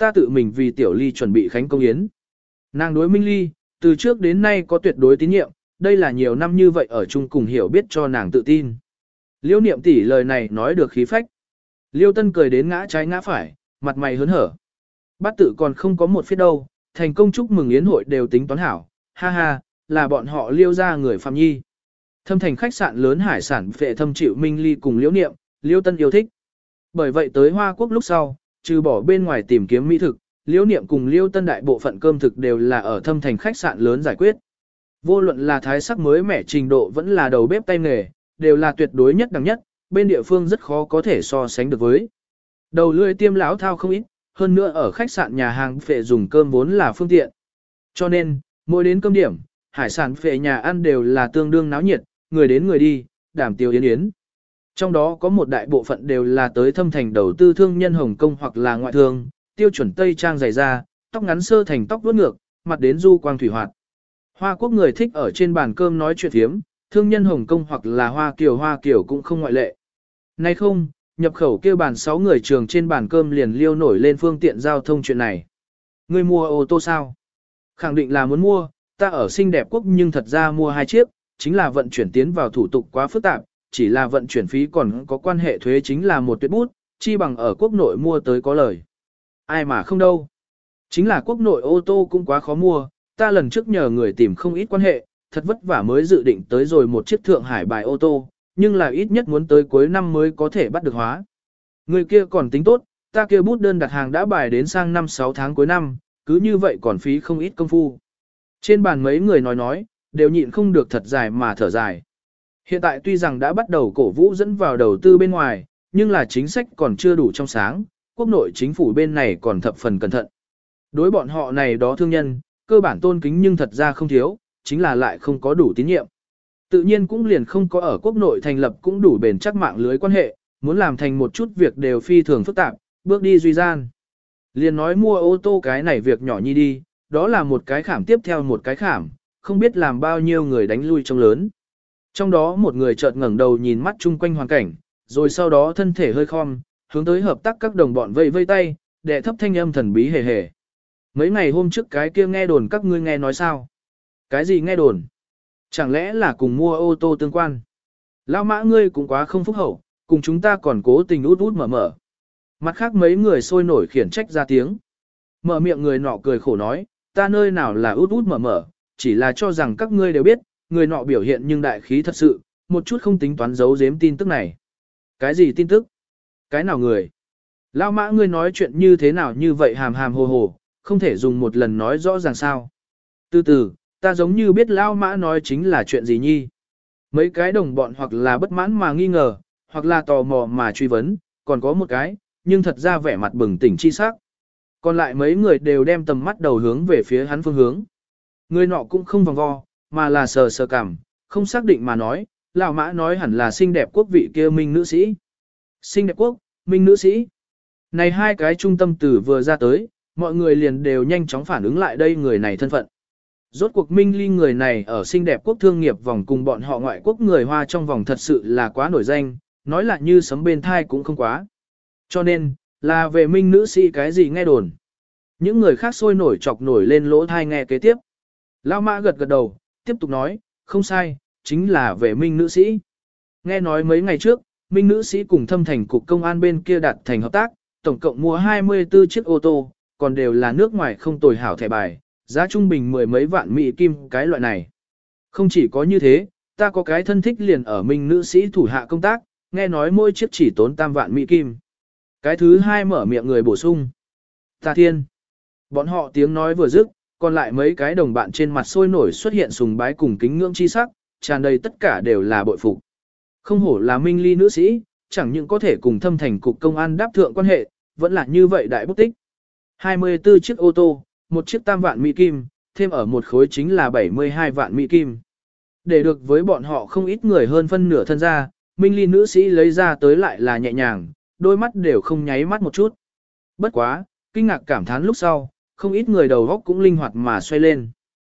ta tự mình vì Tiểu Ly chuẩn bị khánh công yến. Nàng đối Minh Ly, từ trước đến nay có tuyệt đối tín nhiệm, đây là nhiều năm như vậy ở chung cùng hiểu biết cho nàng tự tin. Liêu Niệm tỷ lời này nói được khí phách. Liêu Tân cười đến ngã trái ngã phải, mặt mày hớn hở. Bát tự còn không có một phía đâu, thành công chúc mừng yến hội đều tính toán hảo, ha ha, là bọn họ Liêu ra người Phạm Nhi. Thâm thành khách sạn lớn hải sản phệ thâm chịu Minh Ly cùng Liễu Niệm, Liêu Tân yêu thích. Bởi vậy tới Hoa Quốc lúc sau, trừ bỏ bên ngoài tìm kiếm mỹ thực, Liễu Niệm cùng Liêu Tân đại bộ phận cơm thực đều là ở thâm thành khách sạn lớn giải quyết. Vô luận là thái sắc mới mẻ trình độ vẫn là đầu bếp tay nghề, đều là tuyệt đối nhất đẳng nhất, bên địa phương rất khó có thể so sánh được với. Đầu lưỡi tiêm lão thao không ít, hơn nữa ở khách sạn nhà hàng phệ dùng cơm vốn là phương tiện. Cho nên, mỗi đến cơm điểm, hải sản phệ nhà ăn đều là tương đương náo nhiệt, người đến người đi, đảm tiêu yến yến. Trong đó có một đại bộ phận đều là tới thâm thành đầu tư thương nhân Hồng Kông hoặc là ngoại thương, tiêu chuẩn Tây Trang dày da, tóc ngắn sơ thành tóc vuốt ngược, mặt đến du quang thủy hoạt. Hoa Quốc người thích ở trên bàn cơm nói chuyện thiếm, thương nhân Hồng Kông hoặc là Hoa Kiều Hoa Kiều cũng không ngoại lệ. Nay không, nhập khẩu kêu bàn sáu người trường trên bàn cơm liền liêu nổi lên phương tiện giao thông chuyện này. Người mua ô tô sao? Khẳng định là muốn mua, ta ở xinh đẹp quốc nhưng thật ra mua hai chiếc, chính là vận chuyển tiến vào thủ tục quá phức tạp, chỉ là vận chuyển phí còn có quan hệ thuế chính là một tuyệt bút, chi bằng ở quốc nội mua tới có lời. Ai mà không đâu. Chính là quốc nội ô tô cũng quá khó mua, ta lần trước nhờ người tìm không ít quan hệ, thật vất vả mới dự định tới rồi một chiếc Thượng Hải bài ô tô, nhưng là ít nhất muốn tới cuối năm mới có thể bắt được hóa. Người kia còn tính tốt, ta kia bút đơn đặt hàng đã bài đến sang năm sáu tháng cuối năm, cứ như vậy còn phí không ít công phu. Trên bàn mấy người nói nói, đều nhịn không được thật dài mà thở dài. Hiện tại tuy rằng đã bắt đầu cổ vũ dẫn vào đầu tư bên ngoài, nhưng là chính sách còn chưa đủ trong sáng, quốc nội chính phủ bên này còn thập phần cẩn thận. Đối bọn họ này đó thương nhân, cơ bản tôn kính nhưng thật ra không thiếu, chính là lại không có đủ tín nhiệm. Tự nhiên cũng liền không có ở quốc nội thành lập cũng đủ bền chắc mạng lưới quan hệ, muốn làm thành một chút việc đều phi thường phức tạp, bước đi duy gian. Liền nói mua ô tô cái này việc nhỏ nhi đi, đó là một cái khảm tiếp theo một cái khảm, không biết làm bao nhiêu người đánh lui trong lớn. Trong đó một người chợt ngẩng đầu nhìn mắt chung quanh hoàn cảnh, rồi sau đó thân thể hơi khom, hướng tới hợp tác các đồng bọn vây vây tay, đệ thấp thanh âm thần bí hề hề. Mấy ngày hôm trước cái kia nghe đồn các ngươi nghe nói sao? Cái gì nghe đồn? Chẳng lẽ là cùng mua ô tô tương quan? Lão Mã ngươi cũng quá không phúc hậu, cùng chúng ta còn cố tình út út mở mở. Mặt khác mấy người sôi nổi khiển trách ra tiếng. Mở miệng người nọ cười khổ nói, ta nơi nào là út út mở mở, chỉ là cho rằng các ngươi đều biết, người nọ biểu hiện nhưng đại khí thật sự, một chút không tính toán giấu giếm tin tức này. Cái gì tin tức? Cái nào người? Lão Mã ngươi nói chuyện như thế nào như vậy hàm hàm hồ hồ, không thể dùng một lần nói rõ ràng sao. Từ từ, ta giống như biết Lão Mã nói chính là chuyện gì nhi. Mấy cái đồng bọn hoặc là bất mãn mà nghi ngờ, hoặc là tò mò mà truy vấn, còn có một cái, nhưng thật ra vẻ mặt bừng tỉnh chi sắc. Còn lại mấy người đều đem tầm mắt đầu hướng về phía hắn phương hướng. Người nọ cũng không vòng vo, mà là sờ sờ cảm, không xác định mà nói, Lão Mã nói hẳn là xinh đẹp quốc vị kia minh nữ sĩ. Xinh đẹp quốc, minh nữ sĩ. Này hai cái trung tâm từ vừa ra tới, mọi người liền đều nhanh chóng phản ứng lại đây người này thân phận. Rốt cuộc Minh Ly người này ở xinh đẹp quốc thương nghiệp vòng cùng bọn họ ngoại quốc người Hoa trong vòng thật sự là quá nổi danh, nói là như sấm bên thai cũng không quá. Cho nên, là về Minh nữ sĩ cái gì nghe đồn. Những người khác sôi nổi chọc nổi lên lỗ thai nghe kế tiếp. Lão Mã gật gật đầu, tiếp tục nói, không sai, chính là về Minh nữ sĩ. Nghe nói mấy ngày trước, Minh nữ sĩ cùng Thâm Thành cục công an bên kia đạt thành hợp tác, tổng cộng mua hai mươi tư chiếc ô tô, còn đều là nước ngoài không tồi hảo thẻ bài, giá trung bình mười mấy vạn Mỹ kim cái loại này. Không chỉ có như thế, ta có cái thân thích liền ở Minh nữ sĩ thủ hạ công tác, nghe nói mỗi chiếc chỉ tốn tam vạn Mỹ kim. Cái thứ hai mở miệng người bổ sung. Ta thiên. Bọn họ tiếng nói vừa dứt, còn lại mấy cái đồng bạn trên mặt sôi nổi xuất hiện sùng bái cùng kính ngưỡng chi sắc, tràn đầy tất cả đều là bội phục. Không hổ là Minh Ly nữ sĩ, chẳng những có thể cùng Thâm Thành cục công an đáp thượng quan hệ, vẫn là như vậy đại bút tích. hai mươi tư chiếc ô tô, một chiếc tam vạn Mỹ kim, thêm ở một khối chính là bảy mươi hai vạn Mỹ kim. Để được với bọn họ không ít người hơn phân nửa thân ra, Minh Ly nữ sĩ lấy ra tới lại là nhẹ nhàng, đôi mắt đều không nháy mắt một chút. Bất quá, kinh ngạc cảm thán lúc sau, không ít người đầu góc cũng linh hoạt mà xoay lên.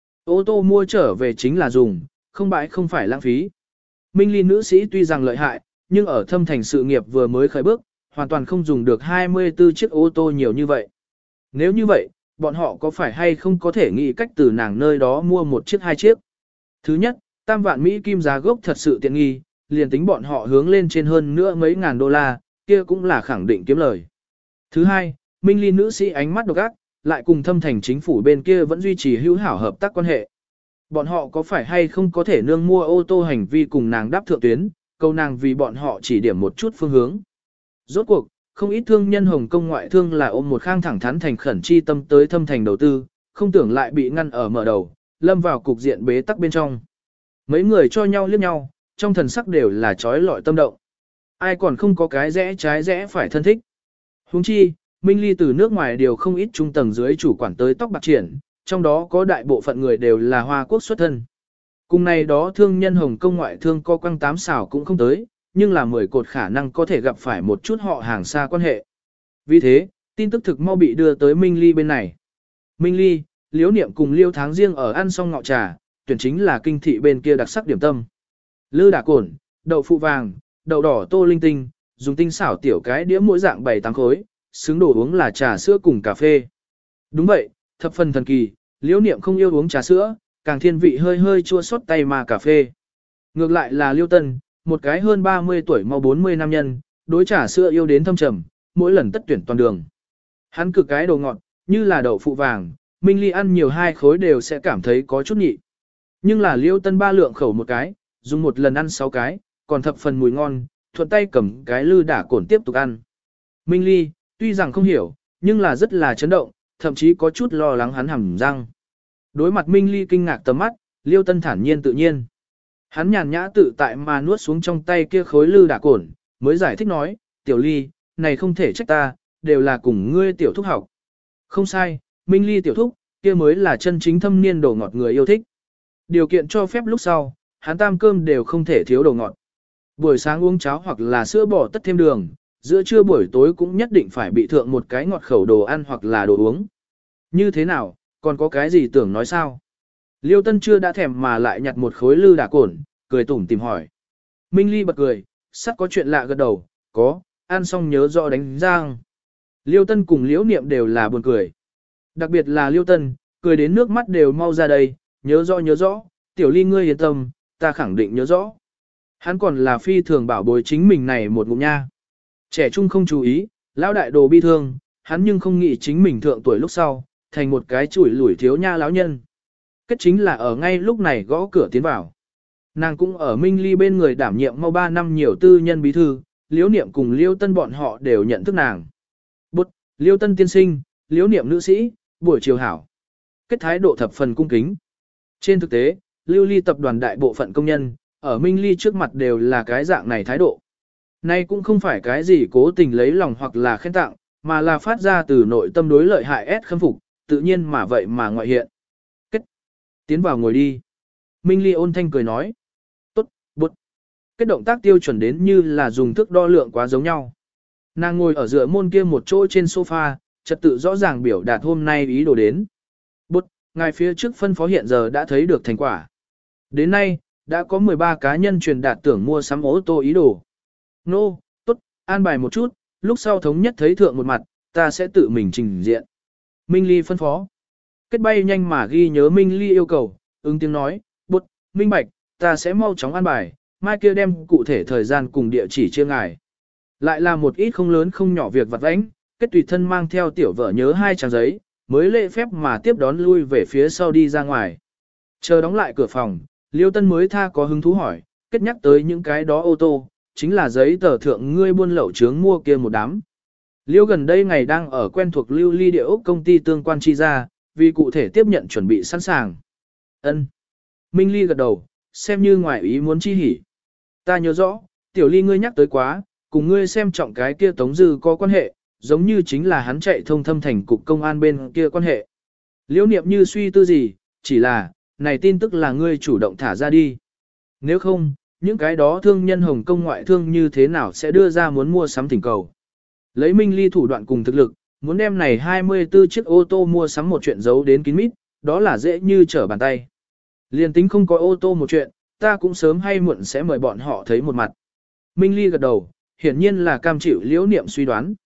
Ô tô mua trở về chính là dùng, không bãi không phải lãng phí. Minh Ly nữ sĩ tuy rằng lợi hại, nhưng ở Thâm Thành sự nghiệp vừa mới khởi bước, hoàn toàn không dùng được hai mươi tư chiếc ô tô nhiều như vậy. Nếu như vậy, bọn họ có phải hay không có thể nghĩ cách từ nàng nơi đó mua một chiếc hai chiếc? Thứ nhất, tam vạn Mỹ kim giá gốc thật sự tiện nghi, liền tính bọn họ hướng lên trên hơn nữa mấy ngàn đô la, kia cũng là khẳng định kiếm lời. Thứ hai, Minh Ly nữ sĩ ánh mắt độc ác, lại cùng thâm thành chính phủ bên kia vẫn duy trì hữu hảo hợp tác quan hệ. Bọn họ có phải hay không có thể nương mua ô tô hành vi cùng nàng đáp thượng tuyến, câu nàng vì bọn họ chỉ điểm một chút phương hướng. Rốt cuộc, không ít thương nhân Hồng Kông ngoại thương là ôm một khang thẳng thắn thành khẩn chi tâm tới thâm thành đầu tư, không tưởng lại bị ngăn ở mở đầu, lâm vào cục diện bế tắc bên trong. Mấy người cho nhau liếc nhau, trong thần sắc đều là trói lọi tâm động. Ai còn không có cái rẽ trái rẽ phải thân thích. Huống chi, Minh Ly từ nước ngoài điều không ít trung tầng dưới chủ quản tới tóc bạc triển, trong đó có đại bộ phận người đều là Hoa Quốc xuất thân. Cùng này đó thương nhân Hồng Kông ngoại thương co quăng tám xảo cũng không tới, nhưng là mười cột khả năng có thể gặp phải một chút họ hàng xa quan hệ. Vì thế, tin tức thực mau bị đưa tới Minh Ly bên này. Minh Ly, Liễu Niệm cùng Liêu Tháng Riêng ở ăn xong ngọ trà, tuyển chính là kinh thị bên kia đặc sắc điểm tâm. Lư đả cổn, đậu phụ vàng, đậu đỏ tô linh tinh, dùng tinh xảo tiểu cái đĩa mỗi dạng bảy tám khối, xứng đồ uống là trà sữa cùng cà phê. Đúng vậy, thập phần thần kỳ, Liễu Niệm không yêu uống trà sữa, càng thiên vị hơi hơi chua xót tay mà cà phê. Ngược lại là Liêu Tân, một cái hơn ba mươi tuổi mau bốn mươi nam nhân, đối trà sữa yêu đến thâm trầm, mỗi lần tất tuyển toàn đường. Hắn cực cái đồ ngọt, như là đậu phụ vàng, Minh Ly ăn nhiều hai khối đều sẽ cảm thấy có chút nhị. Nhưng là Liêu Tân ba lượng khẩu một cái, dùng một lần ăn sáu cái, còn thập phần mùi ngon, thuận tay cầm cái lư đả cổn tiếp tục ăn. Minh Ly, tuy rằng không hiểu, nhưng là rất là chấn động, thậm chí có chút lo lắng hắn hầm răng. Đối mặt Minh Ly kinh ngạc tầm mắt, Liêu Tân thản nhiên tự nhiên. Hắn nhàn nhã tự tại mà nuốt xuống trong tay kia khối lư đả cổn, mới giải thích nói, tiểu Ly, này không thể trách ta, đều là cùng ngươi tiểu thúc học. Không sai, Minh Ly tiểu thúc, kia mới là chân chính thâm niên đồ ngọt người yêu thích. Điều kiện cho phép lúc sau, hắn tam cơm đều không thể thiếu đồ ngọt. Buổi sáng uống cháo hoặc là sữa bò tất thêm đường, giữa trưa buổi tối cũng nhất định phải bị thượng một cái ngọt khẩu đồ ăn hoặc là đồ uống. Như thế nào, còn có cái gì tưởng nói sao? Liêu Tân chưa đã thèm mà lại nhặt một khối lư đả cổn, cười tủm tìm hỏi. Minh Ly bật cười, sắp có chuyện lạ gật đầu, có, ăn xong nhớ rõ đánh răng. Liêu Tân cùng Liễu Niệm đều là buồn cười. Đặc biệt là Liêu Tân, cười đến nước mắt đều mau ra đây, nhớ rõ nhớ rõ, tiểu Ly ngươi yên tâm, ta khẳng định nhớ rõ. Hắn còn là phi thường bảo bối chính mình này một ngụm nha. Trẻ trung không chú ý, lão đại đồ bi thương, hắn nhưng không nghĩ chính mình thượng tuổi lúc sau, thành một cái chủi lủi thiếu nha lão nhân. Kết chính là ở ngay lúc này gõ cửa tiến vào. Nàng cũng ở Minh Ly bên người đảm nhiệm mau ba năm nhiều tư nhân bí thư, Liễu Niệm cùng Liêu Tân bọn họ đều nhận thức nàng. Bút, Liêu Tân tiên sinh, Liễu Niệm nữ sĩ, buổi chiều hảo. Kết thái độ thập phần cung kính. Trên thực tế, Lưu Ly tập đoàn đại bộ phận công nhân, ở Minh Ly trước mặt đều là cái dạng này thái độ. Nay cũng không phải cái gì cố tình lấy lòng hoặc là khen tặng, mà là phát ra từ nội tâm đối lợi hại ép khâm phục, tự nhiên mà vậy mà ngoại hiện. Kết. Tiến vào ngồi đi. Minh Ly ôn thanh cười nói. Tốt, bút. Kết động tác tiêu chuẩn đến như là dùng thước đo lượng quá giống nhau. Nàng ngồi ở giữa môn kia một chỗ trên sofa, trật tự rõ ràng biểu đạt hôm nay ý đồ đến. Bút, ngài phía trước phân phó hiện giờ đã thấy được thành quả. Đến nay, đã có mười ba cá nhân truyền đạt tưởng mua sắm ô tô ý đồ. Nô, no, tốt, an bài một chút, lúc sau thống nhất thấy thượng một mặt, ta sẽ tự mình trình diện. Minh Ly phân phó. Kết bay nhanh mà ghi nhớ Minh Ly yêu cầu, ứng tiếng nói, bút, minh bạch, ta sẽ mau chóng an bài, mai kia đem cụ thể thời gian cùng địa chỉ chia ngài. Lại là một ít không lớn không nhỏ việc vặt vãnh, kết tùy thân mang theo tiểu vợ nhớ hai trang giấy, mới lễ phép mà tiếp đón lui về phía sau đi ra ngoài. Chờ đóng lại cửa phòng, Liêu Tân mới tha có hứng thú hỏi, kết nhắc tới những cái đó ô tô, chính là giấy tờ thượng ngươi buôn lậu chướng mua kia một đám. Liêu gần đây ngày đang ở quen thuộc Lưu Ly địa ốc công ty tương quan chi ra, vì cụ thể tiếp nhận chuẩn bị sẵn sàng. Ân. Minh Ly gật đầu, xem như ngoài ý muốn chi hỉ. Ta nhớ rõ, tiểu Ly ngươi nhắc tới quá, cùng ngươi xem trọng cái kia Tống Dư có quan hệ, giống như chính là hắn chạy thông thâm thành cục công an bên kia quan hệ. Liễu Niệm như suy tư gì, chỉ là, này tin tức là ngươi chủ động thả ra đi. Nếu không, những cái đó thương nhân Hồng Kông ngoại thương như thế nào sẽ đưa ra muốn mua sắm thỉnh cầu. Lấy Minh Ly thủ đoạn cùng thực lực, muốn đem này hai mươi tư chiếc ô tô mua sắm một chuyện giấu đến kín mít, đó là dễ như trở bàn tay. Liên tính không có ô tô một chuyện, ta cũng sớm hay muộn sẽ mời bọn họ thấy một mặt. Minh Ly gật đầu, hiển nhiên là cam chịu Liễu Niệm suy đoán.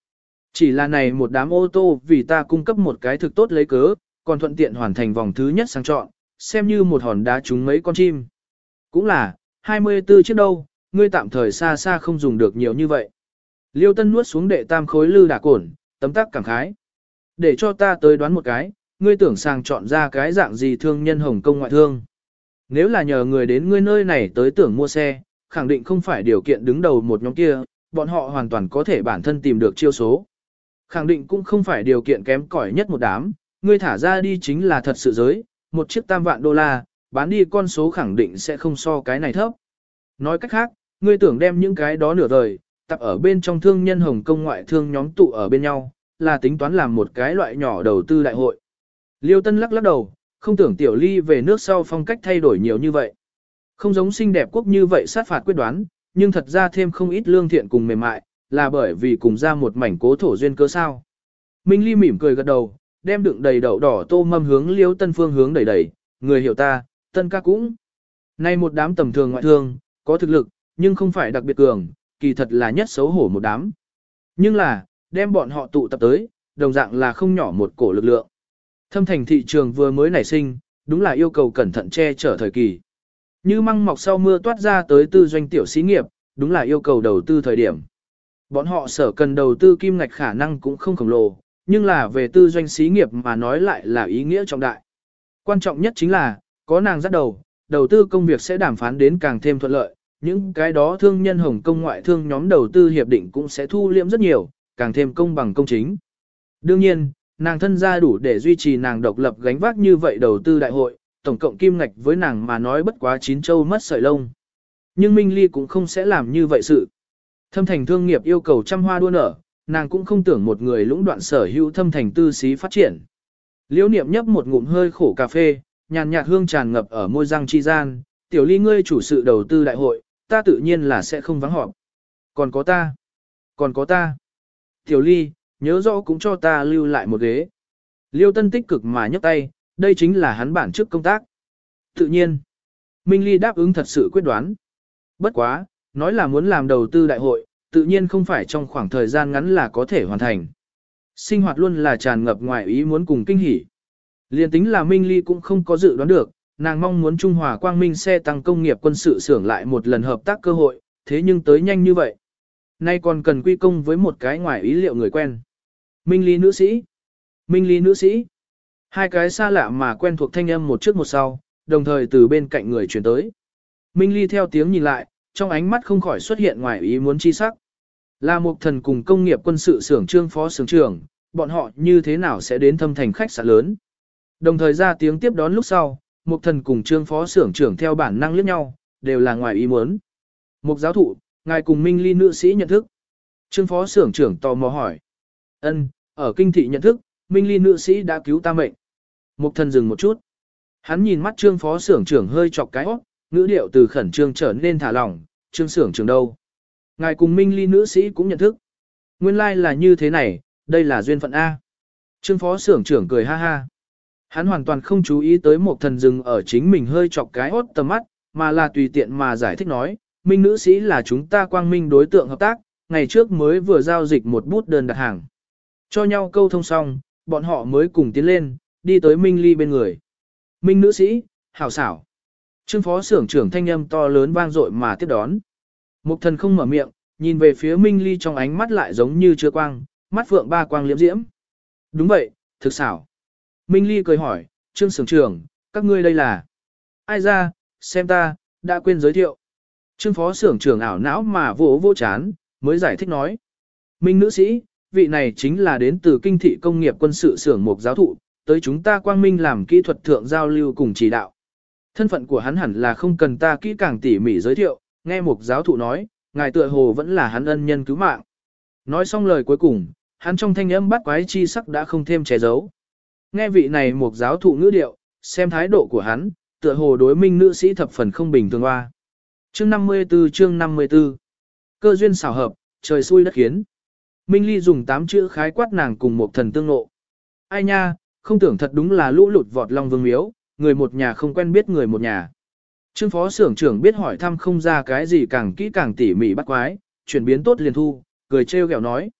Chỉ là này một đám ô tô vì ta cung cấp một cái thực tốt lấy cớ, còn thuận tiện hoàn thành vòng thứ nhất sang chọn, xem như một hòn đá trúng mấy con chim. Cũng là, hai mươi tư chiếc đâu, ngươi tạm thời xa xa không dùng được nhiều như vậy. Liêu Tân nuốt xuống đệ tam khối lư đả cổn, tấm tắc cảm khái. Để cho ta tới đoán một cái, ngươi tưởng sàng chọn ra cái dạng gì thương nhân Hồng Kông ngoại thương. Nếu là nhờ người đến ngươi nơi này tới tưởng mua xe, khẳng định không phải điều kiện đứng đầu một nhóm kia, bọn họ hoàn toàn có thể bản thân tìm được chiêu số. Khẳng định cũng không phải điều kiện kém cỏi nhất một đám, ngươi thả ra đi chính là thật sự giới, một chiếc tam vạn đô la, bán đi con số khẳng định sẽ không so cái này thấp. Nói cách khác, ngươi tưởng đem những cái đó nửa đời, tập ở bên trong thương nhân Hồng Kông ngoại thương nhóm tụ ở bên nhau, là tính toán làm một cái loại nhỏ đầu tư đại hội. Liêu Tân lắc lắc đầu, không tưởng Tiểu Ly về nước sau phong cách thay đổi nhiều như vậy. Không giống xinh đẹp quốc như vậy sát phạt quyết đoán, nhưng thật ra thêm không ít lương thiện cùng mềm mại, là bởi vì cùng ra một mảnh cố thổ duyên cơ sao. Minh Ly mỉm cười gật đầu, đem đựng đầy đậu đỏ tô mâm hướng Liêu Tân phương hướng đẩy đẩy, người hiểu ta, Tân ca cũng. Nay một đám tầm thường ngoại thương, có thực lực, nhưng không phải đặc biệt cường, kỳ thật là nhất xấu hổ một đám. Nhưng là, đem bọn họ tụ tập tới, đồng dạng là không nhỏ một cổ lực lượng. Thâm thành thị trường vừa mới nảy sinh, đúng là yêu cầu cẩn thận che chở thời kỳ. Như măng mọc sau mưa toát ra tới tư doanh tiểu xí nghiệp, đúng là yêu cầu đầu tư thời điểm. Bọn họ sở cần đầu tư kim ngạch khả năng cũng không khổng lồ, nhưng là về tư doanh xí nghiệp mà nói lại là ý nghĩa trọng đại. Quan trọng nhất chính là, có nàng dắt đầu, đầu tư công việc sẽ đàm phán đến càng thêm thuận lợi, những cái đó thương nhân Hồng Kông ngoại thương nhóm đầu tư hiệp định cũng sẽ thu liễm rất nhiều, càng thêm công bằng công chính. Đương nhiên, nàng thân gia đủ để duy trì nàng độc lập gánh vác như vậy đầu tư đại hội, tổng cộng kim ngạch với nàng mà nói bất quá chín châu mất sợi lông. Nhưng Minh Ly cũng không sẽ làm như vậy sự. Thâm thành thương nghiệp yêu cầu trăm hoa đua nở, nàng cũng không tưởng một người lũng đoạn sở hữu thâm thành tư xí phát triển. Liễu Niệm nhấp một ngụm hơi khổ cà phê, nhàn nhạt hương tràn ngập ở môi răng chi gian, Tiểu Ly ngươi chủ sự đầu tư đại hội, ta tự nhiên là sẽ không vắng họp. Còn có ta, còn có ta. Tiểu Ly, nhớ rõ cũng cho ta lưu lại một ghế. Liêu Tân tích cực mà nhấc tay, đây chính là hắn bản chức công tác. Tự nhiên, Minh Ly đáp ứng thật sự quyết đoán. Bất quá, nói là muốn làm đầu tư đại hội, tự nhiên không phải trong khoảng thời gian ngắn là có thể hoàn thành. Sinh hoạt luôn là tràn ngập ngoài ý muốn cùng kinh hỉ. Liên tính là Minh Ly cũng không có dự đoán được, nàng mong muốn Trung Hòa Quang Minh xe tăng công nghiệp quân sự xưởng lại một lần hợp tác cơ hội, thế nhưng tới nhanh như vậy. Nay còn cần quy công với một cái ngoài ý liệu người quen. Minh Ly nữ sĩ. Minh Ly nữ sĩ. Hai cái xa lạ mà quen thuộc thanh âm một trước một sau, đồng thời từ bên cạnh người chuyển tới. Minh Ly theo tiếng nhìn lại, trong ánh mắt không khỏi xuất hiện ngoài ý muốn chi sắc. Là một thần cùng công nghiệp quân sự xưởng trương phó xưởng trưởng, bọn họ như thế nào sẽ đến thâm thành khách sạn lớn. Đồng thời ra tiếng tiếp đón lúc sau, một thần cùng trương phó xưởng trưởng theo bản năng liếc nhau, đều là ngoài ý muốn. Một giáo thụ, ngài cùng Minh Ly nữ sĩ nhận thức. Trương phó xưởng trưởng tò mò hỏi. Ân, ở kinh thị nhận thức, Minh Ly nữ sĩ đã cứu ta mệnh. Một thần dừng một chút. Hắn nhìn mắt trương phó xưởng trưởng hơi chọc cái óc, ngữ điệu từ khẩn trương trở nên thả lỏng, trương xưởng trưởng đâu. Ngài cùng Minh Ly nữ sĩ cũng nhận thức. Nguyên lai like là như thế này, đây là duyên phận A. Trương phó xưởng trưởng cười ha ha. Hắn hoàn toàn không chú ý tới một thần dừng ở chính mình hơi chọc cái hốt tầm mắt, mà là tùy tiện mà giải thích nói, Minh nữ sĩ là chúng ta quang minh đối tượng hợp tác, ngày trước mới vừa giao dịch một bút đơn đặt hàng. Cho nhau câu thông xong, bọn họ mới cùng tiến lên, đi tới Minh Ly bên người. Minh nữ sĩ, hảo xảo. Trương phó xưởng trưởng thanh âm to lớn vang dội mà tiếp đón. Mục thần không mở miệng, nhìn về phía Minh Ly trong ánh mắt lại giống như chứa quang, mắt phượng ba quang liễm diễm. Đúng vậy, thực xảo. Minh Ly cười hỏi, Trương xưởng trưởng, các ngươi đây là? Ai ra, xem ta, đã quên giới thiệu. Trương phó xưởng trưởng ảo não mà vỗ vỗ chán, mới giải thích nói. Minh nữ sĩ, vị này chính là đến từ kinh thị công nghiệp quân sự xưởng một giáo thụ, tới chúng ta quang minh làm kỹ thuật thượng giao lưu cùng chỉ đạo. Thân phận của hắn hẳn là không cần ta kỹ càng tỉ mỉ giới thiệu, nghe một giáo thụ nói, ngài tựa hồ vẫn là hắn ân nhân cứu mạng. Nói xong lời cuối cùng, hắn trong thanh âm bắt quái chi sắc đã không thêm che giấu. Nghe vị này một giáo thụ ngữ điệu, xem thái độ của hắn, tựa hồ đối minh nữ sĩ thập phần không bình thường hoa. Chương năm mươi tư chương năm mươi tư Cơ duyên xảo hợp, trời xui đất khiến. Minh Ly dùng tám chữ khái quát nàng cùng một thần tương nộ. Ai nha, không tưởng thật đúng là lũ lụt vọt long vương miếu, người một nhà không quen biết người một nhà. Trương phó xưởng trưởng biết hỏi thăm không ra cái gì càng kỹ càng tỉ mỉ bắt quái, chuyển biến tốt liền thu, cười trêu ghẹo nói.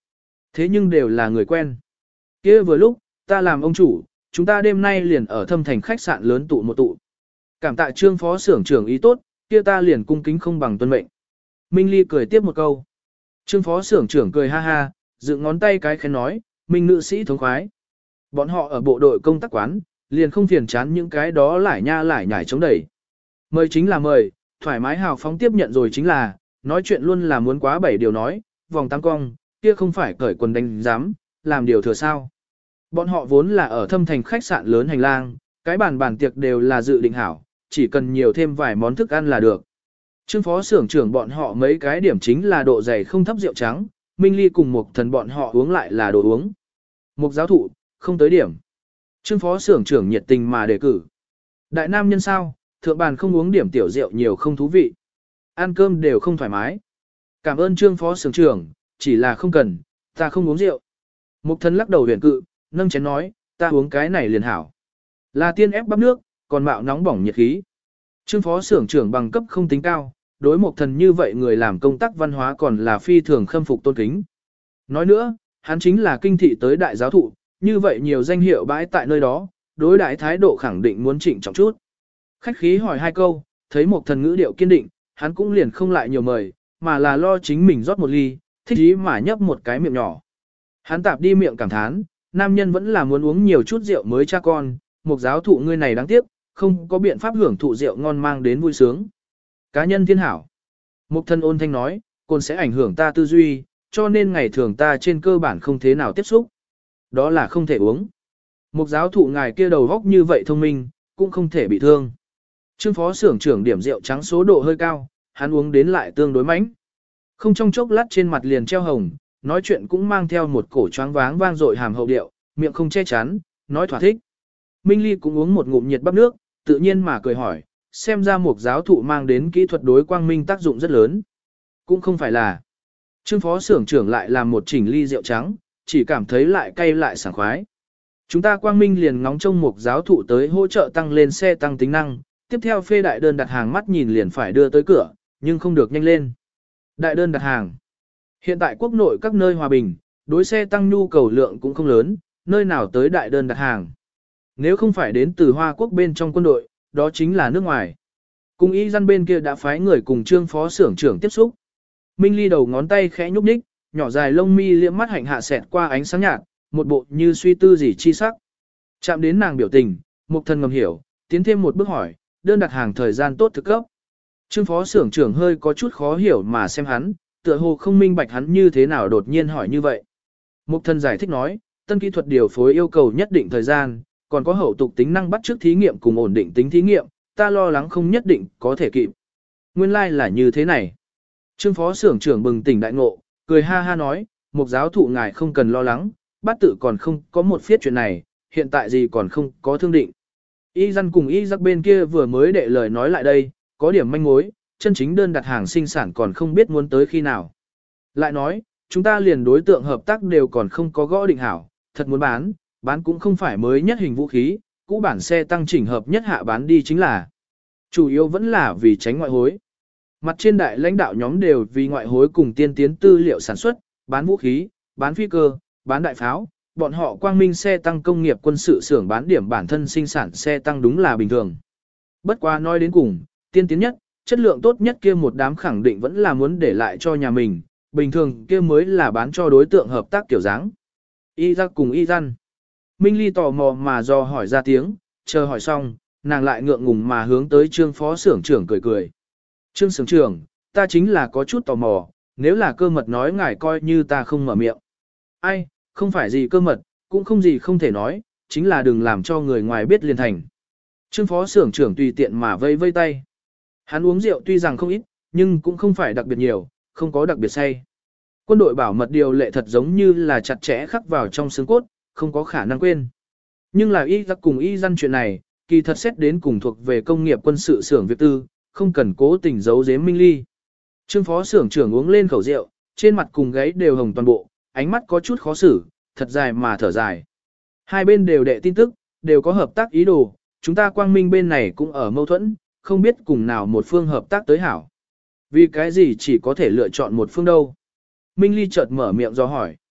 Thế nhưng đều là người quen. Kia vừa lúc, ta làm ông chủ, chúng ta đêm nay liền ở thâm thành khách sạn lớn tụ một tụ. Cảm tạ trương phó xưởng trưởng ý tốt, kia ta liền cung kính không bằng tuân mệnh. Minh Ly cười tiếp một câu. Trương phó xưởng trưởng cười ha ha, dựng ngón tay cái khen nói, Minh nữ sĩ thống khoái. Bọn họ ở bộ đội công tác quán, liền không phiền chán những cái đó lải nha lải nhải chống đẩy. Mời chính là mời, thoải mái hào phóng tiếp nhận rồi chính là, nói chuyện luôn là muốn quá bảy điều nói, vòng tăng cong, kia không phải cởi quần đánh giám, làm điều thừa sao. Bọn họ vốn là ở thâm thành khách sạn lớn hành lang, cái bàn bàn tiệc đều là dự định hảo, chỉ cần nhiều thêm vài món thức ăn là được. Trương phó xưởng trưởng bọn họ mấy cái điểm chính là độ dày không thấp rượu trắng, Minh Ly cùng một thần bọn họ uống lại là đồ uống. Một giáo thụ, không tới điểm. Trương phó xưởng trưởng nhiệt tình mà đề cử. Đại nam nhân sao, thượng bàn không uống điểm tiểu rượu nhiều không thú vị. Ăn cơm đều không thoải mái. Cảm ơn trương phó xưởng trưởng, chỉ là không cần, ta không uống rượu. Mục thần lắc đầu huyền cự, nâng chén nói, ta uống cái này liền hảo. Là tiên ép bắp nước, còn mạo nóng bỏng nhiệt khí. Trương phó xưởng trưởng bằng cấp không tính cao, đối mục thần như vậy người làm công tác văn hóa còn là phi thường khâm phục tôn kính. Nói nữa, hắn chính là kinh thị tới đại giáo thụ, như vậy nhiều danh hiệu bãi tại nơi đó, đối đãi thái độ khẳng định muốn trịnh trọng chút. Khách khí hỏi hai câu, thấy một thần ngữ điệu kiên định, hắn cũng liền không lại nhiều mời, mà là lo chính mình rót một ly, thích ý mà nhấp một cái miệng nhỏ. Hắn tạp đi miệng cảm thán, nam nhân vẫn là muốn uống nhiều chút rượu mới cha con, một giáo thụ ngươi này đáng tiếc, không có biện pháp hưởng thụ rượu ngon mang đến vui sướng. Cá nhân thiên hảo. Mục thân ôn thanh nói, cồn sẽ ảnh hưởng ta tư duy, cho nên ngày thường ta trên cơ bản không thế nào tiếp xúc. Đó là không thể uống. Mục giáo thụ ngài kia đầu góc như vậy thông minh, cũng không thể bị thương. Trương phó xưởng trưởng điểm rượu trắng số độ hơi cao, hắn uống đến lại tương đối mãnh. Không trong chốc lát trên mặt liền treo hồng, nói chuyện cũng mang theo một cổ choáng váng vang dội hàm hậu điệu, miệng không che chắn, nói thỏa thích. Minh Ly cũng uống một ngụm nhiệt bắp nước, tự nhiên mà cười hỏi, xem ra một giáo thụ mang đến kỹ thuật đối quang minh tác dụng rất lớn. Cũng không phải là. Trương phó xưởng trưởng lại làm một chỉnh ly rượu trắng, chỉ cảm thấy lại cay lại sảng khoái. Chúng ta quang minh liền ngóng trông một giáo thụ tới hỗ trợ tăng lên xe tăng tính năng, tiếp theo phê đại đơn đặt hàng mắt nhìn liền phải đưa tới cửa, nhưng không được nhanh lên. Đại đơn đặt hàng. Hiện tại quốc nội các nơi hòa bình, đối xe tăng nhu cầu lượng cũng không lớn, nơi nào tới đại đơn đặt hàng. Nếu không phải đến từ Hoa Quốc bên trong quân đội, đó chính là nước ngoài. Cùng y dân bên kia đã phái người cùng trương phó xưởng trưởng tiếp xúc. Minh Ly đầu ngón tay khẽ nhúc nhích, nhỏ dài lông mi liễm mắt hạnh hạ xẹt qua ánh sáng nhạt, một bộ như suy tư gì chi sắc. Chạm đến nàng biểu tình, Mục Thần ngầm hiểu, tiến thêm một bước hỏi, đơn đặt hàng thời gian tốt thực cấp. Trương phó xưởng trưởng hơi có chút khó hiểu mà xem hắn, tựa hồ không minh bạch hắn như thế nào đột nhiên hỏi như vậy. Mục Thần giải thích nói, tân kỹ thuật điều phối yêu cầu nhất định thời gian, còn có hậu tục tính năng bắt chước thí nghiệm cùng ổn định tính thí nghiệm, ta lo lắng không nhất định có thể kịp. Nguyên lai like là như thế này. Trương phó xưởng trưởng bừng tỉnh đại ngộ, cười ha ha nói, Mục giáo thụ ngài không cần lo lắng, bát tự còn không có một phiết chuyện này, hiện tại gì còn không có thương định. Y dân cùng y giặc bên kia vừa mới đệ lời nói lại đây, có điểm manh mối, chân chính đơn đặt hàng sinh sản còn không biết muốn tới khi nào. Lại nói, chúng ta liền đối tượng hợp tác đều còn không có gõ định hảo, thật muốn bán, bán cũng không phải mới nhất hình vũ khí, cũ bản xe tăng chỉnh hợp nhất hạ bán đi chính là. Chủ yếu vẫn là vì tránh ngoại hối. Mặt trên đại lãnh đạo nhóm đều vì ngoại hối cùng tiên tiến tư liệu sản xuất, bán vũ khí, bán phi cơ, bán đại pháo, bọn họ quang minh xe tăng công nghiệp quân sự xưởng bán điểm bản thân sinh sản xe tăng đúng là bình thường. Bất quá nói đến cùng, tiên tiến nhất, chất lượng tốt nhất kia một đám khẳng định vẫn là muốn để lại cho nhà mình, bình thường kia mới là bán cho đối tượng hợp tác kiểu dáng. Y ra cùng y răn. Minh Ly tò mò mà do hỏi ra tiếng, chờ hỏi xong, nàng lại ngượng ngùng mà hướng tới trương phó xưởng trưởng cười cười. Trương xưởng trưởng, ta chính là có chút tò mò, nếu là cơ mật nói ngài coi như ta không mở miệng. Ai, không phải gì cơ mật, cũng không gì không thể nói, chính là đừng làm cho người ngoài biết liền thành. Trương phó xưởng trưởng tùy tiện mà vây vây tay. Hắn uống rượu tuy rằng không ít, nhưng cũng không phải đặc biệt nhiều, không có đặc biệt say. Quân đội bảo mật điều lệ thật giống như là chặt chẽ khắc vào trong xương cốt, không có khả năng quên. Nhưng là y giặc cùng y dân chuyện này, kỳ thật xét đến cùng thuộc về công nghiệp quân sự xưởng việc tư, không cần cố tình giấu giếm Minh Ly. Trương phó xưởng trưởng uống lên khẩu rượu, trên mặt cùng gáy đều hồng toàn bộ, ánh mắt có chút khó xử, thật dài mà thở dài. Hai bên đều đệ tin tức, đều có hợp tác ý đồ, chúng ta quang minh bên này cũng ở mâu thuẫn, không biết cùng nào một phương hợp tác tới hảo. Vì cái gì chỉ có thể lựa chọn một phương đâu? Minh Ly chợt mở miệng do hỏi.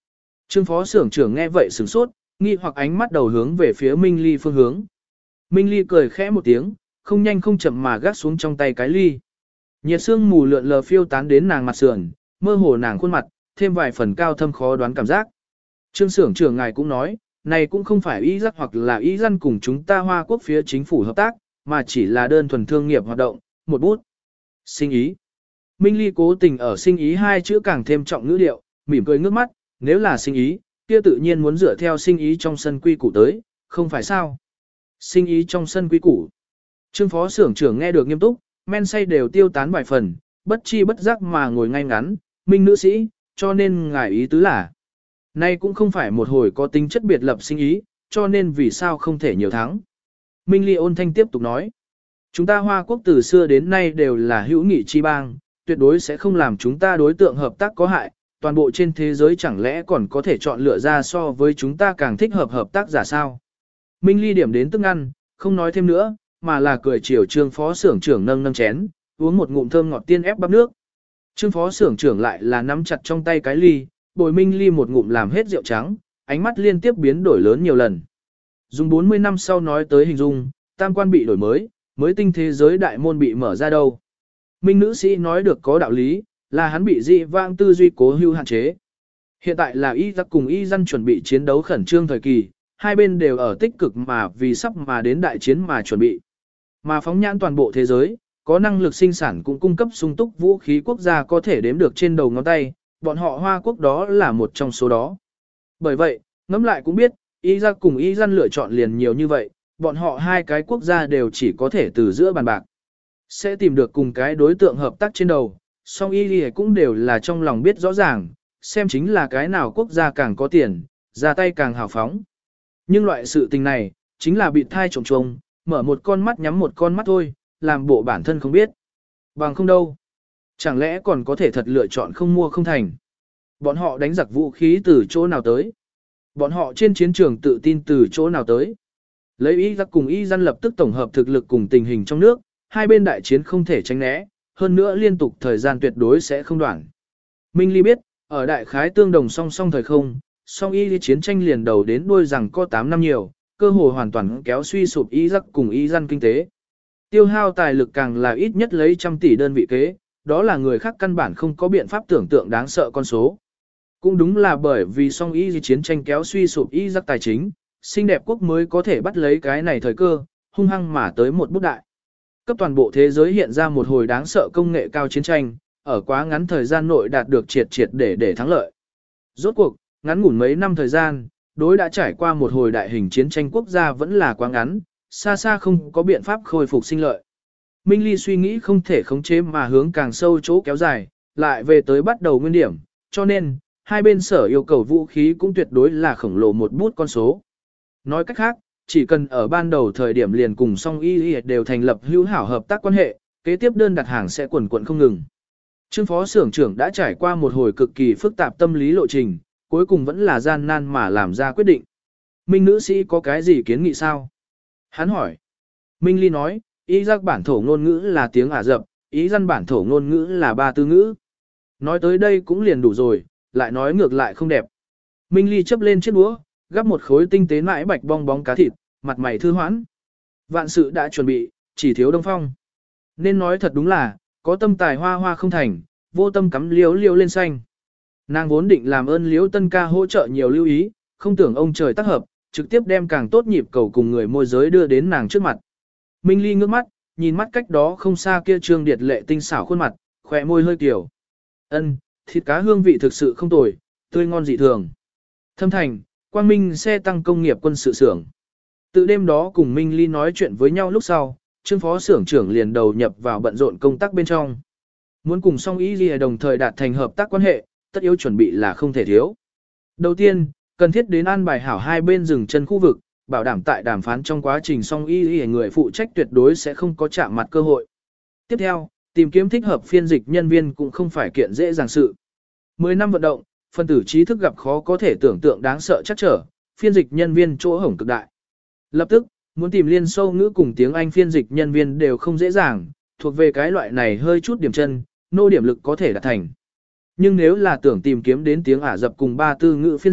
Trương phó xưởng trưởng nghe vậy sửng sốt, nghi hoặc ánh mắt đầu hướng về phía Minh Ly phương hướng. Minh Ly cười khẽ một tiếng, không nhanh không chậm mà gác xuống trong tay cái ly. Nhiệt sương mù lượn lờ phiêu tán đến nàng mặt sườn, mơ hồ nàng khuôn mặt, thêm vài phần cao thâm khó đoán cảm giác. Trương xưởng trưởng ngài cũng nói, này cũng không phải y giác hoặc là y dân cùng chúng ta Hoa Quốc phía chính phủ hợp tác, mà chỉ là đơn thuần thương nghiệp hoạt động, một bút. Sinh ý. Minh Ly cố tình ở sinh ý hai chữ càng thêm trọng ngữ điệu, mỉm cười ngước mắt, nếu là sinh ý, kia tự nhiên muốn dựa theo sinh ý trong sân quy củ tới, không phải sao. Sinh ý trong sân quy củ. Trương phó xưởng trưởng nghe được nghiêm túc, men say đều tiêu tán vài phần, bất chi bất giác mà ngồi ngay ngắn, Minh nữ sĩ, cho nên ngài ý tứ là. Nay cũng không phải một hồi có tính chất biệt lập sinh ý, cho nên vì sao không thể nhiều thắng. Minh Ly ôn thanh tiếp tục nói. Chúng ta Hoa Quốc từ xưa đến nay đều là hữu nghị chi bang, tuyệt đối sẽ không làm chúng ta đối tượng hợp tác có hại, toàn bộ trên thế giới chẳng lẽ còn có thể chọn lựa ra so với chúng ta càng thích hợp hợp tác giả sao. Minh Ly điểm đến tức ăn, không nói thêm nữa, mà là cười chiều Trương phó xưởng trưởng nâng nâng chén, uống một ngụm thơm ngọt tiên ép bắp nước. Trương phó xưởng trưởng lại là nắm chặt trong tay cái ly, bồi Minh Ly một ngụm làm hết rượu trắng, ánh mắt liên tiếp biến đổi lớn nhiều lần. Dùng bốn mươi năm sau nói tới hình dung, tam quan bị đổi mới, mới tinh thế giới đại môn bị mở ra đâu. Minh nữ sĩ nói được có đạo lý, là hắn bị dị vãng tư duy cố hữu hạn chế. Hiện tại là y giặc cùng y dân chuẩn bị chiến đấu khẩn trương thời kỳ, hai bên đều ở tích cực mà vì sắp mà đến đại chiến mà chuẩn bị. Mà phóng nhãn toàn bộ thế giới, có năng lực sinh sản cũng cung cấp sung túc vũ khí quốc gia có thể đếm được trên đầu ngón tay, bọn họ Hoa Quốc đó là một trong số đó. Bởi vậy, ngẫm lại cũng biết, y ra cùng y dân lựa chọn liền nhiều như vậy, bọn họ hai cái quốc gia đều chỉ có thể từ giữa bàn bạc. Sẽ tìm được cùng cái đối tượng hợp tác trên đầu, song y cũng đều là trong lòng biết rõ ràng, xem chính là cái nào quốc gia càng có tiền, ra tay càng hào phóng. Nhưng loại sự tình này, chính là bị thai trồng trồng, mở một con mắt nhắm một con mắt thôi, làm bộ bản thân không biết. Bằng không đâu. Chẳng lẽ còn có thể thật lựa chọn không mua không thành. Bọn họ đánh giặc vũ khí từ chỗ nào tới. Bọn họ trên chiến trường tự tin từ chỗ nào tới. Lấy y giặc cùng y dân lập tức tổng hợp thực lực cùng tình hình trong nước, hai bên đại chiến không thể tránh né, hơn nữa liên tục thời gian tuyệt đối sẽ không đoạn. Minh Ly biết, ở đại khái tương đồng song song thời không, song y chiến tranh liền đầu đến đuôi rằng có tám năm nhiều, cơ hội hoàn toàn kéo suy sụp y giặc cùng y dân kinh tế. Tiêu hao tài lực càng là ít nhất lấy trăm tỷ đơn vị kế, đó là người khác căn bản không có biện pháp tưởng tượng đáng sợ con số. Cũng đúng là bởi vì song y chiến tranh kéo suy sụp y giặc tài chính, xinh đẹp quốc mới có thể bắt lấy cái này thời cơ, hung hăng mà tới một bút đại. Cấp toàn bộ thế giới hiện ra một hồi đáng sợ công nghệ cao chiến tranh, ở quá ngắn thời gian nội đạt được triệt triệt để để thắng lợi. Rốt cuộc, ngắn ngủn mấy năm thời gian, đối đã trải qua một hồi đại hình chiến tranh quốc gia vẫn là quá ngắn, xa xa không có biện pháp khôi phục sinh lợi. Minh Ly suy nghĩ không thể khống chế mà hướng càng sâu chỗ kéo dài, lại về tới bắt đầu nguyên điểm, cho nên, hai bên sở yêu cầu vũ khí cũng tuyệt đối là khổng lồ một bút con số. Nói cách khác, chỉ cần ở ban đầu thời điểm liền cùng song y đều thành lập hữu hảo hợp tác quan hệ, kế tiếp đơn đặt hàng sẽ quần quận không ngừng. Trương phó xưởng trưởng đã trải qua một hồi cực kỳ phức tạp tâm lý lộ trình, cuối cùng vẫn là gian nan mà làm ra quyết định. Minh nữ sĩ có cái gì kiến nghị sao? Hắn hỏi. Minh Ly nói, ý giác bản thổ ngôn ngữ là tiếng Ả Rập, ý dân bản thổ ngôn ngữ là ba tư ngữ. Nói tới đây cũng liền đủ rồi, lại nói ngược lại không đẹp. Minh Ly chấp lên chiếc đũa, gắp một khối tinh tế nãi bạch bong bóng cá thịt, mặt mày thư hoãn. Vạn sự đã chuẩn bị, chỉ thiếu Đông Phong. Nên nói thật đúng là, có tâm tài hoa hoa không thành, vô tâm cắm liếu liếu lên xanh. Nàng vốn định làm ơn liếu tân ca hỗ trợ nhiều lưu ý, không tưởng ông trời tác hợp, trực tiếp đem càng tốt nhịp cầu cùng người môi giới đưa đến nàng trước mặt. Minh Ly ngước mắt, nhìn mắt cách đó không xa kia trương điệt lệ tinh xảo khuôn mặt, khỏe môi hơi kiểu. Ân, thịt cá hương vị thực sự không tồi, tươi ngon dị thường. Thâm thành, Quang Minh xe tăng công nghiệp quân sự xưởng. Từ đêm đó cùng Minh Ly nói chuyện với nhau lúc sau, Trương phó xưởng trưởng liền đầu nhập vào bận rộn công tác bên trong. Muốn cùng song ý gì đồng thời đạt thành hợp tác quan hệ, tất yếu chuẩn bị là không thể thiếu. Đầu tiên, cần thiết đến an bài hảo hai bên dừng chân khu vực, bảo đảm tại đàm phán trong quá trình song y y người phụ trách tuyệt đối sẽ không có chạm mặt cơ hội. Tiếp theo, tìm kiếm thích hợp phiên dịch nhân viên cũng không phải kiện dễ dàng sự. Mười năm vận động, phân tử trí thức gặp khó có thể tưởng tượng đáng sợ chắc trở, phiên dịch nhân viên chỗ hổng cực đại. Lập tức, muốn tìm liên sâu ngữ cùng tiếng Anh phiên dịch nhân viên đều không dễ dàng, thuộc về cái loại này hơi chút điểm chân, nô điểm lực có thể đạt thành. Nhưng nếu là tưởng tìm kiếm đến tiếng Ả Rập cùng ba tư ngữ phiên dịch,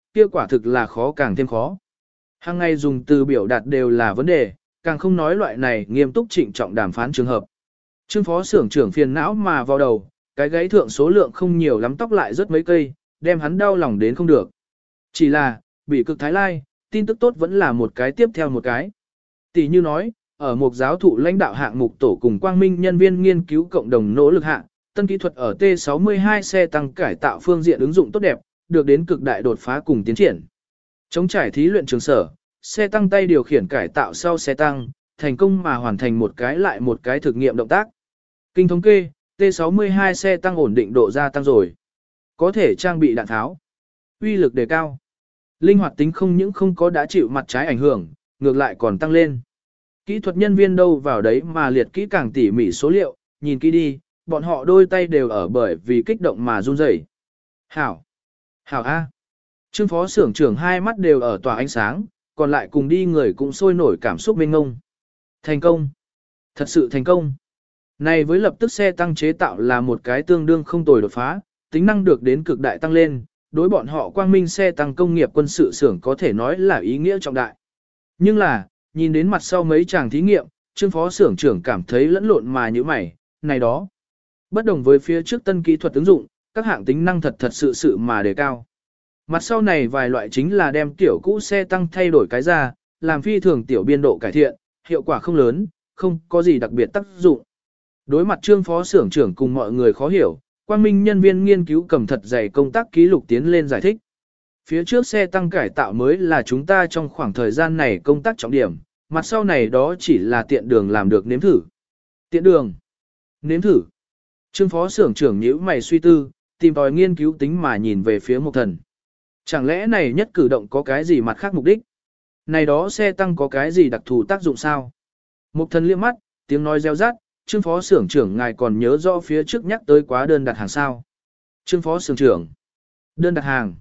kia quả thực là khó càng thêm khó. Hàng ngày dùng từ biểu đạt đều là vấn đề, càng không nói loại này nghiêm túc trịnh trọng đàm phán trường hợp. Trương phó xưởng trưởng phiền não mà vào đầu, cái gáy thượng số lượng không nhiều lắm tóc lại rất mấy cây, đem hắn đau lòng đến không được. Chỉ là, bị cực thái lai, tin tức tốt vẫn là một cái tiếp theo một cái. Tỷ như nói, ở một giáo thụ lãnh đạo hạng mục tổ cùng quang minh nhân viên nghiên cứu cộng đồng nỗ lực hạng, tân kỹ thuật ở T sáu mươi hai xe tăng cải tạo phương diện ứng dụng tốt đẹp, được đến cực đại đột phá cùng tiến triển. Chống trải thí luyện trường sở, xe tăng tay điều khiển cải tạo sau xe tăng, thành công mà hoàn thành một cái lại một cái thực nghiệm động tác. Kinh thống kê, T sáu mươi hai xe tăng ổn định độ gia tăng rồi. Có thể trang bị đạn tháo. Uy lực đề cao. Linh hoạt tính không những không có đã chịu mặt trái ảnh hưởng, ngược lại còn tăng lên. Kỹ thuật nhân viên đâu vào đấy mà liệt kỹ càng tỉ mỉ số liệu, nhìn kỹ đi, bọn họ đôi tay đều ở bởi vì kích động mà run rẩy. Hảo! Hảo A! Trương phó xưởng trưởng hai mắt đều ở tỏa ánh sáng, còn lại cùng đi người cũng sôi nổi cảm xúc mênh ngông. Thành công! Thật sự thành công! Này với lập tức xe tăng chế tạo là một cái tương đương không tồi đột phá, tính năng được đến cực đại tăng lên, đối bọn họ quang minh xe tăng công nghiệp quân sự xưởng có thể nói là ý nghĩa trọng đại. Nhưng là, nhìn đến mặt sau mấy chàng thí nghiệm, Trương phó xưởng trưởng cảm thấy lẫn lộn mà như mày, này đó. Bất đồng với phía trước tân kỹ thuật ứng dụng, các hạng tính năng thật thật sự sự mà đề cao. Mặt sau này vài loại chính là đem tiểu cũ xe tăng thay đổi cái ra, làm phi thường tiểu biên độ cải thiện, hiệu quả không lớn, không có gì đặc biệt tác dụng. Đối mặt Trương phó xưởng trưởng cùng mọi người khó hiểu, quang minh nhân viên nghiên cứu cầm thật dày công tác ký lục tiến lên giải thích. Phía trước xe tăng cải tạo mới là chúng ta trong khoảng thời gian này công tác trọng điểm, mặt sau này đó chỉ là tiện đường làm được nếm thử. Tiện đường. Nếm thử. Trương phó xưởng trưởng nhíu mày suy tư, tìm tòi nghiên cứu tính mà nhìn về phía Mục Thần. Chẳng lẽ này nhất cử động có cái gì mặt khác mục đích? Này đó xe tăng có cái gì đặc thù tác dụng sao? Mục Thần liếc mắt, tiếng nói reo rát, Trương phó xưởng trưởng ngài còn nhớ rõ phía trước nhắc tới quá đơn đặt hàng sao? Trương phó xưởng trưởng. Đơn đặt hàng.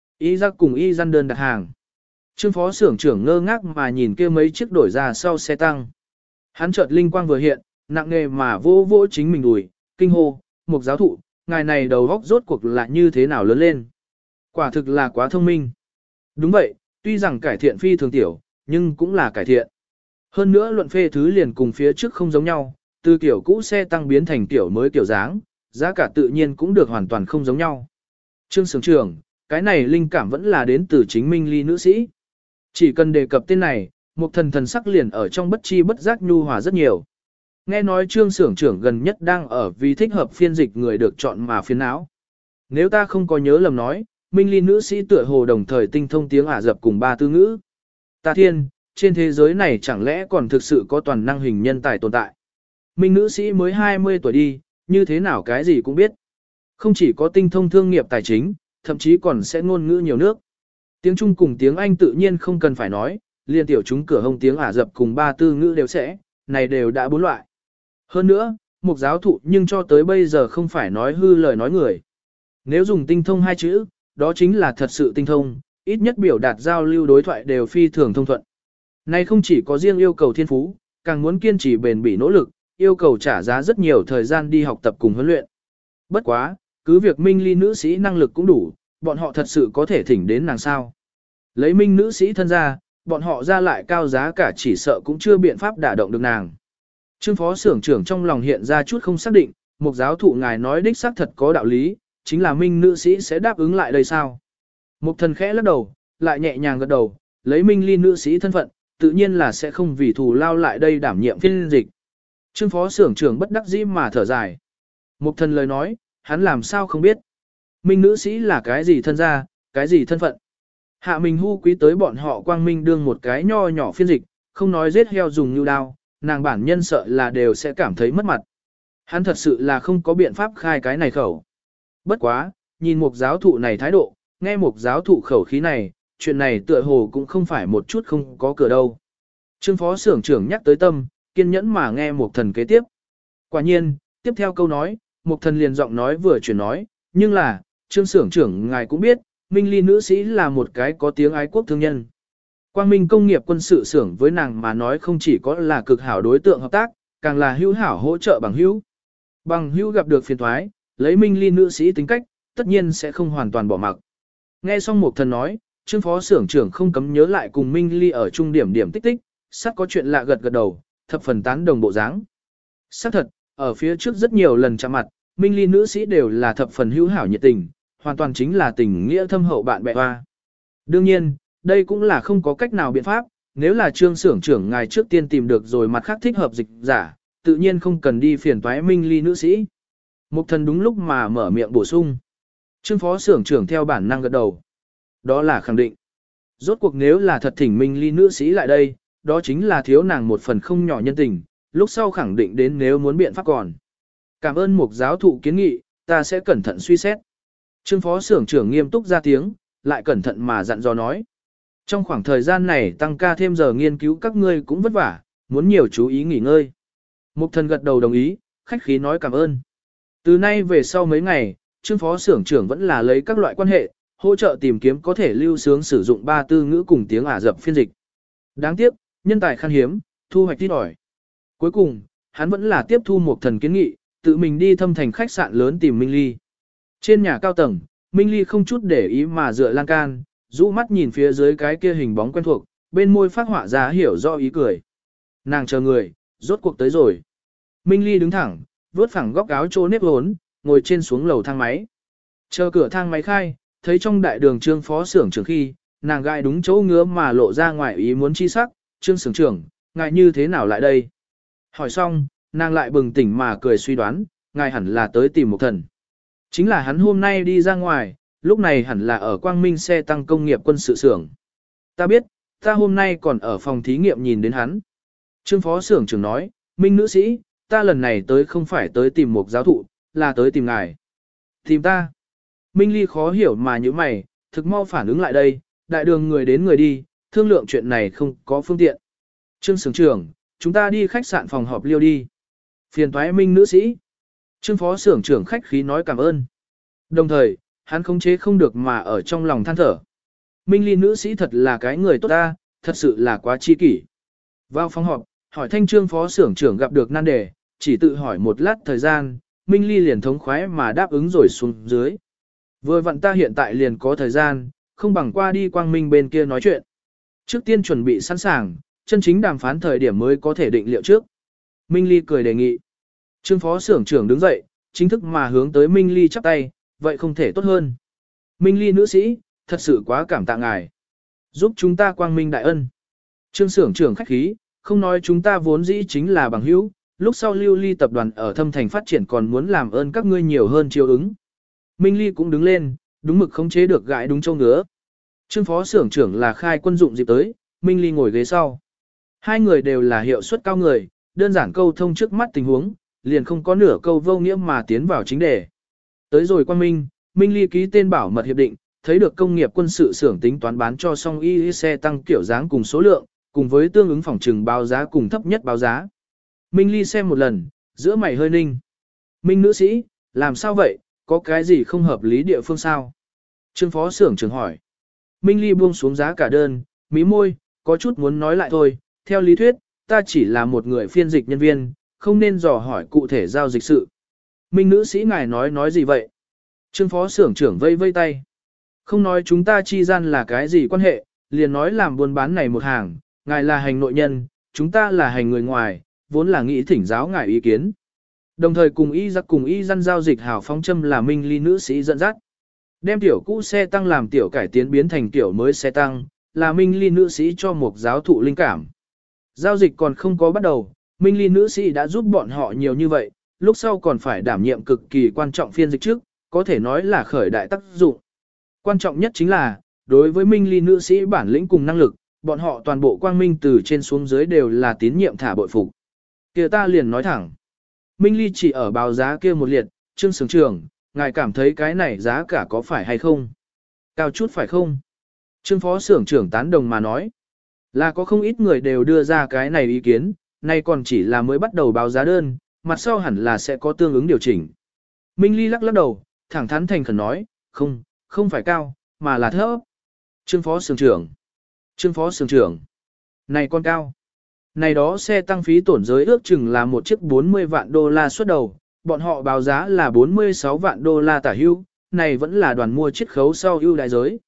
Y giác cùng y dân đơn đặt hàng. Trương phó xưởng trưởng ngơ ngác mà nhìn kia mấy chiếc đổi ra sau xe tăng. Hắn chợt linh quang vừa hiện, nặng nề mà vô vô chính mình đùi, kinh hô, Mục giáo thụ, ngài này đầu góc rốt cuộc là như thế nào lớn lên. Quả thực là quá thông minh. Đúng vậy, tuy rằng cải thiện phi thường tiểu, nhưng cũng là cải thiện. Hơn nữa luận phê thứ liền cùng phía trước không giống nhau, từ kiểu cũ xe tăng biến thành kiểu mới kiểu dáng, giá cả tự nhiên cũng được hoàn toàn không giống nhau. Trương xưởng trưởng, cái này linh cảm vẫn là đến từ chính Minh Ly nữ sĩ. Chỉ cần đề cập tên này, Mục Thần thần sắc liền ở trong bất chi bất giác nhu hòa rất nhiều. Nghe nói Trương xưởng trưởng gần nhất đang ở vì thích hợp phiên dịch người được chọn mà phiền não. Nếu ta không có nhớ lầm nói, Minh Ly nữ sĩ tựa hồ đồng thời tinh thông tiếng Ả Rập cùng ba tư ngữ. Ta thiên, trên thế giới này chẳng lẽ còn thực sự có toàn năng hình nhân tài tồn tại. Minh nữ sĩ mới hai mươi tuổi đi, như thế nào cái gì cũng biết. Không chỉ có tinh thông thương nghiệp tài chính, thậm chí còn sẽ ngôn ngữ nhiều nước. Tiếng Trung cùng tiếng Anh tự nhiên không cần phải nói, liên tiểu chúng cửa hông tiếng Ả Rập cùng ba tư ngữ đều sẽ, này đều đã bốn loại. Hơn nữa, Mục giáo thụ nhưng cho tới bây giờ không phải nói hư lời nói người. Nếu dùng tinh thông hai chữ, đó chính là thật sự tinh thông, ít nhất biểu đạt giao lưu đối thoại đều phi thường thông thuận. Này không chỉ có riêng yêu cầu thiên phú, càng muốn kiên trì bền bỉ nỗ lực, yêu cầu trả giá rất nhiều thời gian đi học tập cùng huấn luyện. Bất quá, cứ việc Minh Ly nữ sĩ năng lực cũng đủ, bọn họ thật sự có thể thỉnh đến nàng sao. Lấy Minh nữ sĩ thân ra, bọn họ ra lại cao giá cả chỉ sợ cũng chưa biện pháp đả động được nàng. Trương phó xưởng trưởng trong lòng hiện ra chút không xác định, Mục giáo thụ ngài nói đích xác thật có đạo lý, chính là Minh nữ sĩ sẽ đáp ứng lại đây sao. Mục Thần khẽ lắc đầu, lại nhẹ nhàng gật đầu, lấy Minh Ly nữ sĩ thân phận, tự nhiên là sẽ không vì thù lao lại đây đảm nhiệm phiên dịch. Trương phó xưởng trưởng bất đắc dĩ mà thở dài. Mục Thần lời nói, hắn làm sao không biết. Minh nữ sĩ là cái gì thân gia, cái gì thân phận. Hạ mình hu quý tới bọn họ quang minh đương một cái nho nhỏ phiên dịch, không nói giết heo dùng như đao, nàng bản nhân sợ là đều sẽ cảm thấy mất mặt. Hắn thật sự là không có biện pháp khai cái này khẩu. Bất quá, nhìn Mục giáo thụ này thái độ, nghe Mục giáo thụ khẩu khí này, chuyện này tựa hồ cũng không phải một chút không có cửa đâu. Trương phó xưởng trưởng nhắc tới tâm, kiên nhẫn mà nghe Mục Thần kế tiếp. Quả nhiên, tiếp theo câu nói, Mục Thần liền giọng nói vừa chuyển nói, nhưng là, Trương xưởng trưởng ngài cũng biết, Minh Ly nữ sĩ là một cái có tiếng ái quốc thương nhân. Quang Minh công nghiệp quân sự xưởng với nàng mà nói không chỉ có là cực hảo đối tượng hợp tác, càng là hữu hảo hỗ trợ bằng hữu. Bằng hữu gặp được phiền thoái, lấy Minh Ly nữ sĩ tính cách, tất nhiên sẽ không hoàn toàn bỏ mặc. Nghe xong Mục Thần nói, Trương phó xưởng trưởng không cấm nhớ lại cùng Minh Ly ở trung điểm điểm tích tích, sắp có chuyện lạ gật gật đầu, thập phần tán đồng bộ dáng. Xác thật, ở phía trước rất nhiều lần chạm mặt, Minh Ly nữ sĩ đều là thập phần hữu hảo nhiệt tình, hoàn toàn chính là tình nghĩa thâm hậu bạn bè hoa. Đương nhiên, đây cũng là không có cách nào biện pháp, nếu là Trương xưởng trưởng ngài trước tiên tìm được rồi mặt khác thích hợp dịch giả, tự nhiên không cần đi phiền toái Minh Ly nữ sĩ. Mục thần đúng lúc mà mở miệng bổ sung. Trương phó xưởng trưởng theo bản năng gật đầu. Đó là khẳng định. Rốt cuộc nếu là thật thỉnh Minh Ly nữ sĩ lại đây, đó chính là thiếu nàng một phần không nhỏ nhân tình, lúc sau khẳng định đến nếu muốn biện pháp còn. Cảm ơn mục giáo thụ kiến nghị, ta sẽ cẩn thận suy xét. Trương phó xưởng trưởng nghiêm túc ra tiếng, lại cẩn thận mà dặn dò nói. Trong khoảng thời gian này tăng ca thêm giờ nghiên cứu các ngươi cũng vất vả, muốn nhiều chú ý nghỉ ngơi. Mục thần gật đầu đồng ý, khách khí nói cảm ơn. Từ nay về sau mấy ngày, Trương phó xưởng trưởng vẫn là lấy các loại quan hệ, hỗ trợ tìm kiếm có thể lưu sướng sử dụng ba tư ngữ cùng tiếng Ả Rập phiên dịch. Đáng tiếc, nhân tài khan hiếm, thu hoạch ít ỏi. Cuối cùng, hắn vẫn là tiếp thu một thần kiến nghị, tự mình đi thâm thành khách sạn lớn tìm Minh Ly. Trên nhà cao tầng, Minh Ly không chút để ý mà dựa lan can, rũ mắt nhìn phía dưới cái kia hình bóng quen thuộc, bên môi phát họa ra hiểu rõ ý cười. Nàng chờ người, rốt cuộc tới rồi. Minh Ly đứng thẳng, vuốt phẳng góc áo trô nếp hốn, ngồi trên xuống lầu thang máy. Chờ cửa thang máy khai, thấy trong đại đường Trương phó xưởng trưởng khi, nàng gai đúng chỗ ngứa mà lộ ra ngoài ý muốn chi sắc, Trương xưởng trưởng, ngài như thế nào lại đây? Hỏi xong, nàng lại bừng tỉnh mà cười suy đoán, ngài hẳn là tới tìm một thần. Chính là hắn hôm nay đi ra ngoài, lúc này hẳn là ở Quang Minh xe tăng công nghiệp quân sự xưởng. Ta biết, ta hôm nay còn ở phòng thí nghiệm nhìn đến hắn. Trương phó xưởng trưởng nói, Minh nữ sĩ, ta lần này tới không phải tới tìm một giáo thụ, là tới tìm ngài. Tìm ta. Minh Ly khó hiểu mà như mày, thực mau phản ứng lại đây, đại đường người đến người đi, thương lượng chuyện này không có phương tiện. Trương xưởng trưởng, chúng ta đi khách sạn phòng họp liêu đi. Phiền toái Minh nữ sĩ. Trương phó xưởng trưởng khách khí nói cảm ơn. Đồng thời, hắn khống chế không được mà ở trong lòng than thở. Minh Ly nữ sĩ thật là cái người tốt ta, thật sự là quá chi kỷ. Vào phòng họp, hỏi thanh Trương phó xưởng trưởng gặp được nan đề, chỉ tự hỏi một lát thời gian, Minh Ly liền thống khoái mà đáp ứng rồi xuống dưới. Vừa vặn ta hiện tại liền có thời gian, không bằng qua đi Quang Minh bên kia nói chuyện. Trước tiên chuẩn bị sẵn sàng, chân chính đàm phán thời điểm mới có thể định liệu trước. Minh Ly cười đề nghị. Trương phó xưởng trưởng đứng dậy, chính thức mà hướng tới Minh Ly chắp tay, vậy không thể tốt hơn. Minh Ly nữ sĩ, thật sự quá cảm tạ ngài. Giúp chúng ta Quang Minh đại ân. Trương xưởng trưởng khách khí, không nói chúng ta vốn dĩ chính là bằng hữu, lúc sau Lưu Ly tập đoàn ở thâm thành phát triển còn muốn làm ơn các ngươi nhiều hơn chiếu ứng. Minh Ly cũng đứng lên, đúng mực khống chế được gãi đúng châu ngứa. Trương phó xưởng trưởng là khai quân dụng dịp tới, Minh Ly ngồi ghế sau. Hai người đều là hiệu suất cao người, đơn giản câu thông trước mắt tình huống, liền không có nửa câu vô nghĩa mà tiến vào chính đề. Tới rồi Quang Minh, Minh Ly ký tên bảo mật hiệp định, thấy được công nghiệp quân sự xưởng tính toán bán cho song y xe tăng kiểu dáng cùng số lượng, cùng với tương ứng phòng trừng báo giá cùng thấp nhất báo giá. Minh Ly xem một lần, giữa mày hơi ninh. Minh nữ sĩ, làm sao vậy, có cái gì không hợp lý địa phương sao? Trương phó xưởng trưởng hỏi. Minh Ly buông xuống giá cả đơn, mí môi, có chút muốn nói lại thôi, theo lý thuyết, ta chỉ là một người phiên dịch nhân viên, không nên dò hỏi cụ thể giao dịch sự. Minh nữ sĩ ngài nói nói gì vậy? Trương phó xưởng trưởng vây vây tay. Không nói chúng ta chi gian là cái gì quan hệ, liền nói làm buôn bán này một hàng, ngài là hành nội nhân, chúng ta là hành người ngoài, vốn là nghĩ thỉnh giáo ngài ý kiến. Đồng thời cùng y giặc cùng y dân giao dịch hảo phóng châm là Minh Ly nữ sĩ dẫn dắt. Đem tiểu cũ xe tăng làm tiểu cải tiến biến thành tiểu mới xe tăng, là Minh Ly nữ sĩ cho một giáo thụ linh cảm. Giao dịch còn không có bắt đầu, Minh Ly nữ sĩ đã giúp bọn họ nhiều như vậy, lúc sau còn phải đảm nhiệm cực kỳ quan trọng phiên dịch trước, có thể nói là khởi đại tác dụng. Quan trọng nhất chính là, đối với Minh Ly nữ sĩ bản lĩnh cùng năng lực, bọn họ toàn bộ quang minh từ trên xuống dưới đều là tín nhiệm thả bội phục. Kia ta liền nói thẳng. Minh Ly chỉ ở báo giá kia một liệt, Trương xưởng trưởng, ngài cảm thấy cái này giá cả có phải hay không? Cao chút phải không? Trương phó xưởng trưởng tán đồng mà nói. Là có không ít người đều đưa ra cái này ý kiến, nay còn chỉ là mới bắt đầu báo giá đơn, mặt sau hẳn là sẽ có tương ứng điều chỉnh. Minh Ly lắc lắc đầu, thẳng thắn thành khẩn nói, không, không phải cao, mà là thấp. Trương phó xưởng trưởng. Trương phó xưởng trưởng. Này con cao. Này đó xe tăng phí tổn giới ước chừng là một chiếc bốn mươi vạn đô la xuất đầu, bọn họ báo giá là bốn mươi sáu vạn đô la tả hưu, này vẫn là đoàn mua chiết khấu sau ưu đại giới.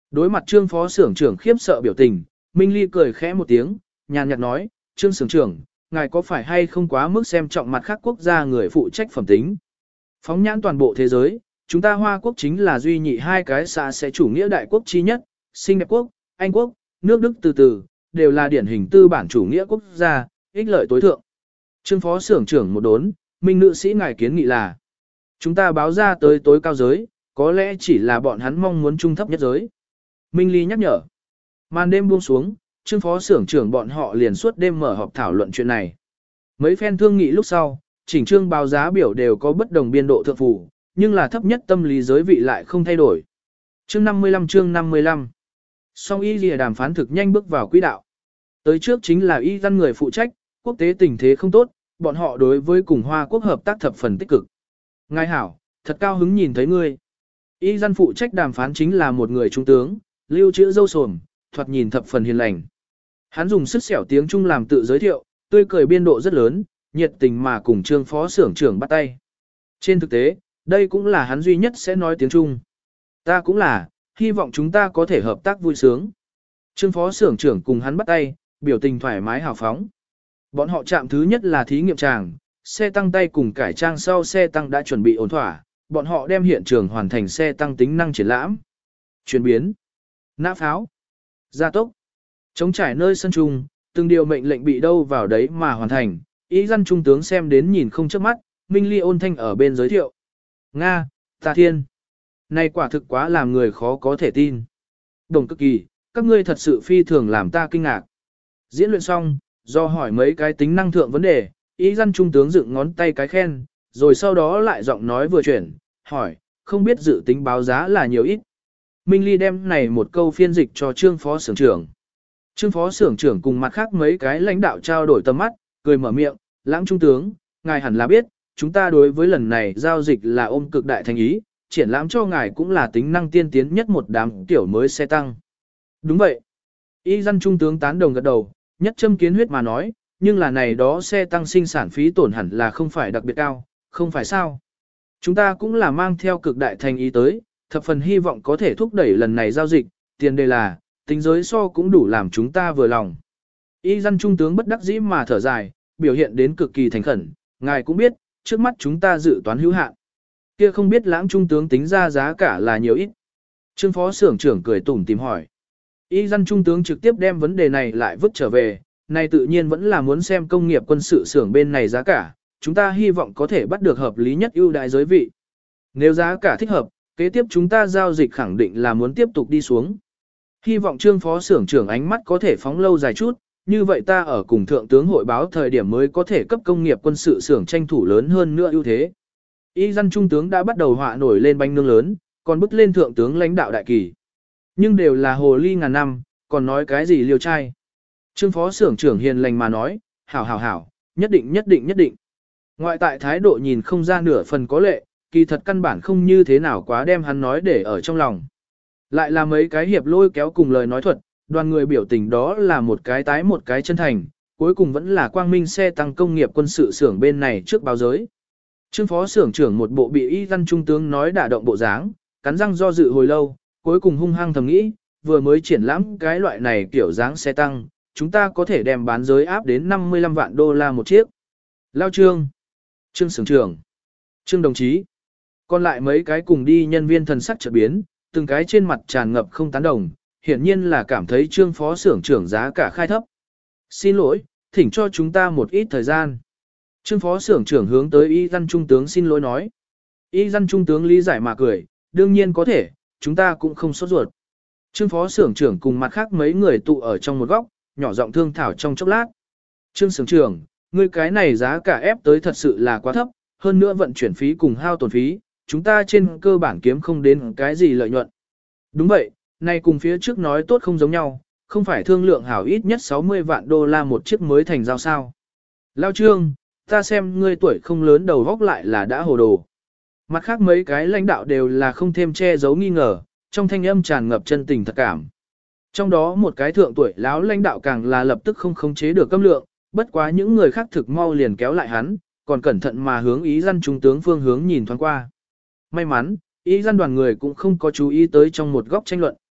Đối mặt Trương Phó Xưởng trưởng khiếp sợ biểu tình, Minh Ly cười khẽ một tiếng, nhàn nhạt nói, Trương Xưởng trưởng, ngài có phải hay không quá mức xem trọng mặt khác quốc gia người phụ trách phẩm tính. Phóng nhãn toàn bộ thế giới, chúng ta Hoa Quốc chính là duy nhị hai cái xã sẽ chủ nghĩa đại quốc chi nhất, Sinh đẹp quốc, Anh quốc, nước Đức từ từ, đều là điển hình tư bản chủ nghĩa quốc gia, ích lợi tối thượng. Trương Phó Xưởng trưởng một đốn, Minh nữ sĩ ngài kiến nghị là, chúng ta báo ra tới tối cao giới, có lẽ chỉ là bọn hắn mong muốn trung thấp nhất giới. Minh Ly nhắc nhở. Màn đêm buông xuống, Trương Phó Xưởng trưởng bọn họ liền suốt đêm mở họp thảo luận chuyện này. Mấy phen thương nghị lúc sau, chỉnh trương báo giá biểu đều có bất đồng biên độ thượng phủ, nhưng là thấp nhất tâm lý giới vị lại không thay đổi. Chương năm mươi lăm chương năm mươi lăm. Song y lìa đàm phán thực nhanh bước vào quỹ đạo. Tới trước chính là y dân người phụ trách, quốc tế tình thế không tốt, bọn họ đối với cùng Hoa Quốc hợp tác thập phần tích cực. Ngài hảo, thật cao hứng nhìn thấy ngươi. Y dân phụ trách đàm phán chính là một người trung tướng, lưu trữ dâu sồm, thoạt nhìn thập phần hiền lành. Hắn dùng sức xẻo tiếng Trung làm tự giới thiệu, tươi cười biên độ rất lớn, nhiệt tình mà cùng Trương Phó Xưởng trưởng bắt tay. Trên thực tế, đây cũng là hắn duy nhất sẽ nói tiếng Trung. Ta cũng là, hy vọng chúng ta có thể hợp tác vui sướng. Trương Phó Xưởng trưởng cùng hắn bắt tay, biểu tình thoải mái hào phóng. Bọn họ chạm thứ nhất là thí nghiệm tràng, xe tăng tay cùng cải trang sau xe tăng đã chuẩn bị ổn thỏa, bọn họ đem hiện trường hoàn thành xe tăng tính năng triển lãm. Chuyển biến, nã pháo, gia tốc, chống trải nơi sân trung, từng điều mệnh lệnh bị đâu vào đấy mà hoàn thành. Ý dân trung tướng xem đến nhìn không chớp mắt, Minh Ly ôn thanh ở bên giới thiệu. Nga, ta thiên. Này quả thực quá làm người khó có thể tin. Đồng cực kỳ, các ngươi thật sự phi thường làm ta kinh ngạc. Diễn luyện xong, do hỏi mấy cái tính năng thượng vấn đề, ý dân trung tướng dựng ngón tay cái khen, rồi sau đó lại giọng nói vừa chuyển, hỏi, không biết dự tính báo giá là nhiều ít. Minh Ly đem này một câu phiên dịch cho Trương Phó Xưởng trưởng. Trương Phó Xưởng trưởng cùng mặt khác mấy cái lãnh đạo trao đổi tầm mắt, cười mở miệng, lãng trung tướng, ngài hẳn là biết, chúng ta đối với lần này giao dịch là ôm cực đại thành ý, triển lãm cho ngài cũng là tính năng tiên tiến nhất một đám tiểu mới xe tăng. Đúng vậy. Y dân trung tướng tán đồng gật đầu, nhất châm kiến huyết mà nói, nhưng là này đó xe tăng sinh sản phí tổn hẳn là không phải đặc biệt cao, không phải sao. Chúng ta cũng là mang theo cực đại thành ý tới, thập phần hy vọng có thể thúc đẩy lần này giao dịch, tiền đề là, tính giới so cũng đủ làm chúng ta vừa lòng. Y dân trung tướng bất đắc dĩ mà thở dài, biểu hiện đến cực kỳ thành khẩn, ngài cũng biết, trước mắt chúng ta dự toán hữu hạn. Kia không biết lãng trung tướng tính ra giá cả là nhiều ít. Trương Phó Xưởng trưởng cười tủm tìm hỏi. Y dân trung tướng trực tiếp đem vấn đề này lại vứt trở về, này tự nhiên vẫn là muốn xem công nghiệp quân sự xưởng bên này giá cả, chúng ta hy vọng có thể bắt được hợp lý nhất ưu đại giới vị. Nếu giá cả thích hợp, kế tiếp chúng ta giao dịch khẳng định là muốn tiếp tục đi xuống. Hy vọng Trương Phó Xưởng trưởng ánh mắt có thể phóng lâu dài chút, như vậy ta ở cùng thượng tướng hội báo thời điểm mới có thể cấp công nghiệp quân sự xưởng tranh thủ lớn hơn nữa ưu thế. Y dân trung tướng đã bắt đầu họa nổi lên bánh nướng lớn, còn bức lên thượng tướng lãnh đạo đại kỳ. Nhưng đều là hồ ly ngàn năm, còn nói cái gì liều trai. Trương Phó Xưởng trưởng hiền lành mà nói, hảo hảo hảo, nhất định nhất định nhất định. Ngoại tại thái độ nhìn không ra nửa phần có lệ, kỳ thật căn bản không như thế nào quá đem hắn nói để ở trong lòng. Lại là mấy cái hiệp lôi kéo cùng lời nói thuật, đoàn người biểu tình đó là một cái tái một cái chân thành, cuối cùng vẫn là quang minh xe tăng công nghiệp quân sự xưởng bên này trước báo giới. Trương Phó Xưởng trưởng một bộ bị y văn trung tướng nói đả động bộ dáng, cắn răng do dự hồi lâu, cuối cùng hung hăng thầm nghĩ, vừa mới triển lãm cái loại này kiểu dáng xe tăng, chúng ta có thể đem bán giới áp đến năm mươi lăm vạn đô la một chiếc. Lao Trương, Trương Xưởng trưởng, Trương đồng chí, còn lại mấy cái cùng đi nhân viên thần sắc chợt biến, từng cái trên mặt tràn ngập không tán đồng, hiển nhiên là cảm thấy Trương Phó Xưởng trưởng giá cả khai thấp. Xin lỗi, thỉnh cho chúng ta một ít thời gian. Trương Phó Xưởng trưởng hướng tới y dân trung tướng xin lỗi nói. Y dân trung tướng lý giải mà cười, đương nhiên có thể, chúng ta cũng không sốt ruột. Trương Phó Xưởng trưởng cùng mặt khác mấy người tụ ở trong một góc, nhỏ giọng thương thảo trong chốc lát. Trương Xưởng trưởng, ngươi cái này giá cả ép tới thật sự là quá thấp, hơn nữa vận chuyển phí cùng hao tổn phí, chúng ta trên cơ bản kiếm không đến cái gì lợi nhuận. Đúng vậy, này cùng phía trước nói tốt không giống nhau, không phải thương lượng hảo ít nhất sáu mươi vạn đô la một chiếc mới thành giao sao. Lao Trương, ta xem ngươi tuổi không lớn đầu góc lại là đã hồ đồ. Mặt khác mấy cái lãnh đạo đều là không thêm che giấu nghi ngờ, trong thanh âm tràn ngập chân tình thật cảm. Trong đó một cái thượng tuổi lão lãnh đạo càng là lập tức không khống chế được câm lượng, bất quá những người khác thực mau liền kéo lại hắn, còn cẩn thận mà hướng ý dân trung tướng phương hướng nhìn thoáng qua. May mắn, ý dân đoàn người cũng không có chú ý tới trong một góc tranh luận,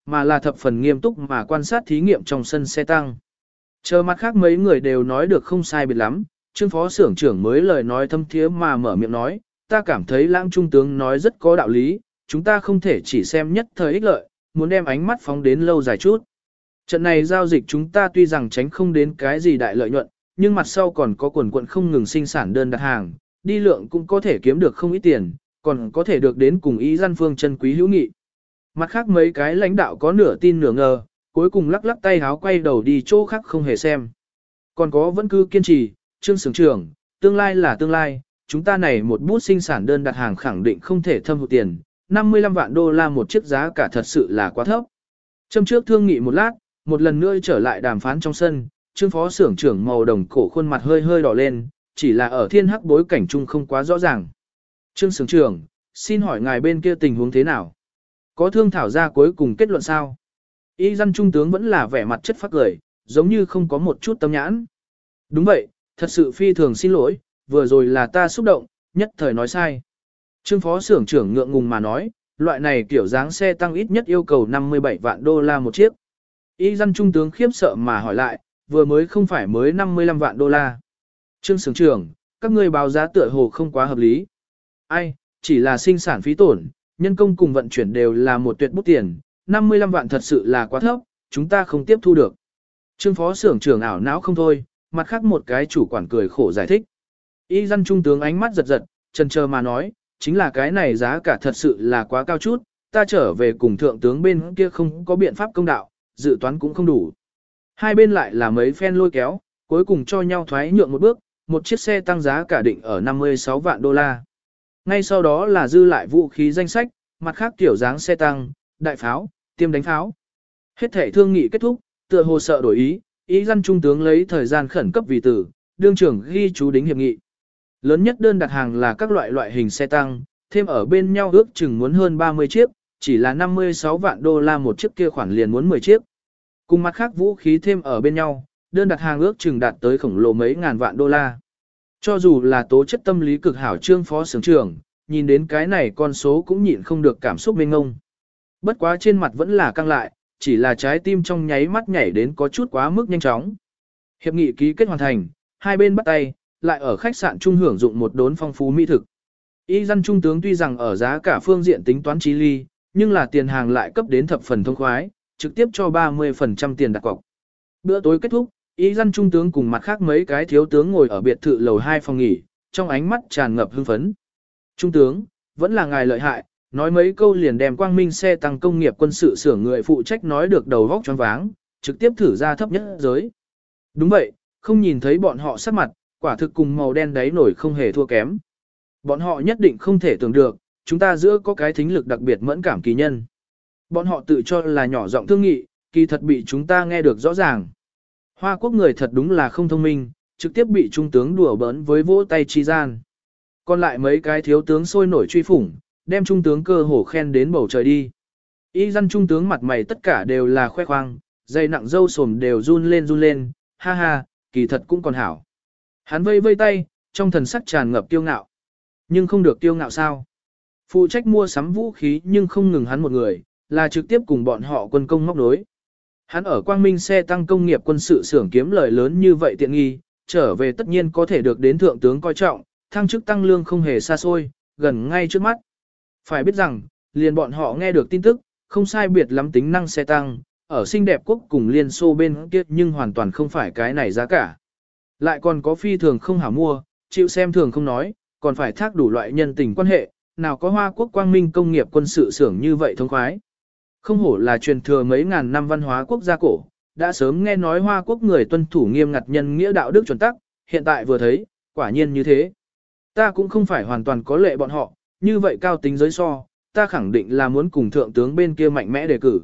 mà là thập phần nghiêm túc mà quan sát thí nghiệm trong sân xe tăng. Chờ mặt khác mấy người đều nói được không sai biệt lắm, Trương phó xưởng trưởng mới lời nói thâm thiế mà mở miệng nói, ta cảm thấy Lãng trung tướng nói rất có đạo lý, chúng ta không thể chỉ xem nhất thời ích lợi, muốn đem ánh mắt phóng đến lâu dài chút. Trận này giao dịch chúng ta tuy rằng tránh không đến cái gì đại lợi nhuận, nhưng mặt sau còn có quần quận không ngừng sinh sản đơn đặt hàng, đi lượng cũng có thể kiếm được không ít tiền, còn có thể được đến cùng ý dân phương chân quý hữu nghị. Mặt khác mấy cái lãnh đạo có nửa tin nửa ngờ, cuối cùng lắc lắc tay háo quay đầu đi chỗ khác không hề xem. Còn có vẫn cứ kiên trì, Trương xưởng trưởng, tương lai là tương lai, chúng ta này một bút sinh sản đơn đặt hàng khẳng định không thể thâm hụt tiền, năm mươi lăm vạn đô la một chiếc giá cả thật sự là quá thấp. Châm trước thương nghị một lát, một lần nữa trở lại đàm phán trong sân, Trương phó xưởng trưởng màu đồng cổ khuôn mặt hơi hơi đỏ lên, chỉ là ở thiên hắc bối cảnh chung không quá rõ ràng. Trương xưởng trưởng, xin hỏi ngài bên kia tình huống thế nào? Có thương thảo ra cuối cùng kết luận sao? Y dân trung tướng vẫn là vẻ mặt chất phác cười, giống như không có một chút tâm nhãn. Đúng vậy, thật sự phi thường xin lỗi, vừa rồi là ta xúc động, nhất thời nói sai. Trương phó xưởng trưởng ngượng ngùng mà nói, loại này kiểu dáng xe tăng ít nhất yêu cầu năm mươi bảy vạn đô la một chiếc. Y dân trung tướng khiếp sợ mà hỏi lại, vừa mới không phải mới năm mươi lăm vạn đô la. Trương xưởng trưởng, các ngươi báo giá tựa hồ không quá hợp lý. Ai, chỉ là sinh sản phí tổn, nhân công cùng vận chuyển đều là một tuyệt bút tiền, năm mươi lăm vạn thật sự là quá thấp, chúng ta không tiếp thu được. Trương phó xưởng trưởng ảo não không thôi, mặt khác một cái chủ quản cười khổ giải thích. Y dân trung tướng ánh mắt giật giật, chần chờ mà nói, chính là cái này giá cả thật sự là quá cao chút, ta trở về cùng thượng tướng bên kia không có biện pháp công đạo, dự toán cũng không đủ. Hai bên lại là mấy phen lôi kéo, cuối cùng cho nhau thoái nhượng một bước, một chiếc xe tăng giá cả định ở năm mươi sáu vạn đô la. Ngay sau đó là dư lại vũ khí danh sách, mặt khác kiểu dáng xe tăng, đại pháo, tiêm đánh pháo. Hết thể thương nghị kết thúc, tựa hồ sợ đổi ý, ý dân trung tướng lấy thời gian khẩn cấp vì tử, đương trưởng ghi chú đính hiệp nghị. Lớn nhất đơn đặt hàng là các loại loại hình xe tăng, thêm ở bên nhau ước chừng muốn hơn ba mươi chiếc, chỉ là năm mươi sáu vạn đô la một chiếc kia khoản liền muốn mười chiếc. Cùng mặt khác vũ khí thêm ở bên nhau, đơn đặt hàng ước chừng đạt tới khổng lồ mấy ngàn vạn đô la. Cho dù là tố chất tâm lý cực hảo Trương phó xưởng trưởng, nhìn đến cái này con số cũng nhịn không được cảm xúc mênh ngông. Bất quá trên mặt vẫn là căng lại, chỉ là trái tim trong nháy mắt nhảy đến có chút quá mức nhanh chóng. Hiệp nghị ký kết hoàn thành, hai bên bắt tay, lại ở khách sạn trung hưởng dụng một đốn phong phú mỹ thực. Y dân trung tướng tuy rằng ở giá cả phương diện tính toán trí ly, nhưng là tiền hàng lại cấp đến thập phần thông khoái, trực tiếp cho ba mươi phần trăm tiền đặt cọc. Bữa tối kết thúc, Y dân trung tướng cùng mặt khác mấy cái thiếu tướng ngồi ở biệt thự lầu hai phòng nghỉ, trong ánh mắt tràn ngập hưng phấn. Trung tướng, vẫn là ngài lợi hại, nói mấy câu liền đem Quang Minh xe tăng công nghiệp quân sự xưởng người phụ trách nói được đầu vóc choáng váng, trực tiếp thử ra thấp nhất giới. Đúng vậy, không nhìn thấy bọn họ sắc mặt, quả thực cùng màu đen đáy nổi không hề thua kém. Bọn họ nhất định không thể tưởng được, chúng ta giữa có cái thính lực đặc biệt mẫn cảm kỳ nhân. Bọn họ tự cho là nhỏ giọng thương nghị, kỳ thật bị chúng ta nghe được rõ ràng. Hoa quốc người thật đúng là không thông minh, trực tiếp bị trung tướng đùa bỡn với vỗ tay chi gian. Còn lại mấy cái thiếu tướng sôi nổi truy phủng, đem trung tướng cơ hồ khen đến bầu trời đi. Y dân trung tướng mặt mày tất cả đều là khoe khoang, dây nặng râu sồm đều run lên run lên, ha ha, kỳ thật cũng còn hảo. Hắn vây vây tay, trong thần sắc tràn ngập kiêu ngạo. Nhưng không được kiêu ngạo sao? Phụ trách mua sắm vũ khí nhưng không ngừng hắn một người, là trực tiếp cùng bọn họ quân công móc đối. Hắn ở Quang Minh xe tăng công nghiệp quân sự xưởng kiếm lời lớn như vậy tiện nghi, trở về tất nhiên có thể được đến thượng tướng coi trọng, thăng chức tăng lương không hề xa xôi, gần ngay trước mắt. Phải biết rằng, liền bọn họ nghe được tin tức, không sai biệt lắm tính năng xe tăng, ở xinh đẹp quốc cùng Liên Xô bên kia nhưng hoàn toàn không phải cái này giá cả. Lại còn có phi thường không hảo mua, chịu xem thường không nói, còn phải thác đủ loại nhân tình quan hệ, nào có Hoa quốc Quang Minh công nghiệp quân sự xưởng như vậy thông khoái. Không hổ là truyền thừa mấy ngàn năm văn hóa quốc gia cổ, đã sớm nghe nói Hoa quốc người tuân thủ nghiêm ngặt nhân nghĩa đạo đức chuẩn tắc, hiện tại vừa thấy, quả nhiên như thế. Ta cũng không phải hoàn toàn có lệ bọn họ, như vậy cao tính giới so, ta khẳng định là muốn cùng thượng tướng bên kia mạnh mẽ đề cử.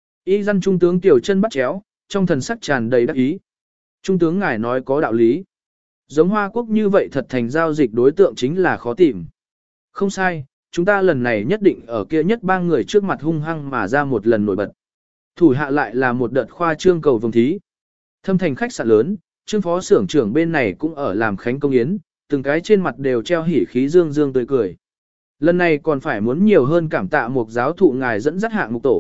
Y dân trung tướng tiểu chân bắt chéo, trong thần sắc tràn đầy đắc ý. Trung tướng ngài nói có đạo lý. Giống Hoa quốc như vậy thật thành giao dịch đối tượng chính là khó tìm. Không sai, chúng ta lần này nhất định ở kia nhất ba người trước mặt hung hăng mà ra một lần nổi bật. Thủ hạ lại là một đợt khoa trương cầu vồng thí. Thâm thành khách sạn lớn, trương phó xưởng trưởng bên này cũng ở làm khánh công yến, từng cái trên mặt đều treo hỉ khí dương dương tươi cười. Lần này còn phải muốn nhiều hơn cảm tạ một giáo thụ ngài dẫn dắt hạng mục tổ,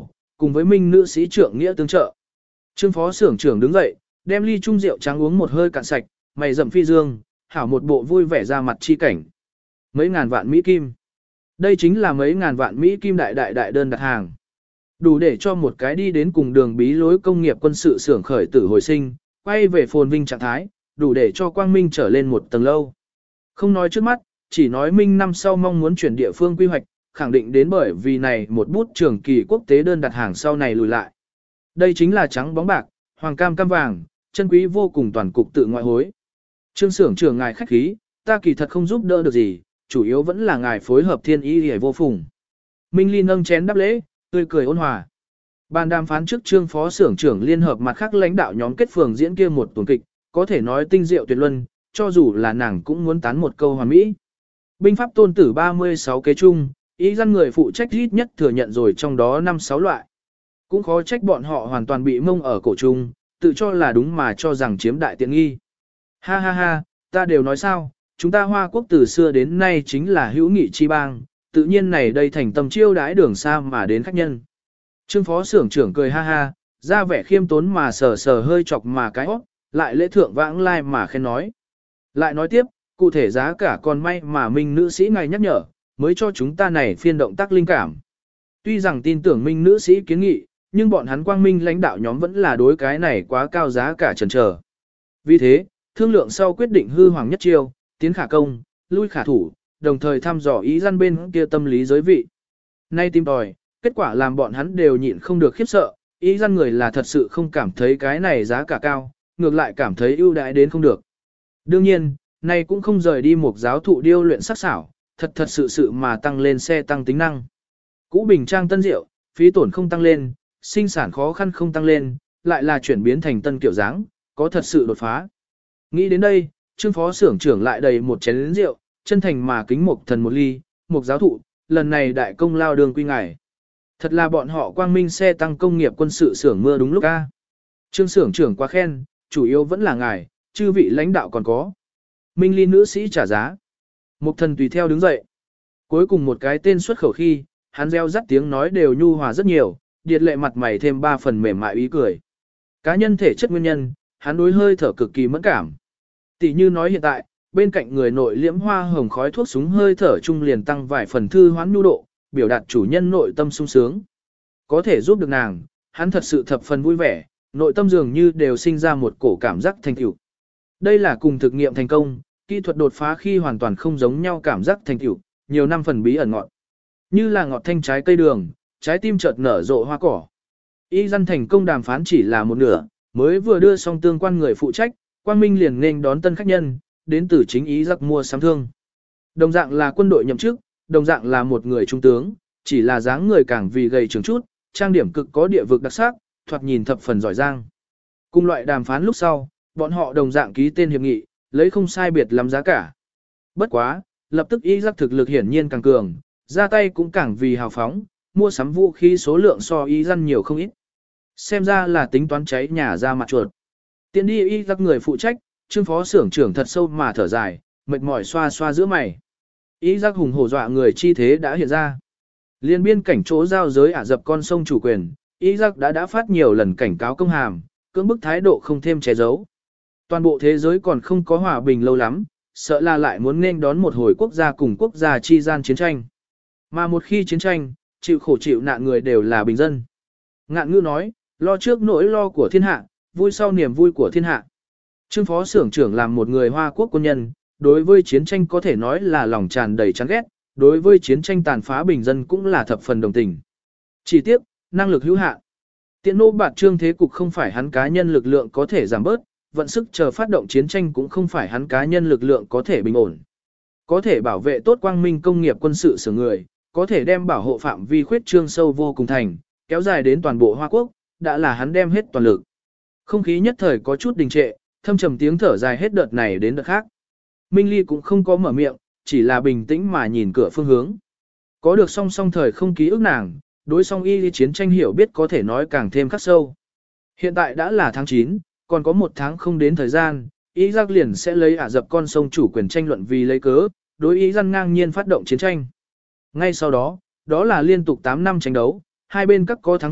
cùng với Minh nữ sĩ trưởng nghĩa tương trợ. Trương phó xưởng trưởng đứng dậy, đem ly chung rượu trắng uống một hơi cạn sạch, mày rậm phi dương, hảo một bộ vui vẻ ra mặt chi cảnh. Mấy ngàn vạn Mỹ Kim. Đây chính là mấy ngàn vạn Mỹ Kim đại đại đại đơn đặt hàng. Đủ để cho một cái đi đến cùng đường bí lối công nghiệp quân sự xưởng khởi tử hồi sinh, quay về phồn vinh trạng thái, đủ để cho Quang Minh trở lên một tầng lâu. Không nói trước mắt, chỉ nói Minh năm sau mong muốn chuyển địa phương quy hoạch, khẳng định đến bởi vì này một bút trường kỳ quốc tế đơn đặt hàng sau này lùi lại. Đây chính là trắng bóng bạc, hoàng cam cam vàng, chân quý vô cùng toàn cục tự ngoại hối. Trương xưởng trưởng ngài khách khí, ta kỳ thật không giúp đỡ được gì, chủ yếu vẫn là ngài phối hợp thiên ý hề vô phùng. Minh Ly nâng chén đáp lễ, tươi cười ôn hòa. Ban đàm phán trước Trương phó xưởng trưởng liên hợp mặt khác lãnh đạo nhóm kết phường diễn kia một tuần kịch, có thể nói tinh diệu tuyệt luân, cho dù là nàng cũng muốn tán một câu hoàn mỹ. Binh pháp tôn tử ba mươi sáu kế chung, ý dân người phụ trách ít nhất thừa nhận rồi trong đó năm sáu loại. Cũng khó trách bọn họ hoàn toàn bị mông ở cổ chung, tự cho là đúng mà cho rằng chiếm đại tiện nghi. Ha ha ha, ta đều nói sao, chúng ta Hoa Quốc từ xưa đến nay chính là hữu nghị chi bang, tự nhiên này đây thành tâm chiêu đãi đường xa mà đến khách nhân. Trương phó xưởng trưởng cười ha ha, ra vẻ khiêm tốn mà sờ sờ hơi chọc mà cái hót, lại lễ thượng vãng lai mà khen nói. Lại nói tiếp, cụ thể giá cả còn may mà Minh nữ sĩ ngài nhắc nhở, mới cho chúng ta này phiên động tác linh cảm. Tuy rằng tin tưởng Minh nữ sĩ kiến nghị, nhưng bọn hắn Quang Minh lãnh đạo nhóm vẫn là đối cái này quá cao giá cả chần chờ. Vì thế, thương lượng sau quyết định hư hoàng nhất chiêu, tiến khả công, lui khả thủ, đồng thời thăm dò ý dân bên kia tâm lý giới vị. Nay tìm tòi, kết quả làm bọn hắn đều nhịn không được khiếp sợ, ý dân người là thật sự không cảm thấy cái này giá cả cao, ngược lại cảm thấy ưu đãi đến không được. Đương nhiên, nay cũng không rời đi một giáo thụ điêu luyện sắc xảo, thật thật sự sự mà tăng lên xe tăng tính năng. Cũ bình trang tân diệu, phí tổn không tăng lên, sinh sản khó khăn không tăng lên, lại là chuyển biến thành tân kiểu dáng, có thật sự đột phá. Nghĩ đến đây, Trương phó xưởng trưởng lại đầy một chén rượu, chân thành mà kính một thần một ly, một giáo thụ, lần này đại công lao đường quy ngài. Thật là bọn họ Quang Minh xe tăng công nghiệp quân sự xưởng mưa đúng lúc a. Trương xưởng trưởng quá khen, chủ yếu vẫn là ngài, chư vị lãnh đạo còn có. Minh Ly nữ sĩ trả giá. Một thần tùy theo đứng dậy. Cuối cùng một cái tên xuất khẩu khi, hắn reo rắt tiếng nói đều nhu hòa rất nhiều, điệt lệ mặt mày thêm ba phần mềm mại ý cười. Cá nhân thể chất nguyên nhân, hắn đối hơi thở cực kỳ mẫn cảm. Tỷ như nói hiện tại, bên cạnh người nội liễm hoa hồng khói thuốc súng hơi thở trung liền tăng vài phần thư hoán nhu độ, biểu đạt chủ nhân nội tâm sung sướng. Có thể giúp được nàng, hắn thật sự thập phần vui vẻ, nội tâm dường như đều sinh ra một cổ cảm giác thành tựu. Đây là cùng thực nghiệm thành công, kỹ thuật đột phá khi hoàn toàn không giống nhau cảm giác thành tựu, nhiều năm phần bí ẩn ngọt. Như là ngọt thanh trái cây đường, trái tim chợt nở rộ hoa cỏ. Y dân thành công đàm phán chỉ là một nửa, mới vừa đưa xong tương quan người phụ trách, Quang Minh liền nên đón tân khách nhân, đến từ chính ý giặc mua sắm thương. Đồng dạng là quân đội nhậm chức, đồng dạng là một người trung tướng, chỉ là dáng người càng vì gầy trưởng chút, trang điểm cực có địa vực đặc sắc, thoạt nhìn thập phần giỏi giang. Cùng loại đàm phán lúc sau, bọn họ đồng dạng ký tên hiệp nghị, lấy không sai biệt lắm giá cả. Bất quá, lập tức ý giặc thực lực hiển nhiên càng cường, ra tay cũng càng vì hào phóng, mua sắm vũ khí số lượng so ý dân nhiều không ít. Xem ra là tính toán cháy nhà ra mặt chuột. Tiện đi y giặc người phụ trách, Trương phó xưởng trưởng thật sâu mà thở dài, mệt mỏi xoa xoa giữa mày. Y giặc hùng hổ dọa người chi thế đã hiện ra. Liên biên cảnh chỗ giao giới Ả Rập con sông chủ quyền, y giặc đã đã phát nhiều lần cảnh cáo công hàm, cưỡng bức thái độ không thêm che giấu. Toàn bộ thế giới còn không có hòa bình lâu lắm, sợ là lại muốn nên đón một hồi quốc gia cùng quốc gia chi gian chiến tranh. Mà một khi chiến tranh, chịu khổ chịu nạn người đều là bình dân. Ngạn ngữ nói, lo trước nỗi lo của thiên hạ, vui sau niềm vui của thiên hạ. Trương phó xưởng trưởng làm một người Hoa Quốc quân nhân, đối với chiến tranh có thể nói là lòng tràn đầy chán ghét, đối với chiến tranh tàn phá bình dân cũng là thập phần đồng tình. Chỉ tiếc, năng lực hữu hạn. Tiện nô bạt trương thế cục không phải hắn cá nhân lực lượng có thể giảm bớt, vận sức chờ phát động chiến tranh cũng không phải hắn cá nhân lực lượng có thể bình ổn. Có thể bảo vệ tốt Quang Minh công nghiệp quân sự sở người, có thể đem bảo hộ phạm vi khuyết trương sâu vô cùng thành, kéo dài đến toàn bộ Hoa Quốc, đã là hắn đem hết toàn lực. Không khí nhất thời có chút đình trệ, thâm trầm tiếng thở dài hết đợt này đến đợt khác. Minh Ly cũng không có mở miệng, chỉ là bình tĩnh mà nhìn cửa phương hướng. Có được song song thời không ký ức nàng, đối song y chiến tranh hiểu biết có thể nói càng thêm khắc sâu. Hiện tại đã là tháng chín, còn có một tháng không đến thời gian, Ý Giác liền sẽ lấy Ả Rập con sông chủ quyền tranh luận vì lấy cớ, đối Ý dân ngang nhiên phát động chiến tranh. Ngay sau đó, đó là liên tục tám năm tranh đấu, hai bên các có thắng thua,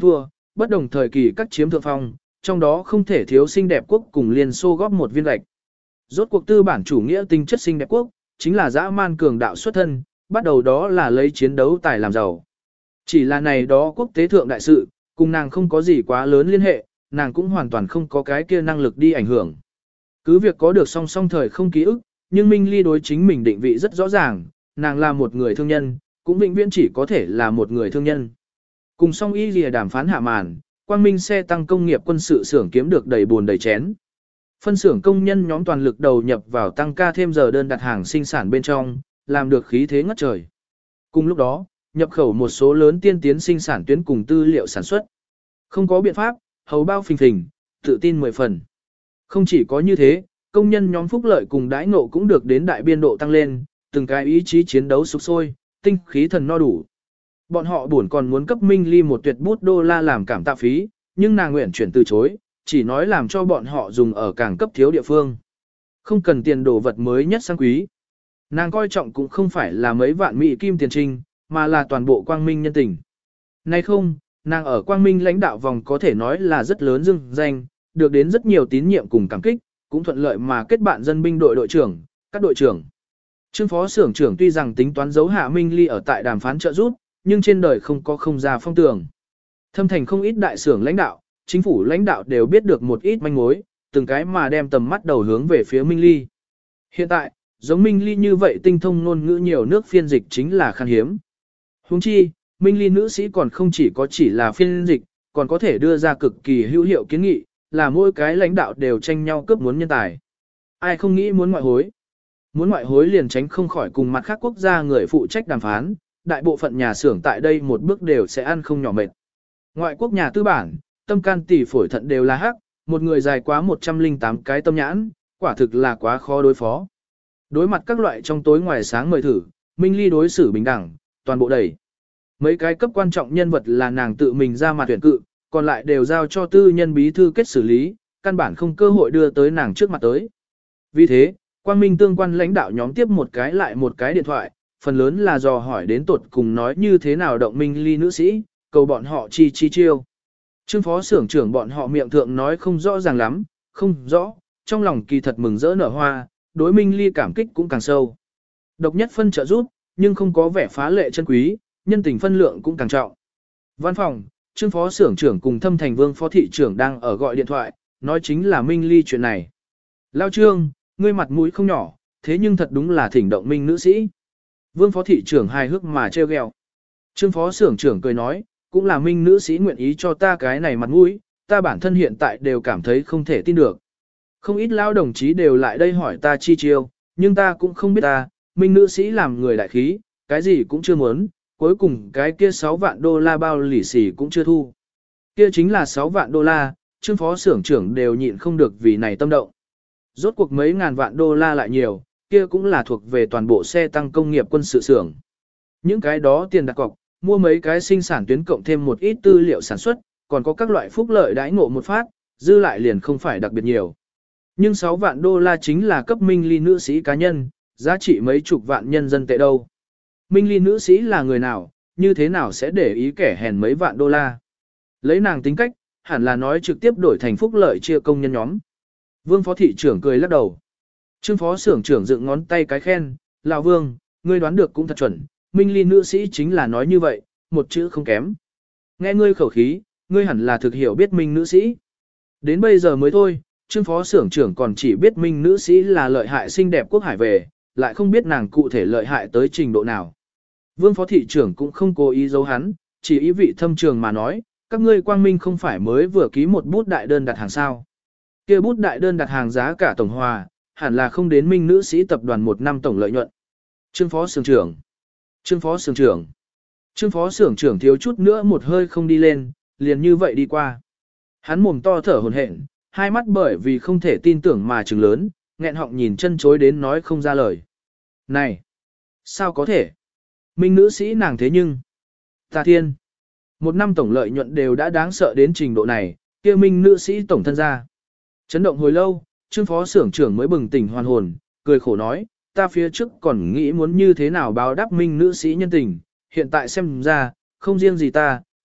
bất đồng thời kỳ các chiếm thượng phong, trong đó không thể thiếu xinh đẹp quốc cùng Liên Xô góp một viên gạch. Rốt cuộc tư bản chủ nghĩa tinh chất xinh đẹp quốc, chính là dã man cường đạo xuất thân, bắt đầu đó là lấy chiến đấu tài làm giàu. Chỉ là này đó quốc tế thượng đại sự, cùng nàng không có gì quá lớn liên hệ, nàng cũng hoàn toàn không có cái kia năng lực đi ảnh hưởng. Cứ việc có được song song thời không ký ức, nhưng Minh Ly đối chính mình định vị rất rõ ràng, nàng là một người thương nhân, cũng vĩnh viễn chỉ có thể là một người thương nhân. Cùng song y lìa đàm phán hạ màn, Quang Minh xe tăng công nghiệp quân sự xưởng kiếm được đầy buồn đầy chén. Phân xưởng công nhân nhóm toàn lực đầu nhập vào tăng ca thêm giờ đơn đặt hàng sinh sản bên trong, làm được khí thế ngất trời. Cùng lúc đó, nhập khẩu một số lớn tiên tiến sinh sản tuyến cùng tư liệu sản xuất. Không có biện pháp, hầu bao phình phình, tự tin mười phần. Không chỉ có như thế, công nhân nhóm phúc lợi cùng đãi ngộ cũng được đến đại biên độ tăng lên, từng cái ý chí chiến đấu sục sôi, tinh khí thần no đủ. Bọn họ buồn còn muốn cấp Minh Ly một tuyệt bút đô la làm cảm tạ phí, nhưng nàng nguyện chuyển từ chối, chỉ nói làm cho bọn họ dùng ở càng cấp thiếu địa phương. Không cần tiền đồ vật mới nhất sang quý. Nàng coi trọng cũng không phải là mấy vạn mỹ kim tiền trinh, mà là toàn bộ quang minh nhân tình. Nay không, nàng ở quang minh lãnh đạo vòng có thể nói là rất lớn dưng danh, được đến rất nhiều tín nhiệm cùng cảm kích, cũng thuận lợi mà kết bạn dân binh đội đội trưởng, các đội trưởng. Trương phó xưởng trưởng tuy rằng tính toán giấu hạ Minh Ly ở tại đàm phán trợ giúp, nhưng trên đời không có không ra phong tường. Thâm thành không ít đại xưởng lãnh đạo, chính phủ lãnh đạo đều biết được một ít manh mối, từng cái mà đem tầm mắt đầu hướng về phía Minh Ly. Hiện tại, giống Minh Ly như vậy tinh thông ngôn ngữ nhiều nước phiên dịch chính là khan hiếm. Huống chi, Minh Ly nữ sĩ còn không chỉ có chỉ là phiên dịch, còn có thể đưa ra cực kỳ hữu hiệu kiến nghị, là mỗi cái lãnh đạo đều tranh nhau cướp muốn nhân tài. Ai không nghĩ muốn ngoại hối? Muốn ngoại hối liền tránh không khỏi cùng mặt khác quốc gia người phụ trách đàm phán, đại bộ phận nhà xưởng tại đây một bước đều sẽ ăn không nhỏ mệt. Ngoại quốc nhà tư bản, tâm can tỷ phổi thận đều là hắc, một người dài quá một trăm lẻ tám cái tâm nhãn, quả thực là quá khó đối phó. Đối mặt các loại trong tối ngoài sáng mời thử, Minh Ly đối xử bình đẳng, toàn bộ đẩy. Mấy cái cấp quan trọng nhân vật là nàng tự mình ra mặt tuyển cự, còn lại đều giao cho tư nhân bí thư kết xử lý, căn bản không cơ hội đưa tới nàng trước mặt tới. Vì thế, Quang Minh tương quan lãnh đạo nhóm tiếp một cái lại một cái điện thoại, phần lớn là dò hỏi đến tuột cùng nói như thế nào động Minh Ly nữ sĩ, cầu bọn họ chi chi chiêu. Trương phó xưởng trưởng bọn họ miệng thượng nói không rõ ràng lắm, không rõ, trong lòng kỳ thật mừng rỡ nở hoa, đối Minh Ly cảm kích cũng càng sâu. Độc nhất phân trợ giúp, nhưng không có vẻ phá lệ chân quý, nhân tình phân lượng cũng càng trọng. Văn phòng, Trương phó xưởng trưởng cùng Thâm Thành Vương phó thị trưởng đang ở gọi điện thoại, nói chính là Minh Ly chuyện này. Lao Trương, ngươi mặt mũi không nhỏ, thế nhưng thật đúng là thỉnh động Minh nữ sĩ. Vương phó thị trưởng hài hước mà trêu ghẹo. Trương phó xưởng trưởng cười nói, cũng là Minh nữ sĩ nguyện ý cho ta cái này mặt mũi, ta bản thân hiện tại đều cảm thấy không thể tin được. Không ít lao đồng chí đều lại đây hỏi ta chi chiêu, nhưng ta cũng không biết ta, Minh nữ sĩ làm người đại khí, cái gì cũng chưa muốn, cuối cùng cái kia sáu vạn đô la bao lì xì cũng chưa thu. Kia chính là sáu vạn đô la, Trương phó xưởng trưởng đều nhịn không được vì này tâm động. Rốt cuộc mấy ngàn vạn đô la lại nhiều, kia cũng là thuộc về toàn bộ xe tăng công nghiệp quân sự xưởng. Những cái đó tiền đặt cọc, mua mấy cái sinh sản tuyến cộng thêm một ít tư liệu sản xuất, còn có các loại phúc lợi đãi ngộ một phát, dư lại liền không phải đặc biệt nhiều. Nhưng sáu vạn đô la chính là cấp Minh Ly nữ sĩ cá nhân, giá trị mấy chục vạn nhân dân tệ đâu. Minh Ly nữ sĩ là người nào, như thế nào sẽ để ý kẻ hèn mấy vạn đô la. Lấy nàng tính cách, hẳn là nói trực tiếp đổi thành phúc lợi chia công nhân nhóm. Vương phó thị trưởng cười lắc đầu. Trương phó xưởng trưởng dựng ngón tay cái khen, lão Vương, ngươi đoán được cũng thật chuẩn, Minh Ly nữ sĩ chính là nói như vậy, một chữ không kém. Nghe ngươi khẩu khí, ngươi hẳn là thực hiểu biết Minh nữ sĩ. Đến bây giờ mới thôi, Trương phó xưởng trưởng còn chỉ biết Minh nữ sĩ là lợi hại xinh đẹp quốc hải về, lại không biết nàng cụ thể lợi hại tới trình độ nào. Vương phó thị trưởng cũng không cố ý giấu hắn, chỉ ý vị thâm trường mà nói, các ngươi Quang Minh không phải mới vừa ký một bút đại đơn đặt hàng sao. Kia bút đại đơn đặt hàng giá cả tổng hòa, hẳn là không đến Minh nữ sĩ tập đoàn một năm tổng lợi nhuận. Trương phó xưởng trưởng, Trương phó xưởng trưởng, Trương phó xưởng trưởng thiếu chút nữa một hơi không đi lên, liền như vậy đi qua. Hắn mồm to thở hổn hển, hai mắt bởi vì không thể tin tưởng mà trừng lớn, nghẹn họng nhìn chân chối đến nói không ra lời. Này, sao có thể? Minh nữ sĩ nàng thế nhưng, ta thiên, một năm tổng lợi nhuận đều đã đáng sợ đến trình độ này, kia Minh nữ sĩ tổng thân ra. Chấn động hồi lâu, Trương phó xưởng trưởng mới bừng tỉnh hoàn hồn, cười khổ nói, ta phía trước còn nghĩ muốn như thế nào báo đáp Minh nữ sĩ nhân tình, hiện tại xem ra, không riêng gì ta,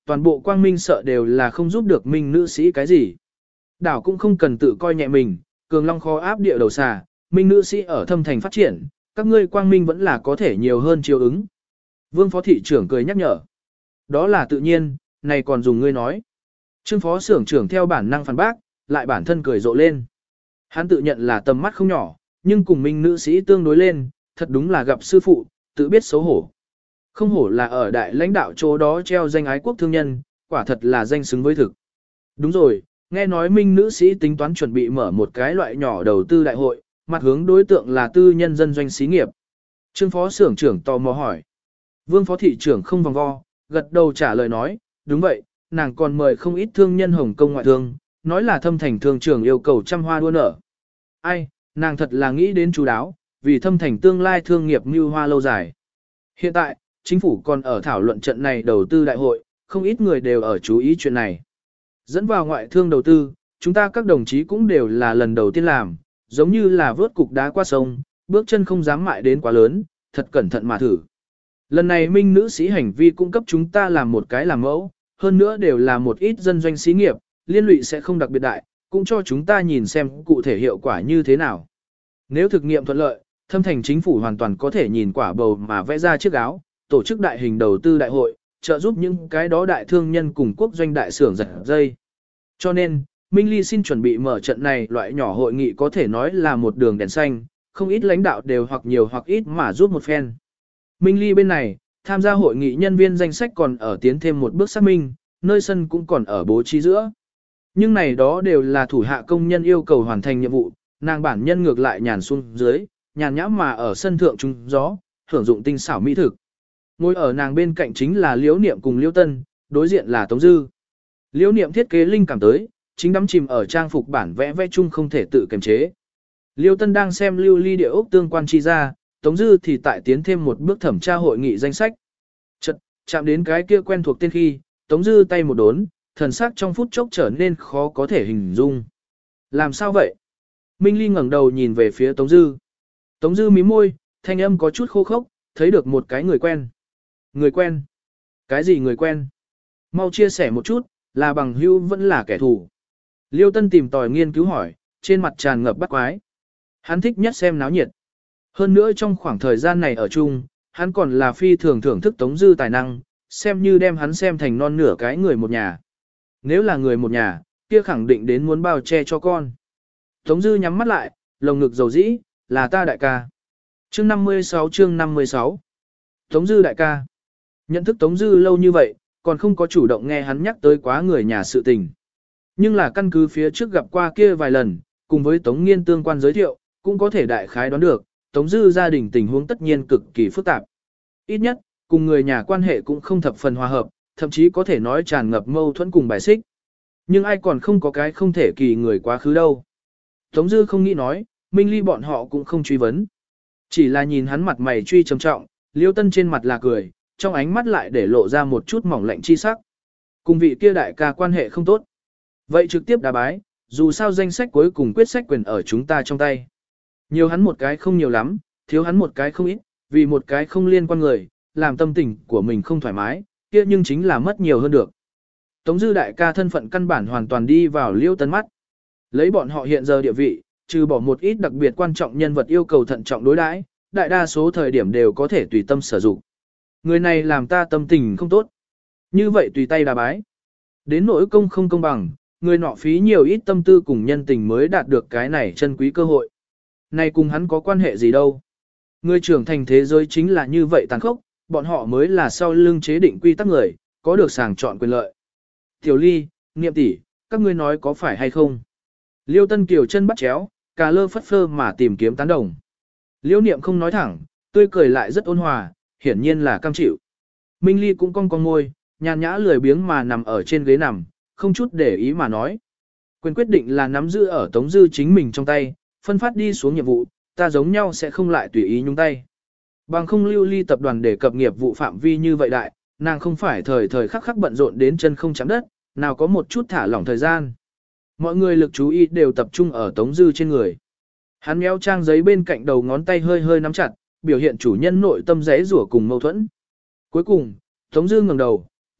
toàn bộ quang minh sợ đều là không giúp được minh nữ sĩ cái gì. Đảo cũng không cần tự coi nhẹ mình, cường long khó áp địa đầu xà, minh nữ sĩ ở thâm thành phát triển, các ngươi quang minh vẫn là có thể nhiều hơn chiều ứng. Vương phó thị trưởng cười nhắc nhở. Đó là tự nhiên, này còn dùng ngươi nói. Trương phó xưởng trưởng theo bản năng phản bác, lại bản thân cười rộ lên. Hắn tự nhận là tầm mắt không nhỏ, nhưng cùng minh nữ sĩ tương đối lên, thật đúng là gặp sư phụ, tự biết xấu hổ. Không hổ là ở đại lãnh đạo chỗ đó treo danh ái quốc thương nhân, quả thật là danh xứng với thực. Đúng rồi, nghe nói minh nữ sĩ tính toán chuẩn bị mở một cái loại nhỏ đầu tư đại hội, mặt hướng đối tượng là tư nhân dân doanh xí nghiệp. Trương phó xưởng trưởng tò mò hỏi. Vương phó thị trưởng không vòng vo, gật đầu trả lời nói, đúng vậy, nàng còn mời không ít thương nhân Hồng Kông ngoại thương, nói là thâm thành thương trưởng yêu cầu trăm hoa đua nở. Ai, nàng thật là nghĩ đến chú đáo, vì thâm thành tương lai thương nghiệp mưu hoa lâu dài. Hiện tại, chính phủ còn ở thảo luận trận này đầu tư đại hội, không ít người đều ở chú ý chuyện này. Dẫn vào ngoại thương đầu tư, chúng ta các đồng chí cũng đều là lần đầu tiên làm, giống như là vớt cục đá qua sông, bước chân không dám mại đến quá lớn, thật cẩn thận mà thử. Lần này minh nữ sĩ hành vi cung cấp chúng ta làm một cái làm mẫu, hơn nữa đều là một ít dân doanh xí nghiệp, liên lụy sẽ không đặc biệt đại, cũng cho chúng ta nhìn xem cụ thể hiệu quả như thế nào. Nếu thực nghiệm thuận lợi, thâm thành chính phủ hoàn toàn có thể nhìn quả bầu mà vẽ ra chiếc áo, tổ chức đại hình đầu tư đại hội, trợ giúp những cái đó đại thương nhân cùng quốc doanh đại xưởng giật dây. Cho nên, Minh Ly xin chuẩn bị mở trận này loại nhỏ hội nghị có thể nói là một đường đèn xanh, không ít lãnh đạo đều hoặc nhiều hoặc ít mà giúp một phen. Minh Ly bên này, tham gia hội nghị nhân viên danh sách còn ở tiến thêm một bước xác minh, nơi sân cũng còn ở bố trí giữa. Nhưng này đó đều là thủ hạ công nhân yêu cầu hoàn thành nhiệm vụ, nàng bản nhân ngược lại nhàn xuống dưới, nhàn nhã mà ở sân thượng trung gió, hưởng dụng tinh xảo mỹ thực. Ngồi ở nàng bên cạnh chính là Liễu Niệm cùng Liễu Tân, đối diện là Tống Dư. Liễu Niệm thiết kế linh cảm tới, chính đắm chìm ở trang phục bản vẽ vẽ chung không thể tự kiềm chế. Liễu Tân đang xem lưu ly địa ốc tương quan chi ra, Tống Dư thì tại tiến thêm một bước thẩm tra hội nghị danh sách. Chợt, chạm đến cái kia quen thuộc tên khi, Tống Dư tay một đốn, thần sắc trong phút chốc trở nên khó có thể hình dung. Làm sao vậy? Minh Ly ngẩng đầu nhìn về phía Tống Dư. Tống Dư mím môi, thanh âm có chút khô khốc, thấy được một cái người quen. Người quen? Cái gì người quen? Mau chia sẻ một chút, là bằng hữu vẫn là kẻ thù. Liêu Tân tìm tòi nghiên cứu hỏi, trên mặt tràn ngập bắt quái. Hắn thích nhất xem náo nhiệt. Hơn nữa trong khoảng thời gian này ở chung, hắn còn là phi thường thưởng thức Tống Dư tài năng, xem như đem hắn xem thành non nửa cái người một nhà. Nếu là người một nhà, kia khẳng định đến muốn bao che cho con. Tống Dư nhắm mắt lại, lồng ngực dầu dĩ, là ta đại ca. Chương năm mươi sáu chương năm mươi sáu Tống Dư đại ca. Nhận thức Tống Dư lâu như vậy, còn không có chủ động nghe hắn nhắc tới quá người nhà sự tình. Nhưng là căn cứ phía trước gặp qua kia vài lần, cùng với Tống Nghiên tương quan giới thiệu, cũng có thể đại khái đoán được, Tống Dư gia đình tình huống tất nhiên cực kỳ phức tạp. Ít nhất, cùng người nhà quan hệ cũng không thập phần hòa hợp, thậm chí có thể nói tràn ngập mâu thuẫn cùng bài xích. Nhưng ai còn không có cái không thể kỳ người quá khứ đâu. Tống Dư không nghĩ nói, Minh Ly bọn họ cũng không truy vấn. Chỉ là nhìn hắn mặt mày truy trầm trọng, Liêu Tân trên mặt là cười, trong ánh mắt lại để lộ ra một chút mỏng lạnh chi sắc. Cùng vị kia đại ca quan hệ không tốt. Vậy trực tiếp đá bái, dù sao danh sách cuối cùng quyết sách quyền ở chúng ta trong tay. Nhiều hắn một cái không nhiều lắm, thiếu hắn một cái không ít, vì một cái không liên quan người, làm tâm tình của mình không thoải mái, kia nhưng chính là mất nhiều hơn được. Tống Dư đại ca thân phận căn bản hoàn toàn đi vào Liêu Tân mắt. Lấy bọn họ hiện giờ địa vị, trừ bỏ một ít đặc biệt quan trọng nhân vật yêu cầu thận trọng đối đãi, đại đa số thời điểm đều có thể tùy tâm sử dụng. Người này làm ta tâm tình không tốt. Như vậy tùy tay đà bái. Đến nỗi công không công bằng, người nọ phí nhiều ít tâm tư cùng nhân tình mới đạt được cái này chân quý cơ hội. Này cùng hắn có quan hệ gì đâu. Người trưởng thành thế giới chính là như vậy tàn khốc, bọn họ mới là sau lưng chế định quy tắc người, có được sàng chọn quyền lợi. Tiểu Ly, Niệm tỷ, các ngươi nói có phải hay không? Liêu Tân Kiều chân bắt chéo, cà lơ phất phơ mà tìm kiếm tán đồng. Liêu Niệm không nói thẳng, tươi cười lại rất ôn hòa, hiển nhiên là cam chịu. Minh Ly cũng cong cong môi, nhàn nhã lười biếng mà nằm ở trên ghế nằm, không chút để ý mà nói. Quyền quyết định là nắm giữ ở Tống Dư chính mình trong tay, phân phát đi xuống nhiệm vụ, ta giống nhau sẽ không lại tùy ý nhúng tay. Bằng không Lưu Ly tập đoàn để cập nghiệp vụ phạm vi như vậy đại, nàng không phải thời thời khắc khắc bận rộn đến chân không chạm đất, nào có một chút thả lỏng thời gian. Mọi người lực chú ý đều tập trung ở Tống Dư trên người. Hắn méo trang giấy bên cạnh đầu ngón tay hơi hơi nắm chặt, biểu hiện chủ nhân nội tâm rẽ rủa cùng mâu thuẫn. Cuối cùng, Tống Dư ngẩng đầu,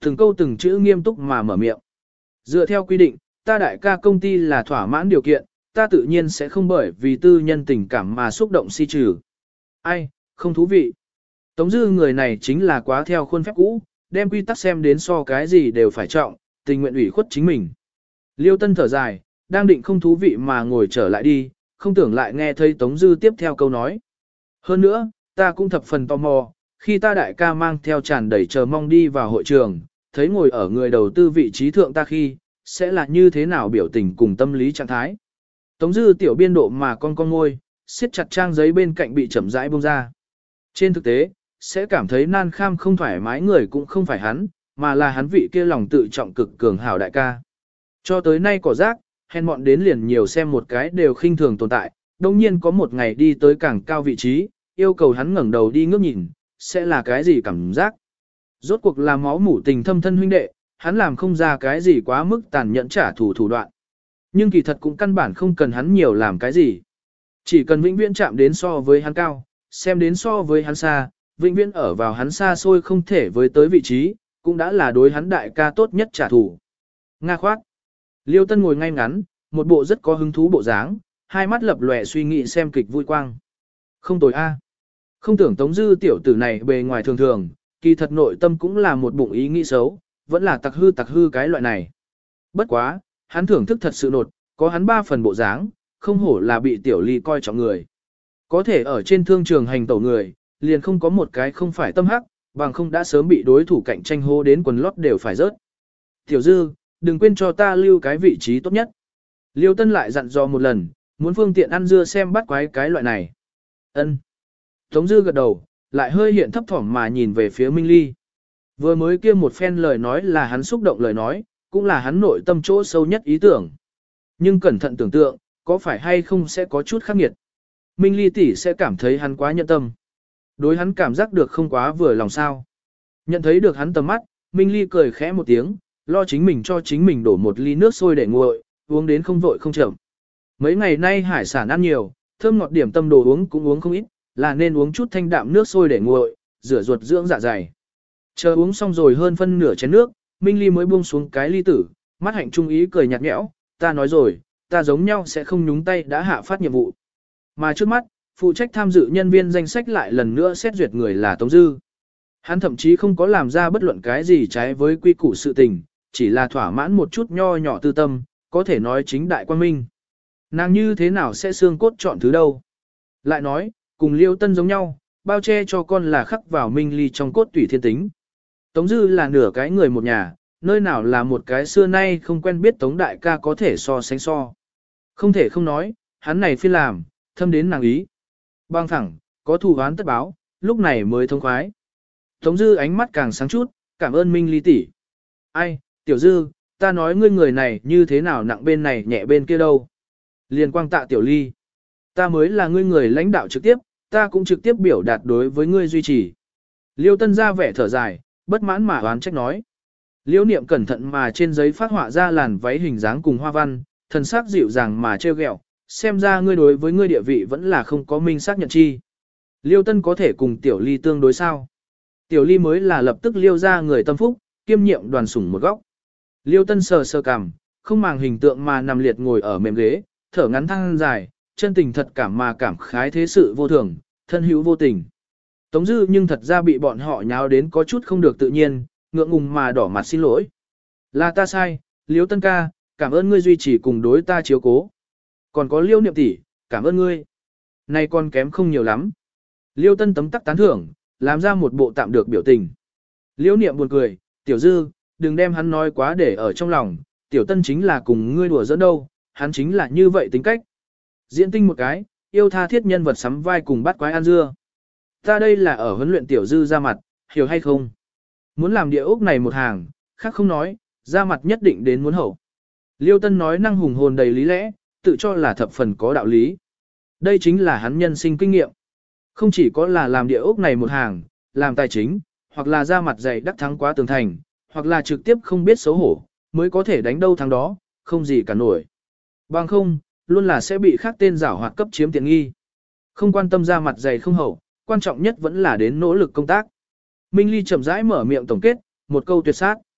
từng câu từng chữ nghiêm túc mà mở miệng. Dựa theo quy định, ta đại ca công ty là thỏa mãn điều kiện, ta tự nhiên sẽ không bởi vì tư nhân tình cảm mà xúc động si trừ. Ai, không thú vị. Tống Dư người này chính là quá theo khuôn phép cũ, đem quy tắc xem đến so cái gì đều phải trọng, tình nguyện ủy khuất chính mình. Liêu Tân thở dài, đang định không thú vị mà ngồi trở lại đi, không tưởng lại nghe thấy Tống Dư tiếp theo câu nói. Hơn nữa, ta cũng thập phần tò mò, khi ta đại ca mang theo tràn đầy chờ mong đi vào hội trường, thấy ngồi ở người đầu tư vị trí thượng ta khi, sẽ là như thế nào biểu tình cùng tâm lý trạng thái. Tống Dư tiểu biên độ mà con con ngôi, siết chặt trang giấy bên cạnh bị chậm rãi bông ra. Trên thực tế, sẽ cảm thấy nan kham không thoải mái người cũng không phải hắn, mà là hắn vị kia lòng tự trọng cực cường hảo đại ca. Cho tới nay cỏ rác, hèn mọn đến liền nhiều xem một cái đều khinh thường tồn tại, đồng nhiên có một ngày đi tới càng cao vị trí, yêu cầu hắn ngẩng đầu đi ngước nhìn, sẽ là cái gì cảm giác. Rốt cuộc là máu mủ tình thâm thân huynh đệ, hắn làm không ra cái gì quá mức tàn nhẫn trả thù thủ đoạn. Nhưng kỳ thật cũng căn bản không cần hắn nhiều làm cái gì. Chỉ cần vĩnh viễn chạm đến so với hắn cao, xem đến so với hắn xa, vĩnh viễn ở vào hắn xa xôi không thể với tới vị trí, cũng đã là đối hắn đại ca tốt nhất trả thù. Nga khoát. Liêu Tân ngồi ngay ngắn, một bộ rất có hứng thú bộ dáng, hai mắt lập lòe suy nghĩ xem kịch vui quang. Không tồi a. Không tưởng Tống Dư tiểu tử này bề ngoài thường thường, kỳ thật nội tâm cũng là một bụng ý nghĩ xấu, vẫn là tặc hư tặc hư cái loại này. Bất quá, hắn thưởng thức thật sự nột, có hắn ba phần bộ dáng, không hổ là bị tiểu ly coi trọng người. Có thể ở trên thương trường hành tẩu người, liền không có một cái không phải tâm hắc, bằng không đã sớm bị đối thủ cạnh tranh hô đến quần lót đều phải rớt. Tiểu Dư, đừng quên cho ta lưu cái vị trí tốt nhất. Liêu Tân lại dặn dò một lần, muốn phương tiện ăn dưa xem bắt quái cái loại này. Ân. Tống Dư gật đầu, lại hơi hiện thấp thỏm mà nhìn về phía Minh Ly. Vừa mới kia một phen lời nói là hắn xúc động lời nói, cũng là hắn nội tâm chỗ sâu nhất ý tưởng. Nhưng cẩn thận tưởng tượng, có phải hay không sẽ có chút khắc nghiệt. Minh Ly tỷ sẽ cảm thấy hắn quá nhận tâm. Đối hắn cảm giác được không quá vừa lòng sao. Nhận thấy được hắn tầm mắt, Minh Ly cười khẽ một tiếng, lo chính mình cho chính mình đổ một ly nước sôi để nguội, uống đến không vội không chậm. Mấy ngày nay hải sản ăn nhiều, thơm ngọt điểm tâm đồ uống cũng uống không ít, là nên uống chút thanh đạm nước sôi để nguội, rửa ruột dưỡng dạ dày. Chờ uống xong rồi hơn phân nửa chén nước, Minh Ly mới buông xuống cái ly tử, mắt hạnh trung ý cười nhạt nhẽo, ta nói rồi, ta giống nhau sẽ không nhúng tay đã hạ phát nhiệm vụ. Mà trước mắt, phụ trách tham dự nhân viên danh sách lại lần nữa xét duyệt người là Tống Dư. Hắn thậm chí không có làm ra bất luận cái gì trái với quy củ sự tình, chỉ là thỏa mãn một chút nho nhỏ tư tâm, có thể nói chính đại quan minh. Nàng như thế nào sẽ xương cốt chọn thứ đâu? Lại nói, cùng Liêu Tân giống nhau, bao che cho con là khắc vào Minh Ly trong cốt tủy thiên tính. Tống Dư là nửa cái người một nhà, nơi nào là một cái xưa nay không quen biết Tống đại ca có thể so sánh so. Không thể không nói, hắn này phiên làm, thâm đến nàng ý. Bang thẳng, có thù oán tất báo, lúc này mới thông khoái. Tống Dư ánh mắt càng sáng chút, cảm ơn Minh Ly tỷ. Ai, Tiểu Dư, ta nói ngươi người này như thế nào nặng bên này nhẹ bên kia đâu. Liên quang tạ Tiểu Ly. Ta mới là ngươi người lãnh đạo trực tiếp, ta cũng trực tiếp biểu đạt đối với ngươi duy trì. Liêu Tân ra vẻ thở dài, bất mãn mà oán trách nói. Liêu Niệm cẩn thận mà trên giấy phát họa ra làn váy hình dáng cùng hoa văn, thần sắc dịu dàng mà trêu ghẹo, xem ra ngươi đối với ngươi địa vị vẫn là không có minh xác nhận chi. Liêu Tân có thể cùng Tiểu Ly tương đối sao? Tiểu Ly mới là lập tức liêu ra người tâm phúc, kiêm nhiệm đoàn sủng một góc. Liêu Tân sờ sờ cằm, không màng hình tượng mà nằm liệt ngồi ở mềm ghế, thở ngắn than dài, chân tình thật cảm mà cảm khái thế sự vô thường, thân hữu vô tình. Tống Dư nhưng thật ra bị bọn họ nháo đến có chút không được tự nhiên, ngượng ngùng mà đỏ mặt xin lỗi. Là ta sai, Liêu Tân ca, cảm ơn ngươi duy trì cùng đối ta chiếu cố. Còn có Liêu Niệm tỷ, cảm ơn ngươi. Này con kém không nhiều lắm. Liêu Tân tấm tắc tán thưởng, làm ra một bộ tạm được biểu tình. Liêu Niệm buồn cười, Tiểu Dư, đừng đem hắn nói quá để ở trong lòng, Tiểu Tân chính là cùng ngươi đùa giỡn đâu, hắn chính là như vậy tính cách. Diễn tinh một cái, yêu tha thiết nhân vật sắm vai cùng bắt quái ăn dưa. Ta đây là ở huấn luyện Tiểu Dư ra mặt, hiểu hay không? Muốn làm địa ốc này một hàng, khác không nói, ra mặt nhất định đến muốn hậu. Liêu Tân nói năng hùng hồn đầy lý lẽ, tự cho là thập phần có đạo lý. Đây chính là hắn nhân sinh kinh nghiệm. Không chỉ có là làm địa ốc này một hàng, làm tài chính, hoặc là ra mặt dày đắc thắng quá tường thành, hoặc là trực tiếp không biết xấu hổ, mới có thể đánh đâu thắng đó, không gì cả nổi. Bằng không, luôn là sẽ bị khác tên giảo hoạt cấp chiếm tiện nghi. Không quan tâm ra mặt dày không hậu, quan trọng nhất vẫn là đến nỗ lực công tác. Minh Ly chậm rãi mở miệng tổng kết, một câu tuyệt sát.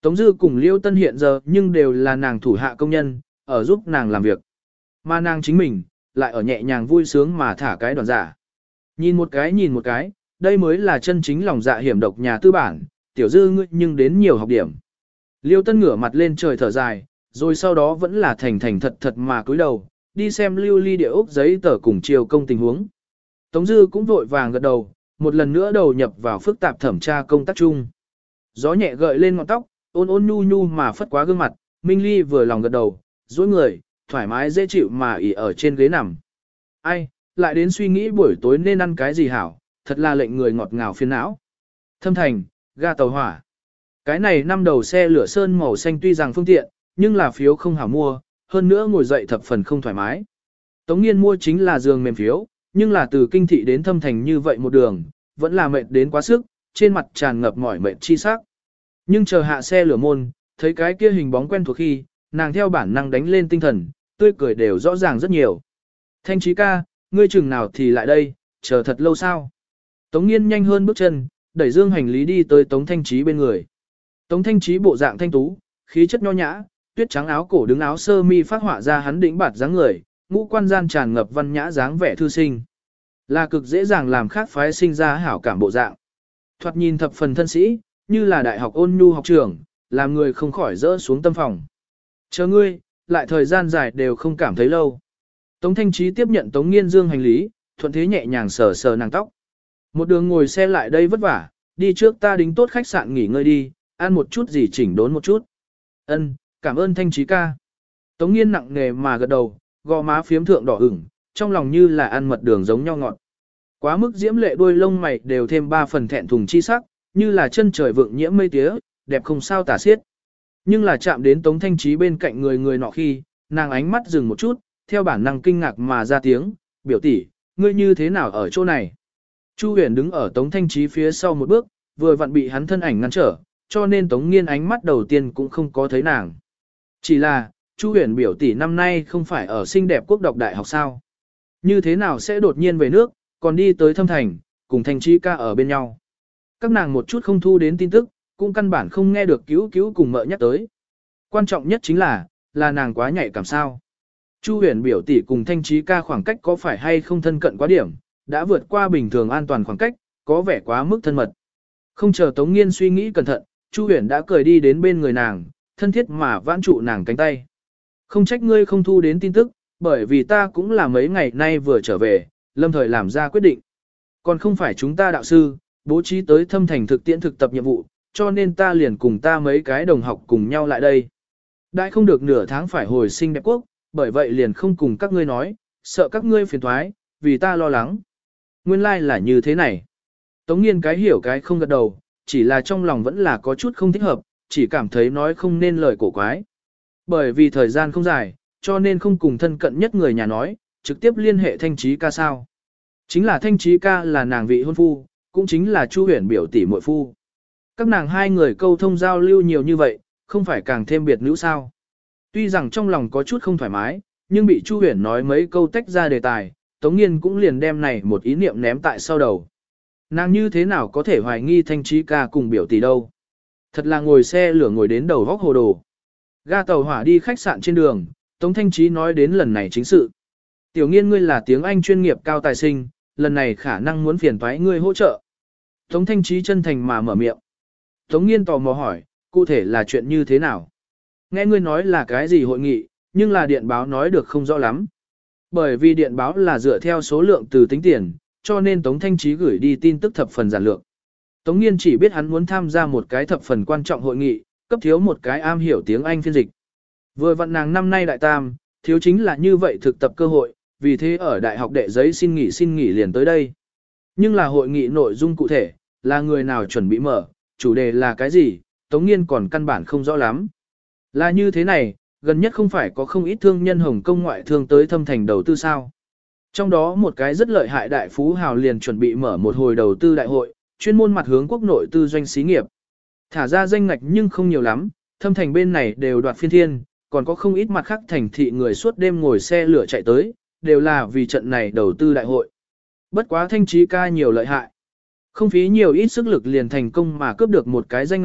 Tống Dư cùng Liêu Tân hiện giờ nhưng đều là nàng thủ hạ công nhân, ở giúp nàng làm việc. Mà nàng chính mình, lại ở nhẹ nhàng vui sướng mà thả cái đoàn giả. Nhìn một cái nhìn một cái, đây mới là chân chính lòng dạ hiểm độc nhà tư bản, tiểu Dư ngươi nhưng đến nhiều học điểm. Liêu Tân ngửa mặt lên trời thở dài, rồi sau đó vẫn là thành thành thật thật mà cúi đầu, đi xem lưu ly địa ốc giấy tờ cùng chiều công tình huống. Tống Dư cũng vội vàng gật đầu, một lần nữa đầu nhập vào phức tạp thẩm tra công tác chung. Gió nhẹ gợi lên ngọn tóc, ôn ôn nhu nhu mà phất quá gương mặt, Minh Ly vừa lòng gật đầu, duỗi người, thoải mái dễ chịu mà ỉ ở trên ghế nằm. Ai, lại đến suy nghĩ buổi tối nên ăn cái gì hảo, thật là lệnh người ngọt ngào phiền não. Thâm Thành, ga tàu hỏa. Cái này năm đầu xe lửa sơn màu xanh tuy rằng phương tiện, nhưng là phiếu không hảo mua, hơn nữa ngồi dậy thập phần không thoải mái. Tống Nghiên mua chính là giường mềm phiếu, nhưng là từ Kinh thị đến Thâm Thành như vậy một đường, vẫn là mệt đến quá sức, trên mặt tràn ngập mỏi mệt chi sắc. Nhưng chờ hạ xe lửa môn, thấy cái kia hình bóng quen thuộc khi, nàng theo bản năng đánh lên tinh thần, tươi cười đều rõ ràng rất nhiều. Thanh Chí ca, ngươi chừng nào thì lại đây, chờ thật lâu sao? Tống Nghiên nhanh hơn bước chân, đẩy dương hành lý đi tới Tống Thanh Chí bên người. Tống Thanh Chí bộ dạng thanh tú, khí chất nho nhã, tuyết trắng áo cổ đứng áo sơ mi phát họa ra hắn đỉnh bạt dáng người, ngũ quan gian tràn ngập văn nhã dáng vẻ thư sinh. Là cực dễ dàng làm khác phái sinh ra hảo cảm bộ dạng. Thoạt nhìn thập phần thân sĩ, như là đại học ôn nhu học trưởng, làm người không khỏi rỡ xuống tâm phòng. Chờ ngươi, lại thời gian dài đều không cảm thấy lâu. Tống Thanh Chí tiếp nhận Tống Nghiên dương hành lý, thuận thế nhẹ nhàng sờ sờ nàng tóc. Một đường ngồi xe lại đây vất vả, đi trước ta đính tốt khách sạn nghỉ ngơi đi, ăn một chút gì chỉnh đốn một chút. Ân, cảm ơn Thanh Chí ca. Tống Nghiên nặng nề mà gật đầu, gò má phiếm thượng đỏ ửng, trong lòng như là ăn mật đường giống nhau ngọt. Quá mức diễm lệ đuôi lông mày đều thêm ba phần thẹn thùng chi sắc, như là chân trời vượng nhiễm mây tía, đẹp không sao tả xiết. Nhưng là chạm đến Tống Thanh Chí bên cạnh người người nọ khi, nàng ánh mắt dừng một chút, theo bản năng kinh ngạc mà ra tiếng, biểu tỷ, ngươi như thế nào ở chỗ này? Chu Huyền đứng ở Tống Thanh Chí phía sau một bước, vừa vặn bị hắn thân ảnh ngăn trở, cho nên Tống Nghiên ánh mắt đầu tiên cũng không có thấy nàng. Chỉ là, Chu Huyền biểu tỷ năm nay không phải ở xinh đẹp quốc đọc đại học sao? Như thế nào sẽ đột nhiên về nước, còn đi tới Thâm Thành, cùng Thanh Chí ca ở bên nhau? Các nàng một chút không thu đến tin tức, cũng căn bản không nghe được cứu cứu cùng mợ nhắc tới. Quan trọng nhất chính là, là nàng quá nhạy cảm sao. Chu Huyền biểu tỷ cùng Thanh Chí ca khoảng cách có phải hay không thân cận quá điểm, đã vượt qua bình thường an toàn khoảng cách, có vẻ quá mức thân mật. Không chờ Tống Nghiên suy nghĩ cẩn thận, Chu Huyền đã cười đi đến bên người nàng, thân thiết mà vãn trụ nàng cánh tay. Không trách ngươi không thu đến tin tức, bởi vì ta cũng là mấy ngày nay vừa trở về, lâm thời làm ra quyết định. Còn không phải chúng ta đạo sư, bố trí tới Thâm Thành thực tiễn thực tập nhiệm vụ, cho nên ta liền cùng ta mấy cái đồng học cùng nhau lại đây. Đại không được nửa tháng phải hồi sinh đẹp quốc, bởi vậy liền không cùng các ngươi nói, sợ các ngươi phiền thoái, vì ta lo lắng. Nguyên lai like là như thế này. Tống Nghiên cái hiểu cái không gật đầu, chỉ là trong lòng vẫn là có chút không thích hợp, chỉ cảm thấy nói không nên lời cổ quái. Bởi vì thời gian không dài, cho nên không cùng thân cận nhất người nhà nói, trực tiếp liên hệ Thanh Chí ca sao. Chính là Thanh Chí ca là nàng vị hôn phu, cũng chính là Chu Huyền biểu tỷ muội phu. Các nàng hai người câu thông giao lưu nhiều như vậy, không phải càng thêm biệt nữ sao. Tuy rằng trong lòng có chút không thoải mái, nhưng bị Chu Huyền nói mấy câu tách ra đề tài, Tống Nghiên cũng liền đem này một ý niệm ném tại sau đầu. Nàng như thế nào có thể hoài nghi Thanh Chí ca cùng biểu tỷ đâu. Thật là ngồi xe lửa ngồi đến đầu vóc hồ đồ. Ga tàu hỏa đi khách sạn trên đường, Tống Thanh Chí nói đến lần này chính sự. Tiểu Nghiên ngươi là tiếng Anh chuyên nghiệp cao tài sinh, lần này khả năng muốn phiền toái ngươi hỗ trợ. Tống Thanh Chí chân thành mà mở miệng. Tống Nghiên tò mò hỏi, cụ thể là chuyện như thế nào? Nghe ngươi nói là cái gì hội nghị, nhưng là điện báo nói được không rõ lắm. Bởi vì điện báo là dựa theo số lượng từ tính tiền, cho nên Tống Thanh Chí gửi đi tin tức thập phần giản lược. Tống Nghiên chỉ biết hắn muốn tham gia một cái thập phần quan trọng hội nghị, cấp thiếu một cái am hiểu tiếng Anh phiên dịch. Vừa vặn nàng năm nay đại tam, thiếu chính là như vậy thực tập cơ hội, vì thế ở đại học đệ giấy xin nghỉ xin nghỉ liền tới đây. Nhưng là hội nghị nội dung cụ thể, là người nào chuẩn bị mở, chủ đề là cái gì, Tống Nghiên còn căn bản không rõ lắm. Là như thế này, gần nhất không phải có không ít thương nhân Hồng Kông ngoại thương tới Thâm Thành đầu tư sao. Trong đó một cái rất lợi hại đại phú hào liền chuẩn bị mở một hồi đầu tư đại hội, chuyên môn mặt hướng quốc nội tư doanh xí nghiệp. Thả ra danh ngạch nhưng không nhiều lắm, Thâm Thành bên này đều đoạt phiên thiên, còn có không ít mặt khác thành thị người suốt đêm ngồi xe lửa chạy tới, đều là vì trận này đầu tư đại hội. Bất quá Thanh Chí ca nhiều lợi hại. Không phí nhiều ít sức lực liền thành công mà cướp được một cái danh ngạch,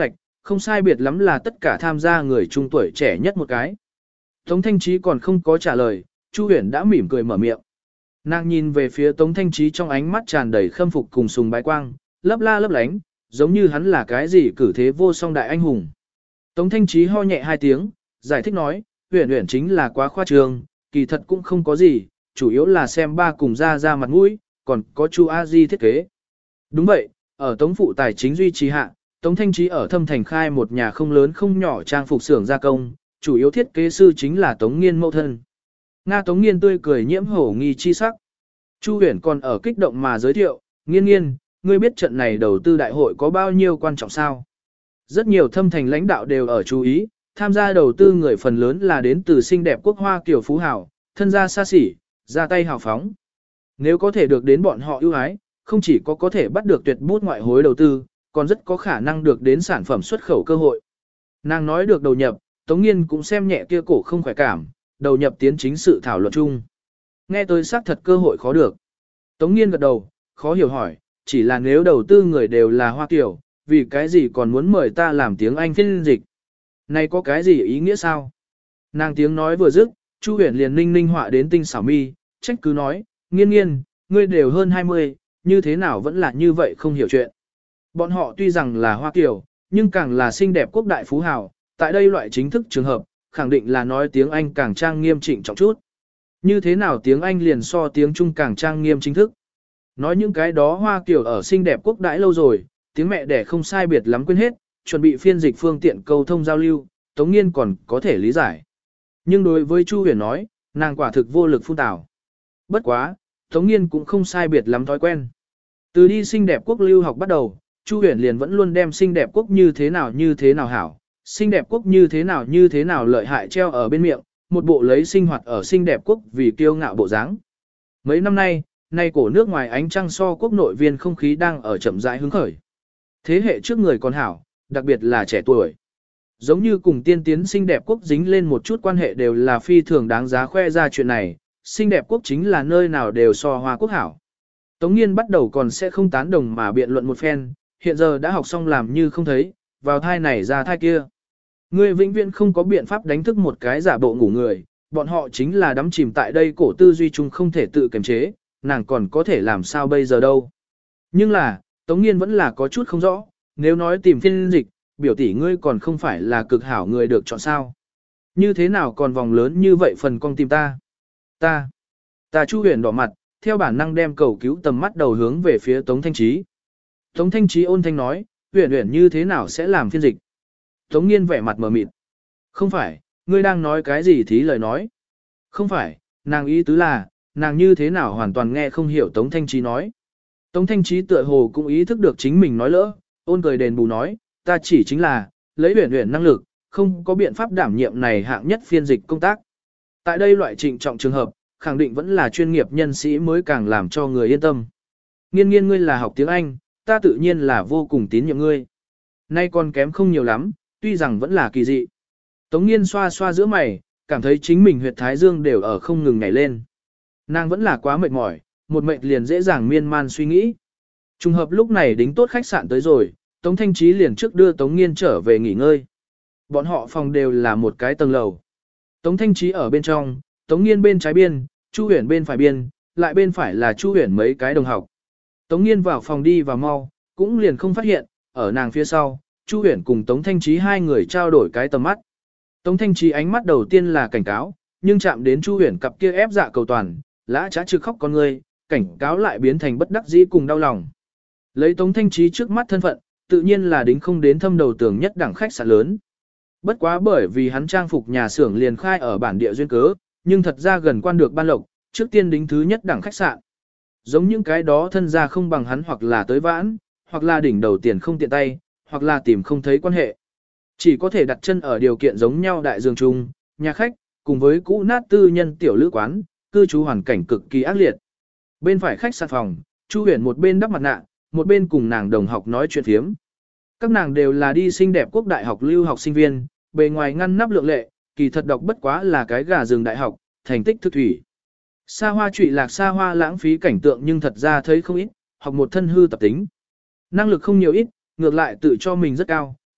không sai biệt lắm là tất cả tham gia người trung tuổi trẻ nhất một cái. Tống Thanh Trí còn không có trả lời, Chu Huyền đã mỉm cười mở miệng. Nàng nhìn về phía Tống Thanh Trí trong ánh mắt tràn đầy khâm phục cùng sùng bái quang, lấp la lấp lánh, giống như hắn là cái gì cử thế vô song đại anh hùng. Tống Thanh Trí ho nhẹ hai tiếng, giải thích nói, Huyền Huyền chính là quá khoa trương, kỳ thật cũng không có gì, chủ yếu là xem ba cùng ra ra mặt mũi, còn có Chu A Di thiết kế. Đúng vậy, ở Tống phụ tài chính duy trì hạ, Tống Thanh Trí ở Thâm Thành khai một nhà không lớn không nhỏ trang phục xưởng gia công, chủ yếu thiết kế sư chính là Tống Nghiên mẫu thân. Nga Tống Nghiên tươi cười nhiễm hổ nghi chi sắc. Chu Huyền còn ở kích động mà giới thiệu, Nghiên Nghiên, ngươi biết trận này đầu tư đại hội có bao nhiêu quan trọng sao? Rất nhiều Thâm Thành lãnh đạo đều ở chú ý, tham gia đầu tư người phần lớn là đến từ xinh đẹp quốc hoa kiểu phú hảo, thân gia xa xỉ, ra tay hào phóng. Nếu có thể được đến bọn họ ưu ái, không chỉ có có thể bắt được tuyệt bút ngoại hối đầu tư, còn rất có khả năng được đến sản phẩm xuất khẩu cơ hội. Nàng nói được đầu nhập, Tống Nghiên cũng xem nhẹ kia cổ không khỏe cảm, đầu nhập tiến chính sự thảo luận chung. Nghe tôi xác thật cơ hội khó được. Tống Nghiên gật đầu, khó hiểu hỏi, chỉ là nếu đầu tư người đều là Hoa Kiều, vì cái gì còn muốn mời ta làm tiếng Anh phiên dịch? Này có cái gì ý nghĩa sao? Nàng tiếng nói vừa dứt, Chu Huyền liền ninh ninh họa đến tinh xảo mi, trách cứ nói, Nghiên Nghiên, ngươi đều hơn hai mươi, như thế nào vẫn là như vậy không hiểu chuyện. Bọn họ tuy rằng là Hoa Kiều, nhưng càng là xinh đẹp quốc đại phú hào, tại đây loại chính thức trường hợp, khẳng định là nói tiếng Anh càng trang nghiêm trịnh trọng chút. Như thế nào tiếng Anh liền so tiếng Trung càng trang nghiêm chính thức. Nói những cái đó Hoa Kiều ở xinh đẹp quốc đãi lâu rồi, tiếng mẹ đẻ không sai biệt lắm quên hết, chuẩn bị phiên dịch phương tiện câu thông giao lưu, Tống Nghiên còn có thể lý giải. Nhưng đối với Chu Huyền nói, nàng quả thực vô lực phun tảo. Bất quá, Tống Nghiên cũng không sai biệt lắm thói quen. Từ đi xinh đẹp quốc lưu học bắt đầu, Chu Huyền liền vẫn luôn đem xinh đẹp quốc như thế nào như thế nào hảo, xinh đẹp quốc như thế nào như thế nào lợi hại treo ở bên miệng, một bộ lấy sinh hoạt ở xinh đẹp quốc vì kiêu ngạo bộ dáng. Mấy năm nay, nay cổ nước ngoài ánh trăng so quốc nội viên không khí đang ở chậm rãi hứng khởi. Thế hệ trước người còn hảo, đặc biệt là trẻ tuổi. Giống như cùng tiên tiến xinh đẹp quốc dính lên một chút quan hệ đều là phi thường đáng giá khoe ra chuyện này, xinh đẹp quốc chính là nơi nào đều so Hoa quốc hảo. Tống Nghiên bắt đầu còn sẽ không tán đồng mà biện luận một phen, hiện giờ đã học xong làm như không thấy, vào thai này ra thai kia. Người vĩnh viễn không có biện pháp đánh thức một cái giả bộ ngủ người, bọn họ chính là đắm chìm tại đây cổ tư duy chung không thể tự kiềm chế, nàng còn có thể làm sao bây giờ đâu. Nhưng là, Tống Nghiên vẫn là có chút không rõ, nếu nói tìm phiên dịch, biểu tỷ ngươi còn không phải là cực hảo người được chọn sao. Như thế nào còn vòng lớn như vậy phần con tìm ta? Ta, ta Chu Huyền đỏ mặt, theo bản năng đem cầu cứu tầm mắt đầu hướng về phía Tống Thanh Trí. Tống Thanh Trí ôn thanh nói, Huyền Huyền như thế nào sẽ làm phiên dịch? Tống Nghiên vẻ mặt mờ mịt. Không phải, ngươi đang nói cái gì thí lời nói? Không phải, nàng ý tứ là, nàng như thế nào hoàn toàn nghe không hiểu Tống Thanh Trí nói. Tống Thanh Trí tựa hồ cũng ý thức được chính mình nói lỡ, ôn cười đền bù nói, ta chỉ chính là, lấy Huyền Huyền năng lực, không có biện pháp đảm nhiệm này hạng nhất phiên dịch công tác. Tại đây loại trịnh trọng trường hợp, khẳng định vẫn là chuyên nghiệp nhân sĩ mới càng làm cho người yên tâm. Nghiên Nghiên ngươi là học tiếng Anh, ta tự nhiên là vô cùng tín nhiệm ngươi. Nay còn kém không nhiều lắm, tuy rằng vẫn là kỳ dị. Tống Nghiên xoa xoa giữa mày, cảm thấy chính mình huyệt thái dương đều ở không ngừng nhảy lên. Nàng vẫn là quá mệt mỏi, một mệt liền dễ dàng miên man suy nghĩ. Trùng hợp lúc này đính tốt khách sạn tới rồi, Tống Thanh Trí liền trước đưa Tống Nghiên trở về nghỉ ngơi. Bọn họ phòng đều là một cái tầng lầu. Tống Thanh Trí ở bên trong, Tống Nghiên bên trái biên, Chu Huyền bên phải biên, lại bên phải là Chu Huyền mấy cái đồng học. Tống Nghiên vào phòng đi vào mau, cũng liền không phát hiện, ở nàng phía sau, Chu Huyền cùng Tống Thanh Trí hai người trao đổi cái tầm mắt. Tống Thanh Trí ánh mắt đầu tiên là cảnh cáo, nhưng chạm đến Chu Huyền cặp kia ép dạ cầu toàn, lã trá trực khóc con người, cảnh cáo lại biến thành bất đắc dĩ cùng đau lòng. Lấy Tống Thanh Trí trước mắt thân phận, tự nhiên là đính không đến thâm đầu tường nhất đẳng khách sạn lớn. Bất quá bởi vì hắn trang phục nhà xưởng liền khai ở bản địa duyên cớ, nhưng thật ra gần quan được ban lộc, trước tiên đính thứ nhất đẳng khách sạn. Giống những cái đó thân gia không bằng hắn hoặc là tới vãn, hoặc là đỉnh đầu tiền không tiện tay, hoặc là tìm không thấy quan hệ. Chỉ có thể đặt chân ở điều kiện giống nhau đại dương chung, nhà khách, cùng với cũ nát tư nhân tiểu lữ quán, cư trú hoàn cảnh cực kỳ ác liệt. Bên phải khách sạn phòng, Chu Huyền một bên đắp mặt nạ, một bên cùng nàng đồng học nói chuyện phiếm. Các nàng đều là đi xinh đẹp quốc đại học lưu học sinh viên, bề ngoài ngăn nắp lượng lệ, kỳ thật đọc bất quá là cái gà rừng đại học, thành tích thực thủy. Xa hoa trụy lạc xa hoa lãng phí cảnh tượng nhưng thật ra thấy không ít, học một thân hư tập tính. Năng lực không nhiều ít, ngược lại tự cho mình rất cao,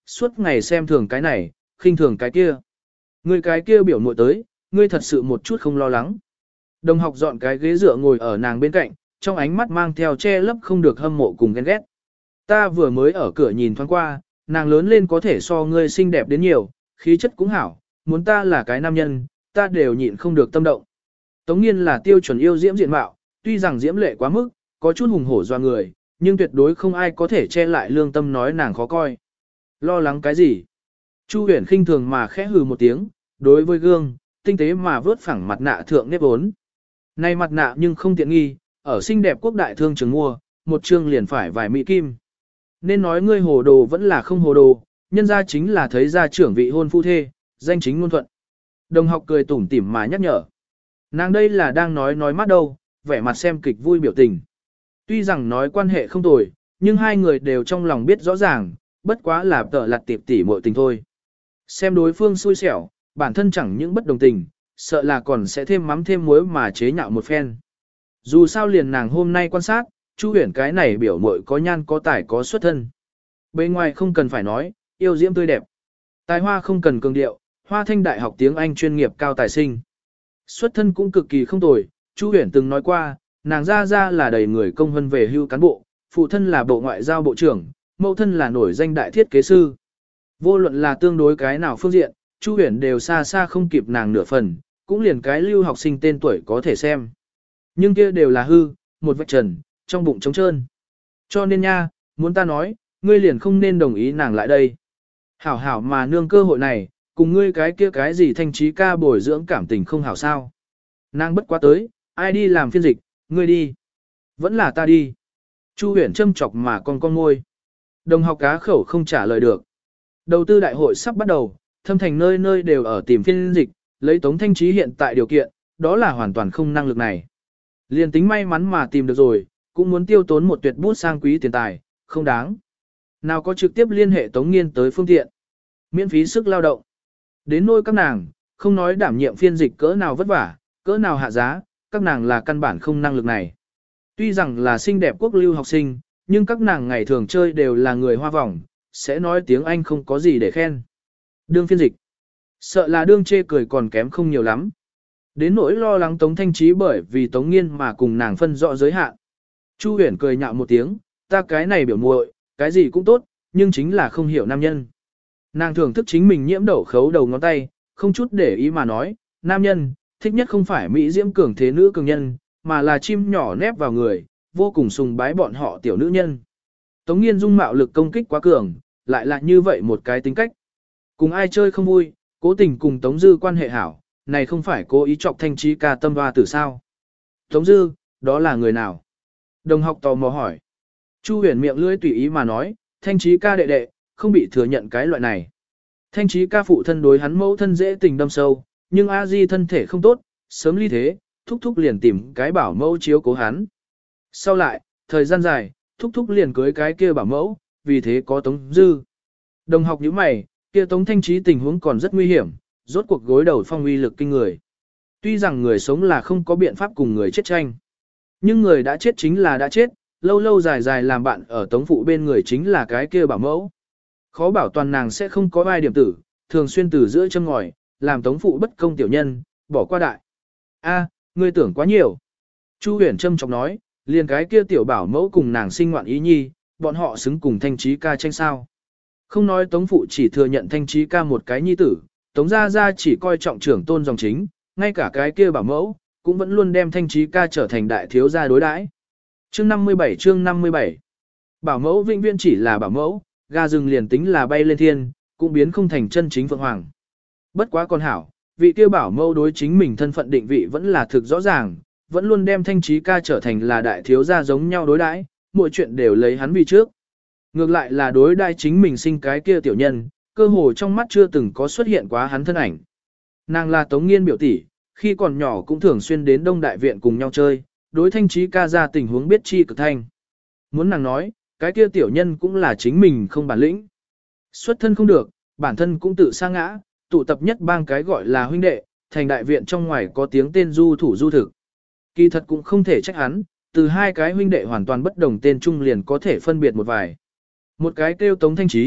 suốt ngày xem thường cái này, khinh thường cái kia. Ngươi cái kia biểu muội tới, ngươi thật sự một chút không lo lắng. Đồng học dọn cái ghế dựa ngồi ở nàng bên cạnh, trong ánh mắt mang theo che lấp không được hâm mộ cùng ghen ghét. Ta vừa mới ở cửa nhìn thoáng qua, nàng lớn lên có thể so ngươi xinh đẹp đến nhiều, khí chất cũng hảo, muốn ta là cái nam nhân, ta đều nhịn không được tâm động. Tống Nghiên là tiêu chuẩn yêu diễm diện mạo, tuy rằng diễm lệ quá mức, có chút hùng hổ doa người, nhưng tuyệt đối không ai có thể che lại lương tâm nói nàng khó coi. Lo lắng cái gì? Chu Huyền khinh thường mà khẽ hừ một tiếng, đối với gương, tinh tế mà vớt phẳng mặt nạ thượng nếp vốn. Này mặt nạ nhưng không tiện nghi, ở xinh đẹp quốc đại thương trường mua, một chương liền phải vài mỹ kim. Nên nói ngươi hồ đồ vẫn là không hồ đồ, nhân ra chính là thấy ra trưởng vị hôn phu thê, danh chính ngôn thuận. Đồng học cười tủm tỉm mà nhắc nhở. Nàng đây là đang nói nói mắt đâu, vẻ mặt xem kịch vui biểu tình. Tuy rằng nói quan hệ không tồi, nhưng hai người đều trong lòng biết rõ ràng, bất quá là tợ lặt tiệp tỉ muội tình thôi. Xem đối phương xui xẻo, bản thân chẳng những bất đồng tình, sợ là còn sẽ thêm mắm thêm muối mà chế nhạo một phen. Dù sao liền nàng hôm nay quan sát, Chu Huyền cái này biểu muội có nhan có tài có xuất thân. Bên ngoài không cần phải nói, yêu diễm tươi đẹp. Tài hoa không cần cường điệu, Hoa Thanh đại học tiếng Anh chuyên nghiệp cao tài sinh. Xuất thân cũng cực kỳ không tồi, Chu Huyền từng nói qua, nàng ra ra là đầy người công vân về hưu cán bộ, phụ thân là bộ ngoại giao bộ trưởng, mẫu thân là nổi danh đại thiết kế sư. Vô luận là tương đối cái nào phương diện, Chu Huyền đều xa xa không kịp nàng nửa phần, cũng liền cái lưu học sinh tên tuổi có thể xem. Nhưng kia đều là hư, một vạch trần, trong bụng trống trơn. Cho nên nha, muốn ta nói, ngươi liền không nên đồng ý nàng lại đây. Hảo hảo mà nương cơ hội này, cùng ngươi cái kia cái gì thanh trí ca bồi dưỡng cảm tình không hảo sao. Nàng bất quá tới, ai đi làm phiên dịch, ngươi đi. Vẫn là ta đi. Chu Huyền châm chọc mà con con môi. Đồng học cá khẩu không trả lời được. Đầu tư đại hội sắp bắt đầu, Thâm Thành nơi nơi đều ở tìm phiên dịch, lấy Tống Thanh Trí hiện tại điều kiện, đó là hoàn toàn không năng lực này. Liền tính may mắn mà tìm được rồi, cũng muốn tiêu tốn một tuyệt bút sang quý tiền tài, không đáng. Nào có trực tiếp liên hệ Tống Nghiên tới phương tiện. Miễn phí sức lao động. Đến nôi các nàng, không nói đảm nhiệm phiên dịch cỡ nào vất vả, cỡ nào hạ giá, các nàng là căn bản không năng lực này. Tuy rằng là xinh đẹp quốc lưu học sinh, nhưng các nàng ngày thường chơi đều là người hoa vòng, sẽ nói tiếng Anh không có gì để khen. Đương phiên dịch. Sợ là đương chê cười còn kém không nhiều lắm. Đến nỗi lo lắng Tống Thanh Trí bởi vì Tống Nghiên mà cùng nàng phân rõ giới hạn. Chu Huyền cười nhạo một tiếng, ta cái này biểu muội, cái gì cũng tốt, nhưng chính là không hiểu nam nhân. Nàng thưởng thức chính mình nhiễm đậu khấu đầu ngón tay, không chút để ý mà nói, nam nhân, thích nhất không phải mỹ diễm cường thế nữ cường nhân, mà là chim nhỏ nép vào người, vô cùng sùng bái bọn họ tiểu nữ nhân. Tống Nghiên dung mạo lực công kích quá cường, lại là như vậy một cái tính cách. Cùng ai chơi không vui, cố tình cùng Tống Dư quan hệ hảo, này không phải cố ý chọc Thanh Trí ca tâm hoa tử sao. Tống Dư, đó là người nào? Đồng học tò mò hỏi. Chu Huyền miệng lưỡi tùy ý mà nói, Thanh Trí ca đệ đệ, không bị thừa nhận cái loại này. Thanh Trí ca phụ thân đối hắn mẫu thân dễ tình đâm sâu, nhưng A Di thân thể không tốt, sớm ly thế, thúc thúc liền tìm cái bảo mẫu chiếu cố hắn. Sau lại, thời gian dài, thúc thúc liền cưới cái kia bảo mẫu, vì thế có Tống Dư. Đồng học như mày, kia Tống Thanh Trí tình huống còn rất nguy hiểm, rốt cuộc gối đầu phong uy lực kinh người. Tuy rằng người sống là không có biện pháp cùng người chết tranh, nhưng người đã chết chính là đã chết, lâu lâu dài dài làm bạn ở Tống phụ bên người chính là cái kia bảo mẫu. Khó bảo toàn nàng sẽ không có ai điểm tử, thường xuyên từ giữa châm ngòi, làm Tống phụ bất công tiểu nhân, bỏ qua đại. A, ngươi tưởng quá nhiều. Chu Huyền châm chọc nói, liền cái kia tiểu bảo mẫu cùng nàng sinh ngoạn ý nhi, bọn họ xứng cùng Thanh Trí ca tranh sao. Không nói Tống phụ chỉ thừa nhận Thanh Trí ca một cái nhi tử, Tống gia gia chỉ coi trọng trưởng tôn dòng chính, ngay cả cái kia bảo mẫu, cũng vẫn luôn đem Thanh Trí ca trở thành đại thiếu gia đối đãi. Chương năm mươi bảy chương năm mươi bảy. Bảo mẫu vĩnh viễn chỉ là bảo mẫu, gà rừng liền tính là bay lên thiên, cũng biến không thành chân chính phượng hoàng. Bất quá con hảo, vị kia bảo mẫu đối chính mình thân phận định vị vẫn là thực rõ ràng, vẫn luôn đem Thanh Trí ca trở thành là đại thiếu gia giống nhau đối đãi, mọi chuyện đều lấy hắn vì trước. Ngược lại là đối đãi chính mình sinh cái kia tiểu nhân, cơ hồ trong mắt chưa từng có xuất hiện quá hắn thân ảnh. Nàng là Tống Nghiên biểu tỷ, khi còn nhỏ cũng thường xuyên đến Đông Đại Viện cùng nhau chơi, đối Thanh Trí ca ra tình huống biết chi cực thanh. Muốn nàng nói, cái kia tiểu nhân cũng là chính mình không bản lĩnh. Xuất thân không được, bản thân cũng tự sa ngã, tụ tập nhất bang cái gọi là huynh đệ, thành Đại Viện trong ngoài có tiếng tên du thủ du thực. Kỳ thật cũng không thể trách hắn, từ hai cái huynh đệ hoàn toàn bất đồng tên chung liền có thể phân biệt một vài. Một cái kêu Tống Thanh Trí,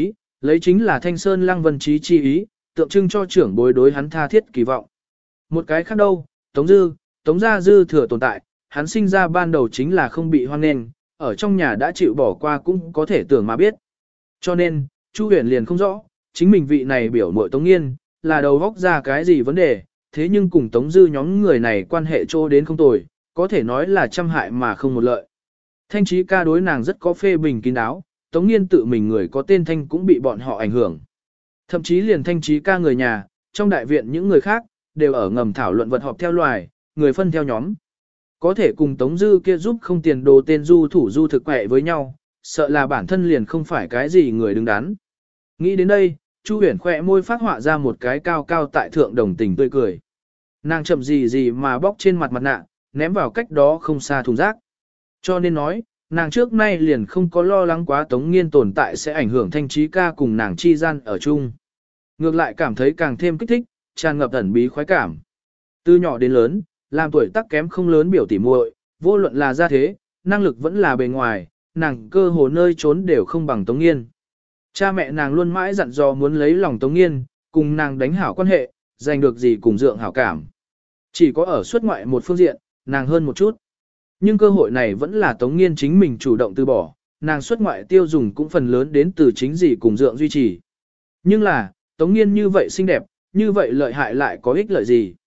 Lấy chính là Thanh Sơn Lăng Vân Trí chi ý, tượng trưng cho trưởng bối đối hắn tha thiết kỳ vọng. Một cái khác đâu, Tống Dư, Tống gia dư thừa tồn tại, hắn sinh ra ban đầu chính là không bị hoan nghênh, ở trong nhà đã chịu bỏ qua cũng có thể tưởng mà biết. Cho nên, Chu Huyền liền không rõ, chính mình vị này biểu muội Tống Nghiên, là đầu góc ra cái gì vấn đề, thế nhưng cùng Tống Dư nhóm người này quan hệ trô đến không tồi, có thể nói là trăm hại mà không một lợi. Thanh Chí ca đối nàng rất có phê bình kín đáo, Tống Nghiên tự mình người có tên Thanh cũng bị bọn họ ảnh hưởng. Thậm chí liền Thanh Chí ca người nhà, trong đại viện những người khác, đều ở ngầm thảo luận vật họp theo loài, người phân theo nhóm. Có thể cùng Tống Dư kia giúp không tiền đồ tên du thủ du thực quẹ với nhau, sợ là bản thân liền không phải cái gì người đứng đắn. Nghĩ đến đây, Chu Huyền khỏe môi phát họa ra một cái cao cao tại thượng đồng tình tươi cười. Nàng chậm gì gì mà bóc trên mặt mặt nạ, ném vào cách đó không xa thùng rác. Cho nên nói, nàng trước nay liền không có lo lắng quá Tống Nghiên tồn tại sẽ ảnh hưởng Thanh Chí ca cùng nàng chi gian ở chung. Ngược lại cảm thấy càng thêm kích thích, tràn ngập ẩn bí khoái cảm. Từ nhỏ đến lớn, làm tuổi tác kém không lớn biểu tỉ muội, vô luận là gia thế, năng lực vẫn là bề ngoài, nàng cơ hồ nơi trốn đều không bằng Tống Nghiên. Cha mẹ nàng luôn mãi dặn dò muốn lấy lòng Tống Nghiên, cùng nàng đánh hảo quan hệ, giành được gì cùng dượng hảo cảm. Chỉ có ở xuất ngoại một phương diện, nàng hơn một chút. Nhưng cơ hội này vẫn là Tống Nghiên chính mình chủ động từ bỏ, nàng xuất ngoại tiêu dùng cũng phần lớn đến từ chính gì cùng dượng duy trì. Nhưng là, Tống Nghiên như vậy xinh đẹp, như vậy lợi hại lại có ích lợi gì?